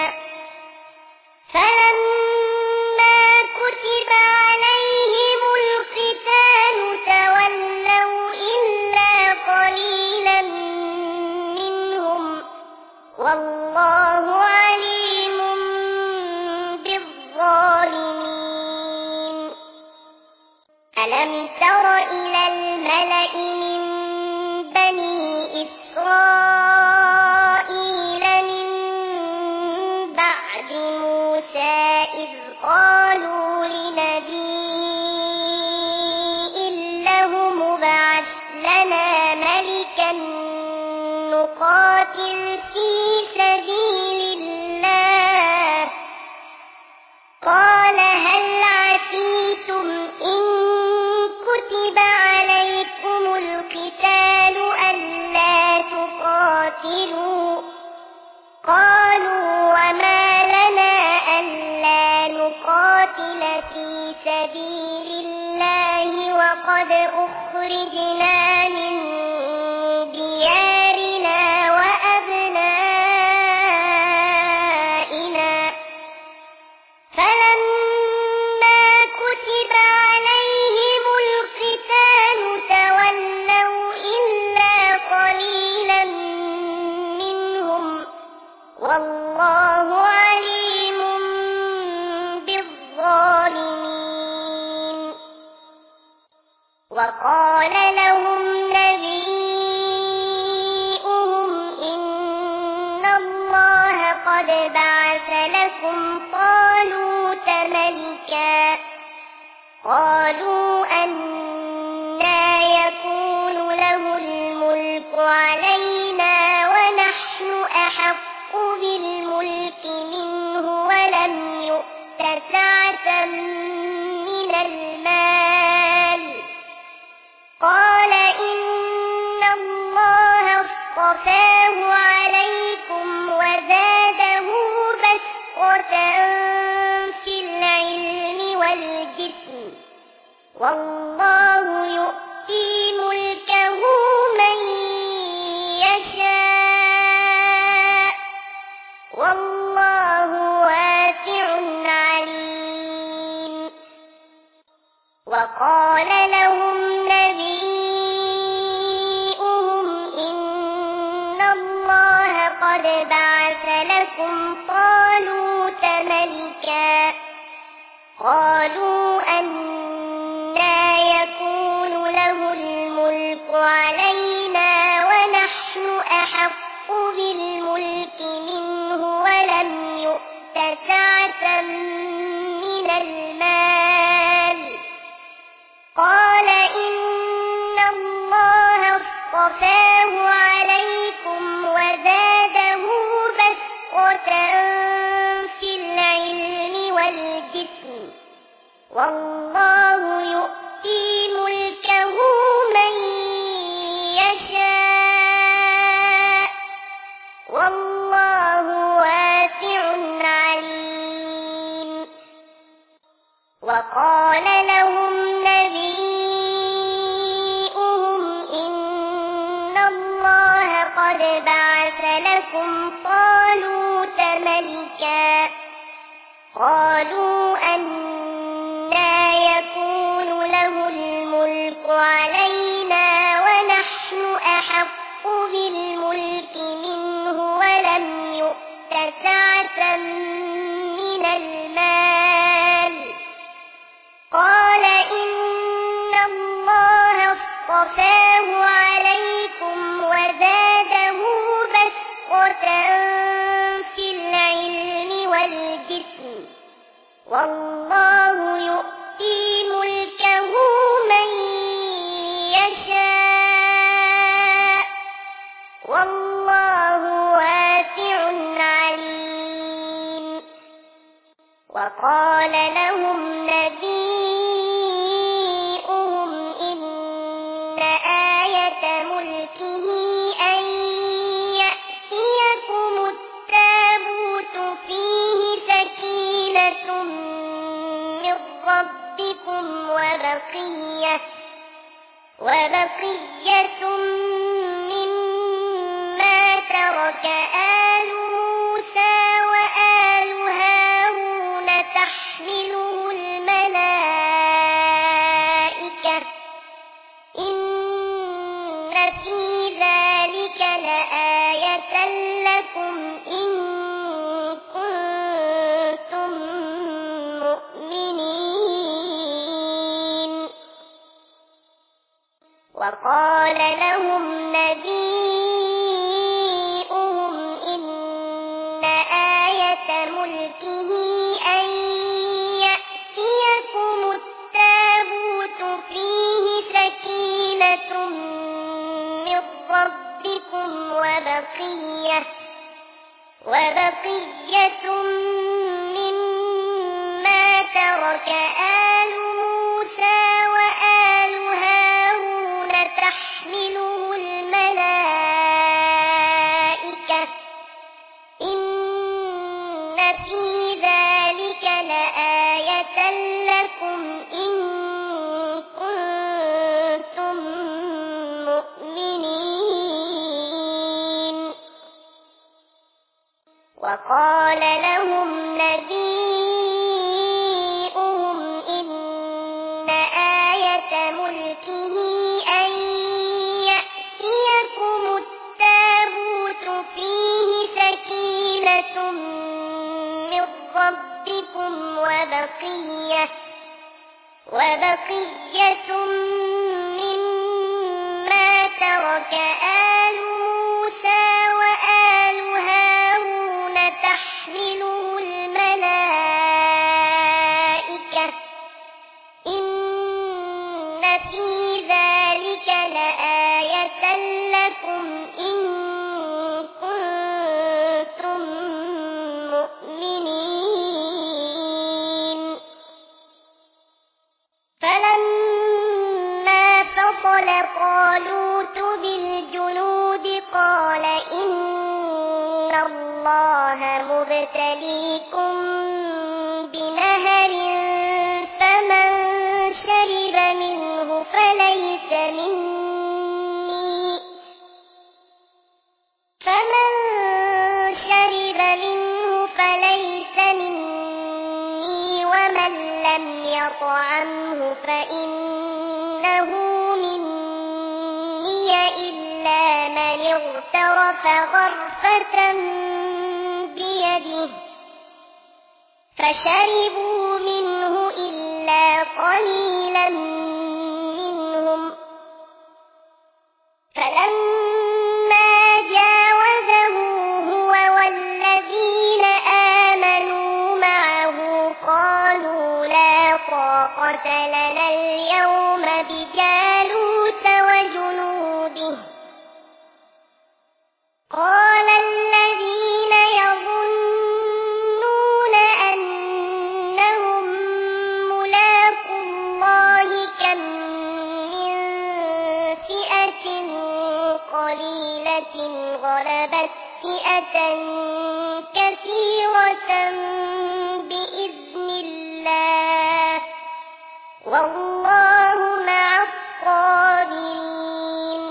فلما كتب عليهم القتال تولوا إلا قليلا منهم والله عليم بالظالمين ألم تر إلى الملأ من بني إسرائيل وقد أخرجنا من ديارنا وأبنائنا فلما كتب عليهم القتال تولوا إلا قليلا منهم والله عليم بالظالمين. وقال لهم نبيهم إن الله قد بعث لكم طالوت ملكا قالوا أنى يكون له الملك علينا ونحن أحق بالملك منه ولم يؤت سعة من المال قال إن الله اصطفاه عليكم وزاده بسطة في العلم والجسم والله يؤتي ملكه من يشاء والله واسع عليم. وقال لهم نبيهم إن الله قد بعث لكم طالوت ملكا قالوا أنى يكون له الملك علينا ونحن أحق بالملك منه ولم يؤت سعة من المال قال إن الله اصطفاه عليكم وزاده بسطة في العلم والجسم والله يؤتي ملكه من يشاء والله واسع عليم. وقال لهم نبيهم إن الله قد بعث لكم طالوت ملكا قالوا أنى يكون له الملك علينا ونحن أحق بالملك منه ولم يؤت سعة من المال قال إن الله اصطفاه عليكم وزاده بسطة في العلم والجسم والله يؤتي ملكه من يشاء والله واسع عليم. وقال لهم نبيهم إن آية ملكه أن يأتيكم التابوت فيه سكينة من ربكم وبقية وبقية مما ترك آل موسى وآل هارون تحمله الملائكة إن في ذلك لآية لكم إن كنتم مؤمنين. وقال لهم نبيهم إن آية ملكه أن يأتيكم التابوت فيه سكينة من ربكم وبقية وبقية مما ترك آل موسى وآل هارون تحمله الملائكة وقال لهم نبيؤهم إن آية ملكه أن يأتيكم التابوت فيه سكينة من ربكم وبقية وبقية مما ترك آل موسى وآل هارون تحمله الملائكة إن في ذلك لآية لكم إن كنتم مؤمنين فلما فصل طالوت بالجنود قال إن الله مبتليكم بنهر فمن شرب منه فليس مني فمن شرب منه فليس مني ومن لم يطعمه فإنه مني إلا من اغترف غرفة بيده فشربوا منه إلا قليلا منهم فلما جاوزه هو والذين آمنوا معه قالوا لا طاقة لنا اليوم بجالوت وجنوده قال الذين يظنون أنهم ملاقو الله كم من فئة قليلة غلبت فئة كثيرة بإذن الله والله مع الصابرين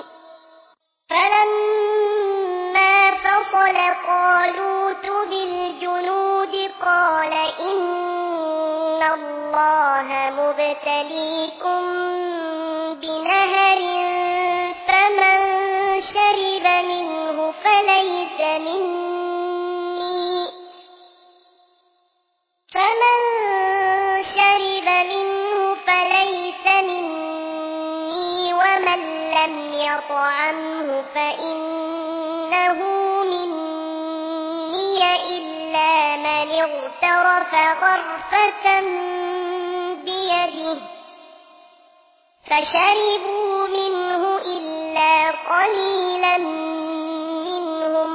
فلما فصل طالوت بالجنود قال إن الله مبتليكم بنهر فمن شرب منه فليس مني فمن شرب منه فليس مني ومن لم يطعمه فإنه مني إلا من اغترف غرفة بيده فشربوا منه إلا قليلا منهم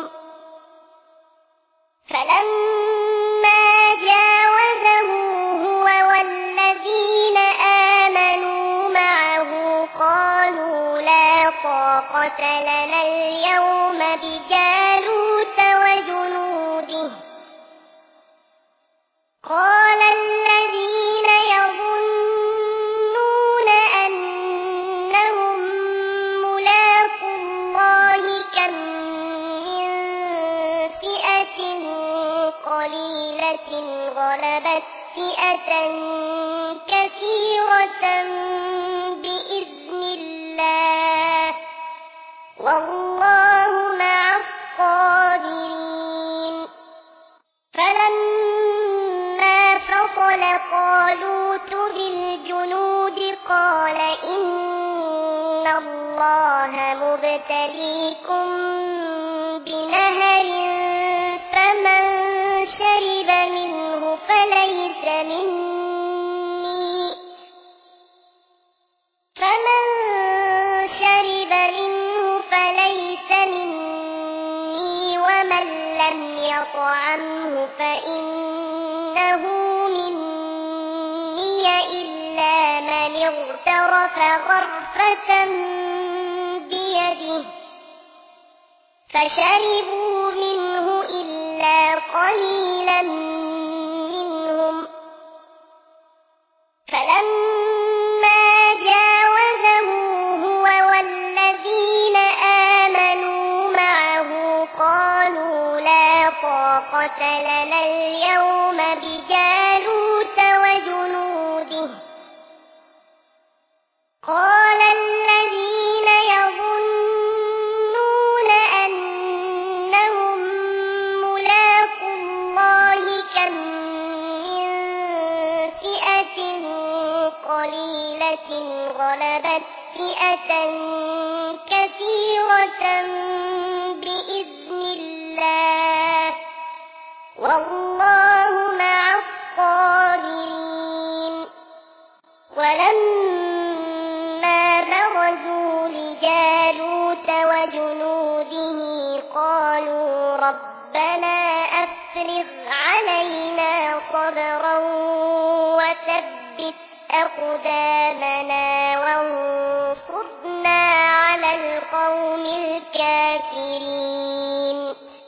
فلما جاوزه هو والذين آمنوا معه قالوا لا طاقة لنا اليوم بجالوت وجنوده قال الذين يظنون أنهم ملاقو الله كم من فئة قليلة غلبت فئة كثيرة بإذن الله والله مع الصابرين فلما فصل طالوت بالجنود قال إن الله مبتليكم بنهر فمن شرب منه فليس مني فمن شرب منه فليس مني ومن لم يطعمه فإنه مني إلا من اغترف غرفة بيده فشربوا منه إلا قليلا منهم فلما جاوزه هو والذين آمنوا معه قالوا لا طاقة لنا اليوم بجالوت وجنوده قال الذين يظنون أنهم ملاقو الله كم من فئة قليلة غلبت فئة كثيرة بإذن الله والله مع الصابرين ولما برزوا لجالوت وجنوده قالوا ربنا أفرغ علينا صبرا وثبت أقدامنا وانصرنا على القوم الكافرين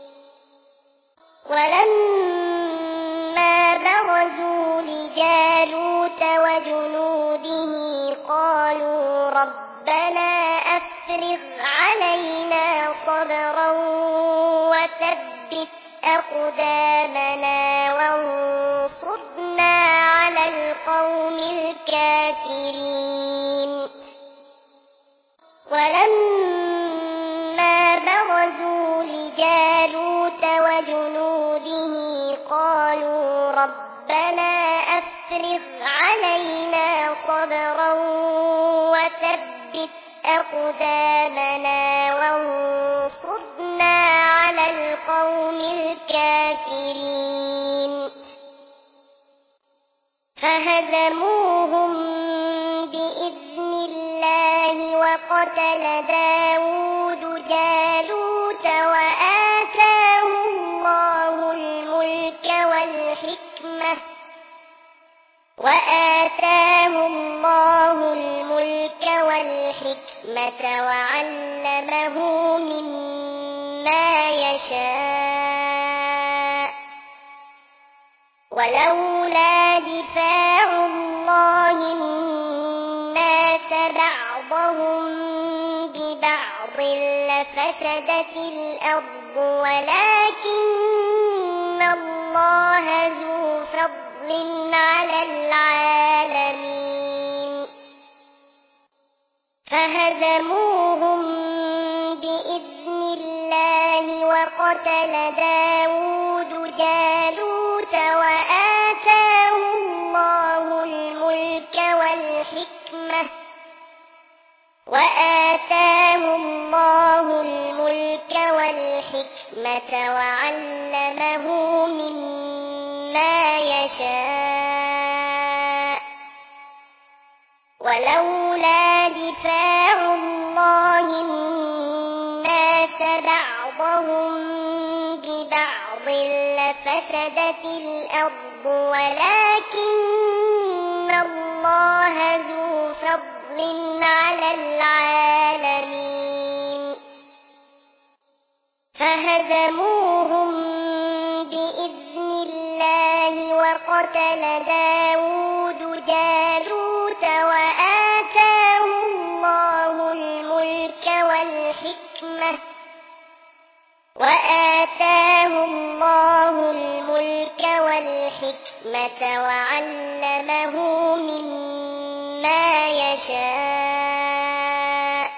ولما برزوا لجالوت وجنوده قالوا ربنا أفرغ علينا صبرا وثبت أقدامنا وانصرنا على القوم الكافرين ولما برزوا لجالوت وجنوده قالوا ربنا أفرغ علينا صبرا وثبت أقدامنا وانصرنا على القوم الكافرين فهزموهم بإذن الله وقتل داود جالوت وآتاه الله الملك والحكمة وآتاه الله الملك والحكمة وعلمه مما يشاء ولولا دفاع الله الناس بعضهم ببعض لفسدت الأرض ولكن الله ذو فضل على العالمين فهزموهم بإذن الله وقتل داود جالوت وآتاه الله الملك والحكمة وآتاه الله الملك والحكمة وعلمه مما يشاء ولولا دفاع الله الناس بعضهم ببعض لفسدت الأرض ولكن الله ذو فضل على العالمين فهزموهم بإذن الله وقتل داود جالوت وآتاه الله الملك والحكمة وآتاه الله الملك والحكمة وعلمه مما يشاء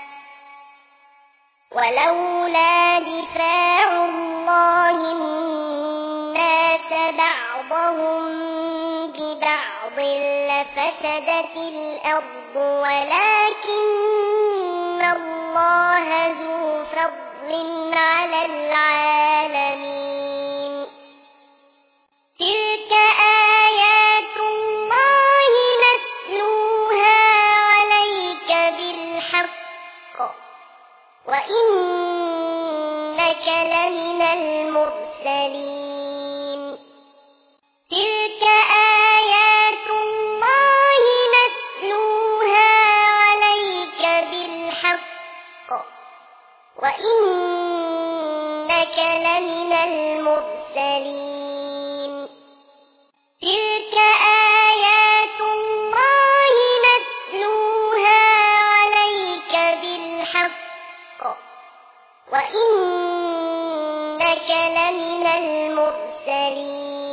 ولولا دفاع الله الناس بعضهم ببعض لفسدت الأرض ولكن الله ذو فضل على العالمين تلك آيات الله نتلوها عليك بالحق وإنك لمن المرسلين تلك آيات الله نتلوها عليك بالحق وإنك لمن المرسلين تلك آيات الله نتلوها عليك بالحق وإنك لمن المرسلين الْمُرْسَلِينَ